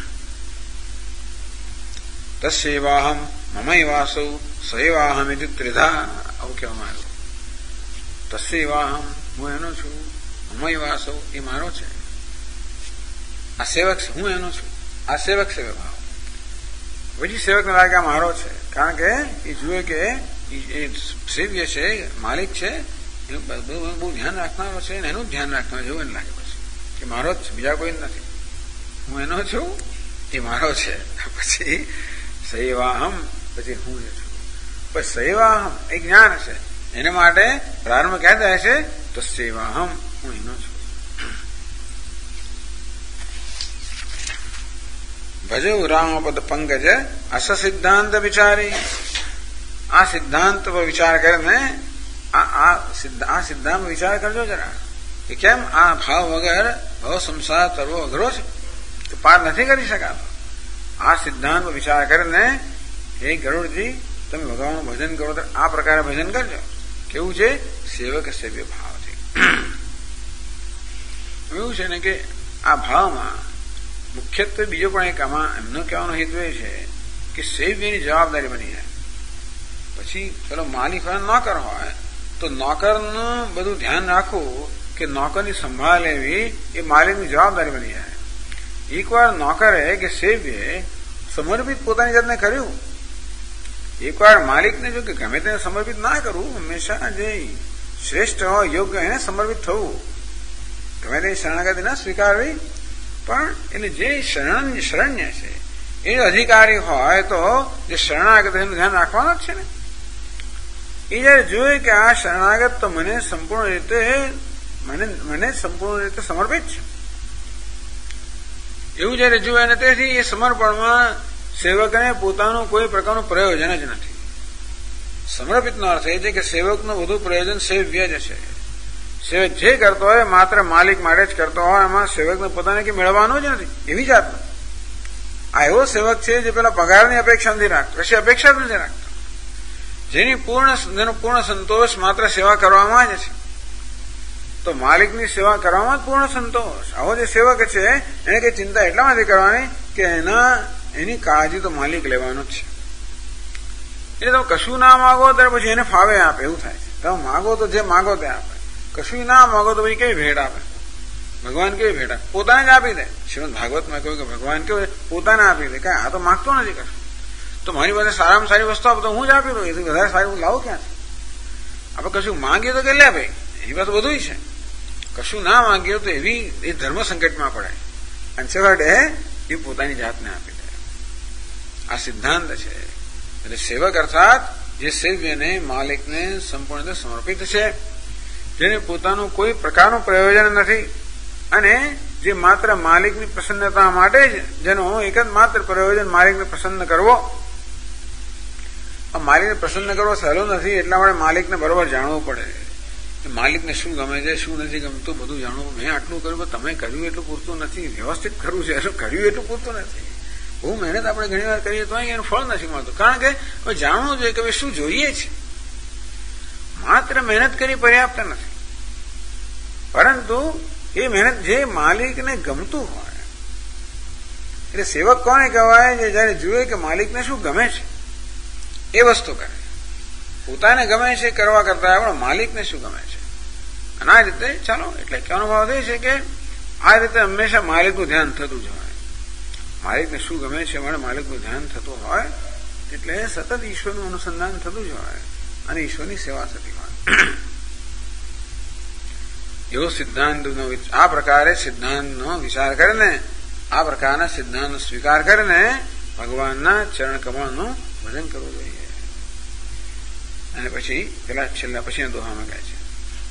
તસ્સેવાહમ મમૈવાસૌ સૈવાહમ ઇતિ ત્રિધા. આવું કહેવામાં આવ્યું. તસ્સેવાહમ, હું એનો છું, મમૈવાસૌ, એ મારો છે. આ સેવક, હું એનો છું. આ સેવક સેવ્ય ભાવ. પછી સેવકને લાગે આ મારો છે, કારણ કે એ જુએ કે એ સેવ્ય છે, માલિક છે, એનું બહુ ધ્યાન રાખનારો છે, એનું ધ્યાન રાખનાર જેવું એને લાગે પછી કે મારો જ છે, બીજા કોઈ નથી. હું એનો છું, એ મારો છે. પછી સૈવાહમ, પછી હું એ છું. પછી સૈવાહમ એ જ્ઞાન છે. એના માટે પ્રારંભ ક્યાં થાય છે? તો સેવાહમ, હું એનો છું. ભજવ રામપદ પંકજ અસ સિદ્ધાંત વિચારી. આ સિદ્ધાંત પર વિચાર કરીને આ સિદ્ધાંત વિચાર કરજો જરા કે કેમ આ ભાવ વગર ભવ સંસાર તરવો અઘરો છે, તો પાર નથી કરી શકાતો. આ સિદ્ધાંત પર વિચાર કરીને હે ગરુડજી, તમે ભગવાનનું ભજન કરો તો આ પ્રકારે ભજન કરજો. કેવું છે? સેવક સેવ્ય ભાવથી. એવું છે ને કે આ ભાવમાં મુખ્યત્વે બીજો પણ એક આમાં એમનો કહેવાનો હેતુ એ છે કે સેવ્યની જવાબદારી બની જાય. પછી પેલો માલિક હોય, નોકર હોય, તો નોકરનું બધું ધ્યાન રાખવું કે નોકરની સંભાળ લેવી એ માલિકની જવાબદારી બની જાય. એકવાર નોકરે કે સેવ્યે સમર્પિત પોતાની જાતને કર્યું, એકવાર માલિકને જો કે ગમે તેને સમર્પિત ના કરવું, હંમેશા જે શ્રેષ્ઠ હોય યોગ્ય એને સમર્પિત થવું, ગમે તે શરણાગતિ ના સ્વીકારવી, પણ એટલે જે શરણ્ય છે એ અધિકારી હોય તો જે શરણાગત એનું ધ્યાન રાખવાનું જ છે ને. એ જયારે જોયે કે આ શરણાગત તો મને સંપૂર્ણ રીતે સમર્પિત છે એવું જયારે જોયે ને તેથી એ સમર્પણમાં સેવકને પોતાનું કોઈ પ્રકારનું પ્રયોજન જ નથી. સમર્પિતનો અર્થ એ છે કે સેવકનું બધું પ્રયોજન સેવ્ય જ છે. સેવક જે કરતો હોય માત્ર માલિક માટે જ કરતો હોય, એમાં સેવકને પોતાને કે મેળવવાનું જ નથી એવી જાતનું. આ એવો સેવક છે જે પેલા પગારની અપેક્ષા નથી રાખતો, કશી અપેક્ષા જ નથી રાખતો, જેનો પૂર્ણ સંતોષ માત્ર સેવા કરવામાં જ છે. તો માલિકની સેવા કરવામાં જ પૂર્ણ સંતોષ. આવો જે સેવક છે એને કઈ ચિંતા એટલા માટે કરવાની કે એની કાળજી તો માલિક લેવાનો જ છે. એટલે તમે કશું ના માગો ત્યારે પછી એને ફાવે આપે એવું થાય છે. તમે માગો તો જે માગો તે આપે, કશું ના માગો તો પછી કેવી ભેટ આપે. ભગવાન કેવી ભેટ આપે? પોતાને જ આપી દે. શ્રીમદ ભાગવતમાં કહ્યું કે ભગવાન કેવું પોતાને આપી દે. કઈ આ તો માગતો નથી કશું. તો મારી પાસે સારામાં સારી વસ્તુ આપો તો હું જ આપી દઉં, એથી વધારે સારી હું લાવું ક્યાંથી? આપણે કશું માંગીએ તો કે લે ભાઈ, એની પાસે બધું છે. કશું ના માંગીએ તો એવી એ ધર્મ સંકટમાં પડે અને છેવટે એ પોતાની જાતને આપી દે. આ સિદ્ધાંત છે. એટલે સેવક અર્થાત જે સેવ્યને માલિકને સંપૂર્ણ રીતે સમર્પિત છે, જેને પોતાનું કોઈ પ્રકારનું પ્રયોજન નથી અને જે માત્ર માલિકની પ્રસન્નતા માટે જ જેનો એક જ માત્ર પ્રયોજન માલિકને પ્રસન્ન કરવો. માલિકને પ્રસન્ન કરવો સહેલો નથી, એટલા માટે માલિકને બરોબર જાણવું પડે. માલિકને શું ગમે છે શું નથી ગમતું બધું જાણવું. મેં આટલું કર્યું તમે કર્યું એટલું પૂરતું નથી, વ્યવસ્થિત કરવું છે એટલું કર્યું એટલું પૂરતું નથી. બહુ મહેનત આપણે ઘણી વાર કરીએ તો એનું ફળ નથી મળતું, કારણ કે જાણવું જોઈએ કે શું જોઈએ છે. માત્ર મહેનત કરી પર્યાપ્ત નથી, પરંતુ એ મહેનત જે માલિકને ગમતું હોય. એટલે સેવક કોને કહેવાય? જે જયારે જોઈએ કે માલિકને શું ગમે છે એ વસ્તુ કરે. પોતાને ગમે છે કરવા કરતા પણ માલિકને શું ગમે છે. અને આ રીતે ચાલો એટલે કહેવાનો ભાવ એ છે કે આ રીતે હંમેશા માલિકનું ધ્યાન થતું જ હોય. માલિકને શું ગમે છે મને માલિકનું ધ્યાન થતું હોય એટલે સતત ઈશ્વરનું અનુસંધાન થતું જ હોય અને ઈશ્વરની સેવા થતી હોય. એવો સિદ્ધાંતનો આ પ્રકારે સિદ્ધાંતનો વિચાર કરીને આ પ્રકારના સિદ્ધાંતનો સ્વીકાર કરીને ભગવાનના ચરણ કમળનું ભજન કરવું જોઈએ. અને પછી પેલા છેલ્લા પછી દોહામાં કહે છે,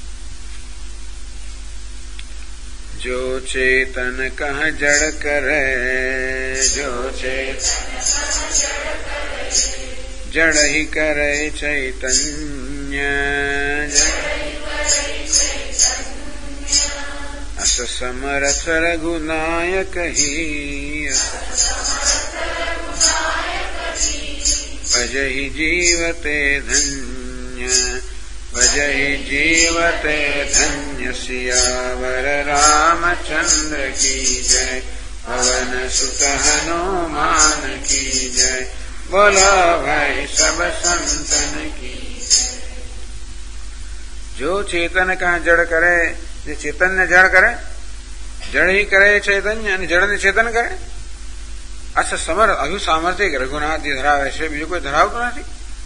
જો ચેતન કહ જડ કરે, જો જડ હી કરે ચૈતન્ય, અસ સમરથ રઘુનાયક હી, ભજહિ જીવતે ધન્ય, ભજહિ જીવતે ધન્ય. સિયાવર રામચંદ્ર કી જય, પવન સુત હનુમાન કી જય, બોલો ભાઈ સબ સંતન કી જય. જો ચેતન કા જડ કરે, જે ચેતનને જડ કરે, જડ હી કરે ચૈતન્ય અને જડને ચેતન કરે. અસ સમર આવ્યું સામર્થ્ય રઘુનાથજી ધરાવે છે, બીજું કોઈ ધરાવતું નથી.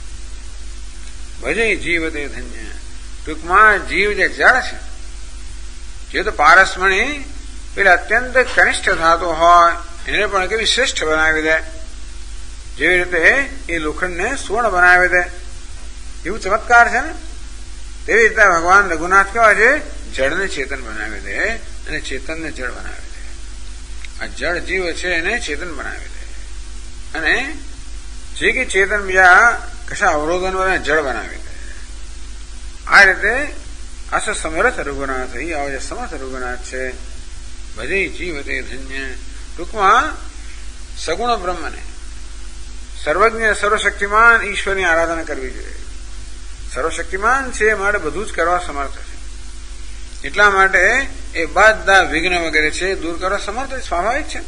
ભજે જીવ તે ધન્ય, ટૂંકમાં જીવ જે જળ છે, જે તો પારસમણી પેલા અત્યંત કનિષ્ઠ થતો હોય એને પણ કેવી શ્રેષ્ઠ બનાવી દે, જેવી રીતે એ લોખંડને સુવર્ણ બનાવી દે, એવું ચમત્કાર છે ને. તેવી રીતે ભગવાન રઘુનાથ કેવા છે, જળને ચેતન બનાવી દે અને ચેતનને જળ બનાવી દે. આ જળ જીવ છે એને ચેતન બનાવી દે અને જે કે ચેતન બીજા કશા અવરોધન વડે જળ બનાવી દે. આ રીતે અસ સમરથ રઘુનાથ, આવો જે સમર્થ રઘુનાથ છે. ભજે જીવ તે ધન્ય, ટૂંકમાં સગુણ બ્રહ્મને સર્વજ્ઞ સર્વશક્તિમાન ઈશ્વરની આરાધના કરવી જોઈએ. સર્વશક્તિમાન છે એ માટે બધું જ કરવા સમર્થ છે. એટલા માટે એ બધા વિઘ્ન વગેરે છે દૂર કરવા સમર્થ, સ્વાભાવિક છે.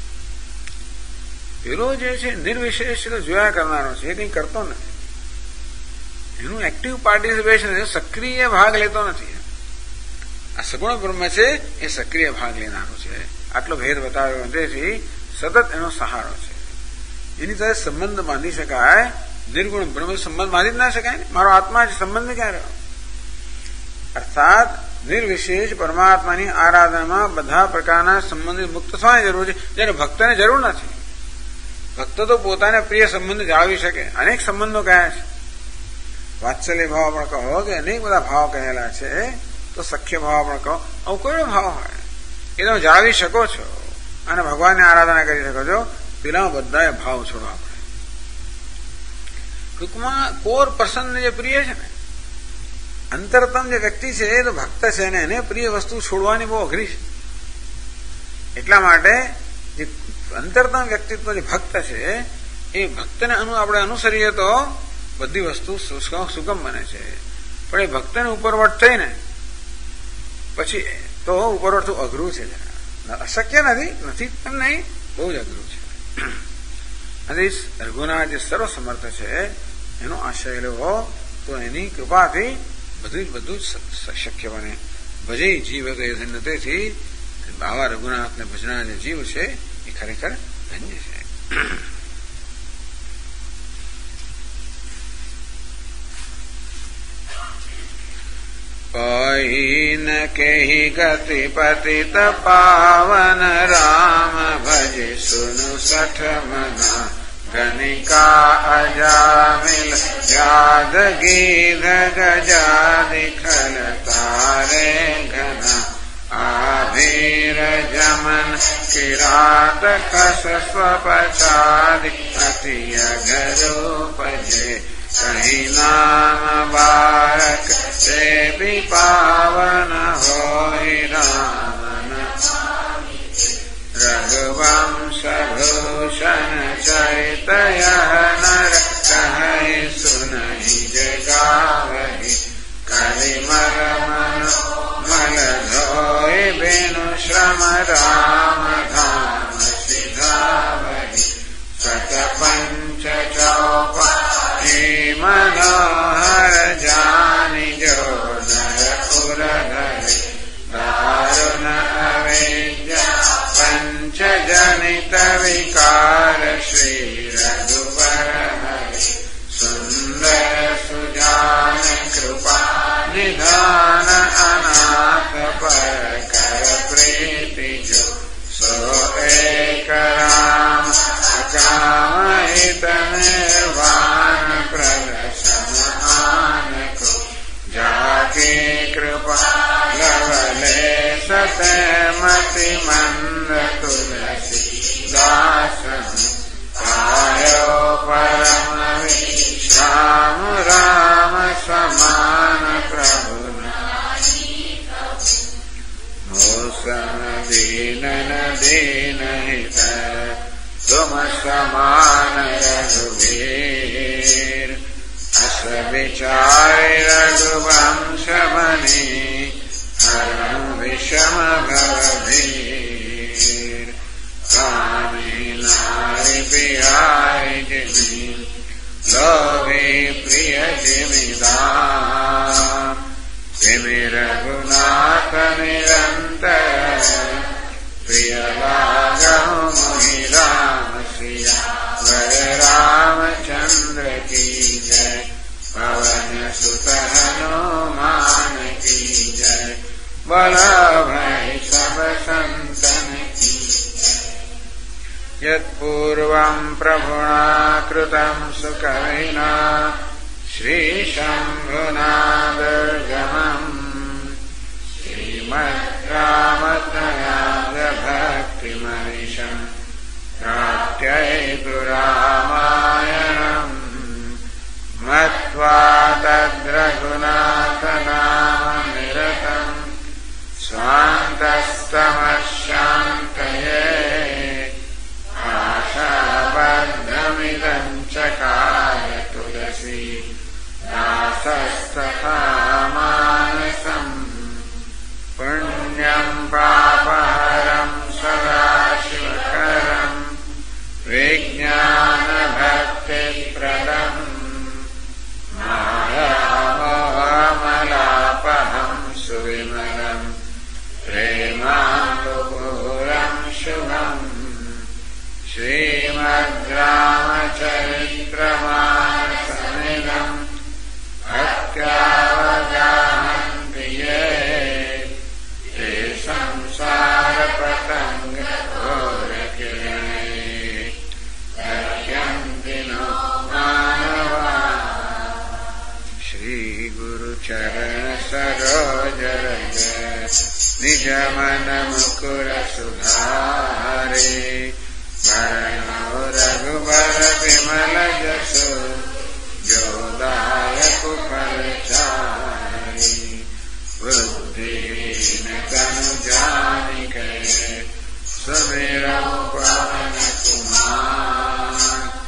પેલો જે છે નિર્વિશેષ જોયા કરનારો છે, એ કંઈ કરતો નથી. એનું એક્ટિવ પાર્ટિસિપેશન, સક્રિય ભાગ લેતો નથી. આ સગુણ બ્રહ્મ છે એ સક્રિય ભાગ લેનારો છે. આટલો ભેદ બતાવ્યો તેથી સતત એનો સહારો છે. એની સાથે સંબંધ બાંધી શકાય. નિર્ગુણ બ્રહ્મ સંબંધ બાંધી જ ના શકાય ને. મારો આત્મા જ સંબંધ ક્યાં રહ્યો? અર્થાત નિર્વિશેષ પરમાત્માની આરાધનામાં બધા પ્રકારના સંબંધિત મુક્ત થવાની જરૂર છે, જેને ભક્તને જરૂર નથી. ભક્ત તો પોતાને પ્રિય સંબંધ જાળવી શકે. અનેક સંબંધો કયા છે, વાત્સલ્ય ભાવ પણ કહો કે અનેક બધા ભાવ કહેલા છે, તો સખ્ય ભાવ પણ કહો, આવું કોઈ ભાવ હોય એ તમે જાળવી શકો છો અને ભગવાનની આરાધના કરી શકો છો. પેલા બધા ભાવ છોડવા પડે. ટૂંકમાં કોર પર્સનને જે પ્રિય છે ને, અંતરતમ જે વ્યક્તિ છે એ તો ભક્ત છે ને, એને પ્રિય વસ્તુ છોડવાની બહુ અઘરી છે. એટલા માટે જે અંતરતમ વ્યક્તિત્વ જે ભક્ત છે એ ભક્તને આપણે અનુસરીએ તો બધી વસ્તુ સુગમ બને છે. પણ એ ભક્તને ઉપરવટ થઈને પછી તો ઉપરવટ થવું અઘરું છે. અશક્ય નથી પણ નહીં, બહુ જ અઘરું છે. અને રઘુનાથ જે સર્વસમર્થ છે એનો આશ્રય લેવો તો એની કૃપાથી બધું જ શક્ય બને. ભજે જીવ તેથી આવા રઘુનાથને ભજના જે જીવ છે એ ખરેખર ધન્ય છે. કહી ન કહી ગતિ પતિત પાવન રામ ભજે સુનુ સઠ મના ગણિકા અજામિલ જાદ ગીધ ગજાદિ ખલ તારે ઘના આભીર જમન કિરાત કસ સ્વપચાદિ અતિય ગરૂપજે કહી નામ બારક તે બી પાવન હોય રામન રઘુવંશ ભૂષણ ચૈતય નર કહી સુનહી જગાવહી કલિમર મન મલ ધોય બેનુ શ્રમ રામ ધામ સિધાવહી સત પંચ ચોપા હે મનોહર જાની જો નર પુરહરે દારુણ અવેદ્યા પંચ જનિત વિકાર શ્રી રઘુબર હરે સુંદર સુજાન કૃપા નિધાન અનાથ પર કર પ્રીતિ જો સો એક રામ અકામ હિત નિર્વાણ પ્રદર્શન આનકો જાકે કૃપા લવલે સતે મતિ મંદ તુલસી દાસન પાયો પરમ વિશ્રામ રામ સમાન પ્રભુના મોસમ દીન દીન હિત तुम समान रघुवीर अस विचार रघुवंश बने हरम विषम भवधीर कामी नारी पियाई जिमी लोभे प्रिय जिमिदार तिमि रघुनाथ निरंतर प्रिय लागहु मुहि राम सिया वर रामचंद्र की जय पवन सुत हनुमान की जय बल भय सब संतन की जय। यत्पूर्वं प्रभुना कृतं सुकविना श्रीशम्भुना दुर्गमम् श्रीमद्रामतयागभक्तिमनिशम् प्राप्त्यैतु रामायणम् मत्वा तद्रघुनाथनामनिरतम् स्वान्तस्तमशान्तये आशाबद्धमिदम् चकार तुलसी दासस्तथा मानसम् पुण्यं प्राप सुमिरौ पवन कुमार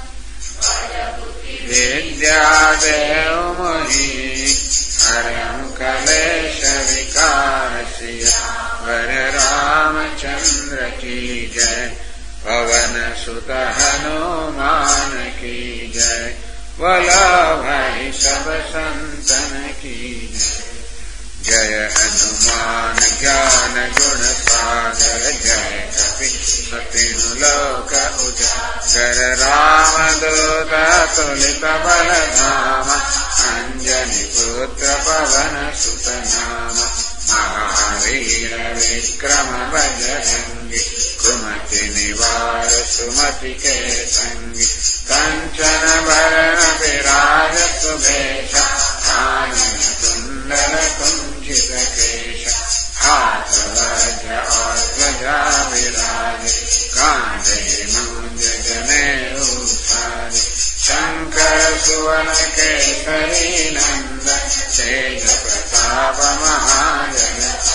विद्यादेव मुनि हरं कलेश विकार सियावर रामचंद्र की जय पवन सुत हनुमान की जय बोलो भाई सब संतन की जय हनुमान ज्ञान गुण सागर जय कपि लोक उजागर राम दूत तुलित बल धाम अंजनी पुत्र पवन सुत नाम महावीर विक्रम बजरंगी कुमति निवार सुमति के संगी कंचन भरण विराज सुभेशा आनंद कुंडल कुंजित केश हाथ वज्र और ध्वजा विराज कांधे मूंज जनेऊ साज शंकर सुवन केसरी नंदन तेज प्रताप महाजन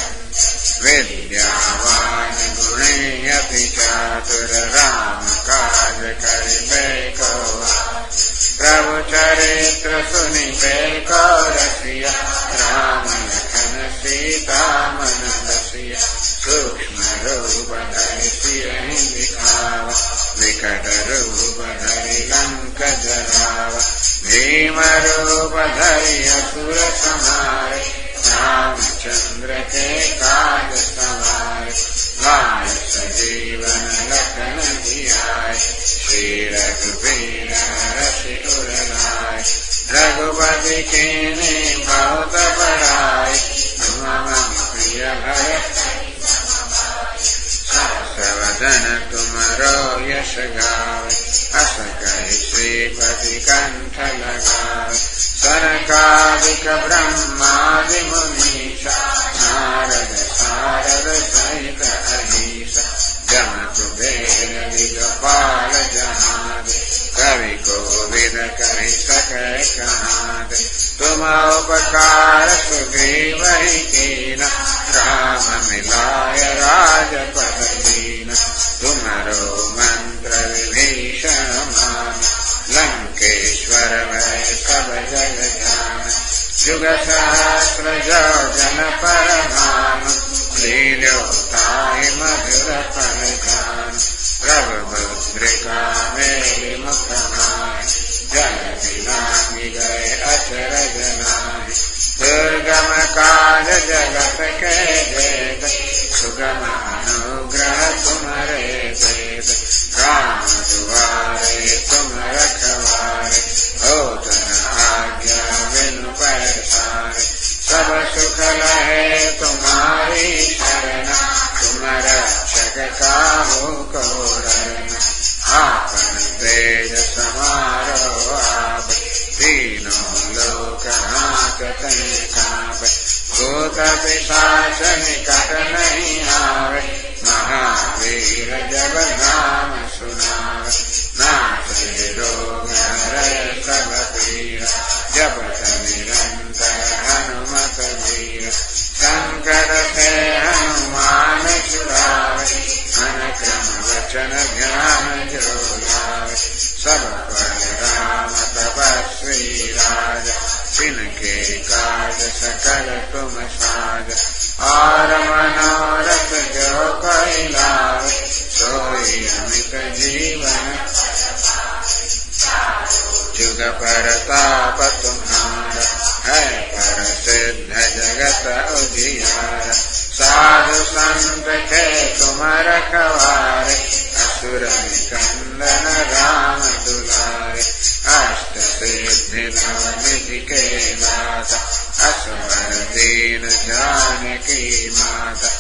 विद्यावान गुणी अति चातुर राम काज करिबे को प्रभु चरित्र सुनिबे को रसिया राम लखन सीता मन बसिया सूक्ष्म रूप धरि सियहि दिखावा विकट रूप धरि लंक जरावा भीम रूप धरि असुर संहारे रामचंद्र के काज सवारे लाय सजीवन लखन जियाए श्री रघुवीर रसि उर लाए रघुपति कीन्ही बहुत बड़ाई मम प्रिय भरत सहस्रवदन तुमरो यश गावे अस कहि श्रीपति कंठ लगावे सनकादिक ब्रह्मादि मुनीषा नारद सारद सहित अहीसा जम कुबेर दिगपाल जहाद कवि कोविद कहि सकै कहाद तुम उपकार सुग्रीवहि कीना राम मिलाय राजपद दीना तुम्हारो मंत्र विभीषण मान लंकेश्वर वै सब जग जान जुग सहस्र जो जन पर भान लील्यो ताहि मधुर फल जान प्रभु मुद्रिका मेलि मुख नाय जल बिलांगी गए अचरज नाय दुर्गम काज जगत के वेद सुगम अनुग्रह तुम्हारे वेद राम दुआरे तुम रखवारे होत न आज्ञा बिनु पैसारे सब सुख लहे तुम्हारी शरण तुम रक्षक काहू को डरना आपन तेज समारो आप तीनों लोक हांकते कांपे भूत पिशाच निकट नहीं आवे महावीर जब नाम सुनावे नाथे रोग हरै सब पीरा जपत निरंतर हनुमत वीर संकट से हनुमान छुड़ावे मन क्रम वचन ध्यान जो लावे सब पर राम तपस्वी राजा जिनके काज सकल तुम साज और मनोरथ जो कोई लावे सोई अमित जीवन जुग परताप तुम्हारा है प्रसिद्ध जगत उजियारा साधु संत के तुम रखवारे असुर निकंदन राम दुलारे अष्ट सिद्धि निधि के दाता असवर दीन जानकी माता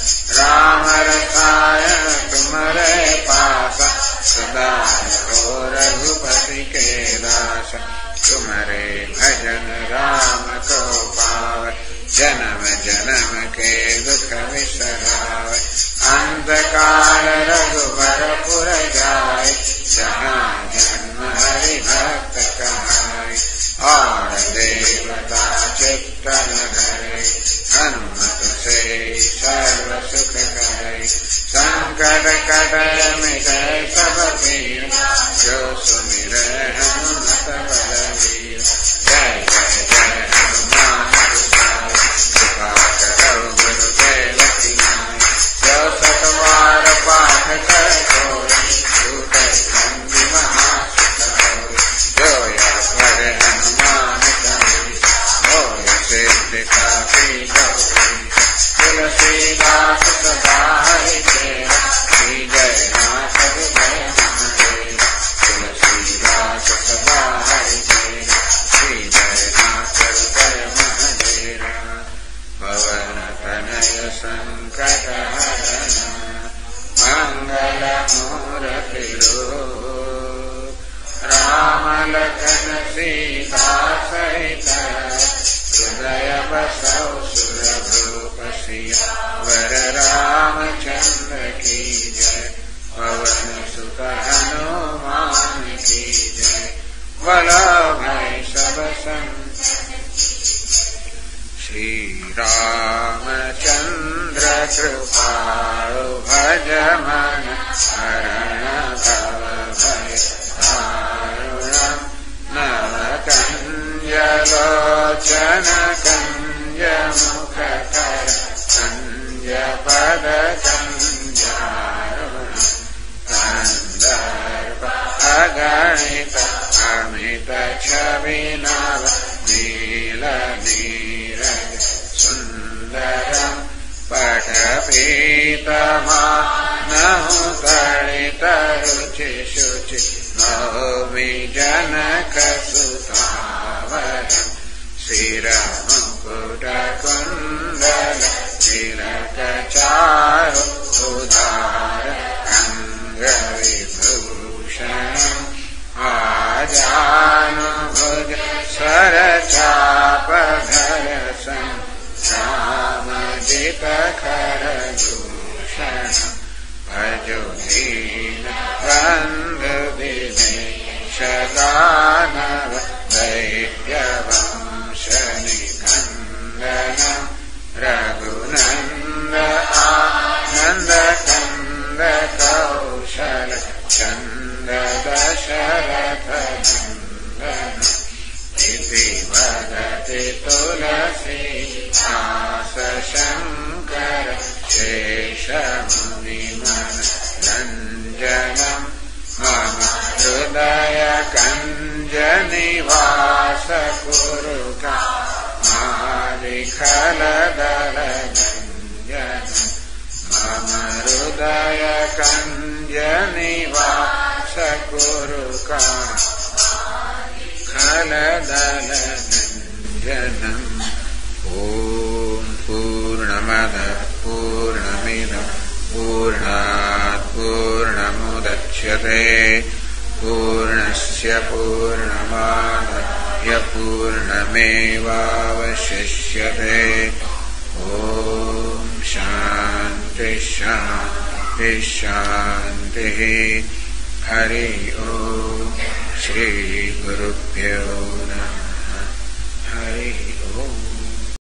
नरकट मिट सब पीर जो सुमिरै हनुमत बलवीर। जय जय जय हनुमान कृपा करो गुरुदेव की नाय। जो सतवार पाठ कर कोई छूटै बंदी महासुख होय। जो यश पर हनुमान चालीसा होय सिद्धि साखी गौरी। तुलसीदास सदा हरिचेरा श्री जय नाथ हृदय महादेवा। तुलसीदास सदा हरिचेरा श्री जय नाथ हृदय महादेवा। पवन तनय संकट हरण मंगल मूर्ति रूप। राम लखन सीता सहित हृदय बसौ सुरभूप सियावर रामचंद्र की जय। पवन सुत हनुमान की जय। बोलो भाई सब संतन श्री रामचंद्र कृपालु भज मन हरण भव भय दारुणम्। नव कंज लोचन कंज मुख कर कंज पद कंजारुणम्। कंदर्प अगणित अमित छवि नव नील नीरज सुंदरम्। पठपीतमानहु तडित रुचि शुचि नौमि जनक सुतावरम्। शिरमुकुट कुंडल तिलक चारु उदार अंगविभूषणम्। आजानुभुज सरचापधर संसामजित खरदूषणम्। भजो दीन बन्धु दिनेश दानव दैत्यवंश निकन्दनम्। रघुनन्द आनन्द कन्द कौशल चन्द दशरथ नन्दनम्। इति वदति तुलसीदास शङ्कर शेषमुनिमनोरञ्जनम्। मम हृदय कञ्ज निवास कुरु मालिखलदलगञ्जनम्। मम हृदय कञ्ज निवास कुरु खलदलगञ्जनम्। ॐ पूर्णमदः पूर्णमिदं पूर्णात् पूर्णमुदच्यते पूर्णस्य पूर्णमादाय पूर्णमेवावशिष्यते। ॐ शान्ति शान्ति शान्तिः। हरि ओम् श्री गुरुभ्यो नमः।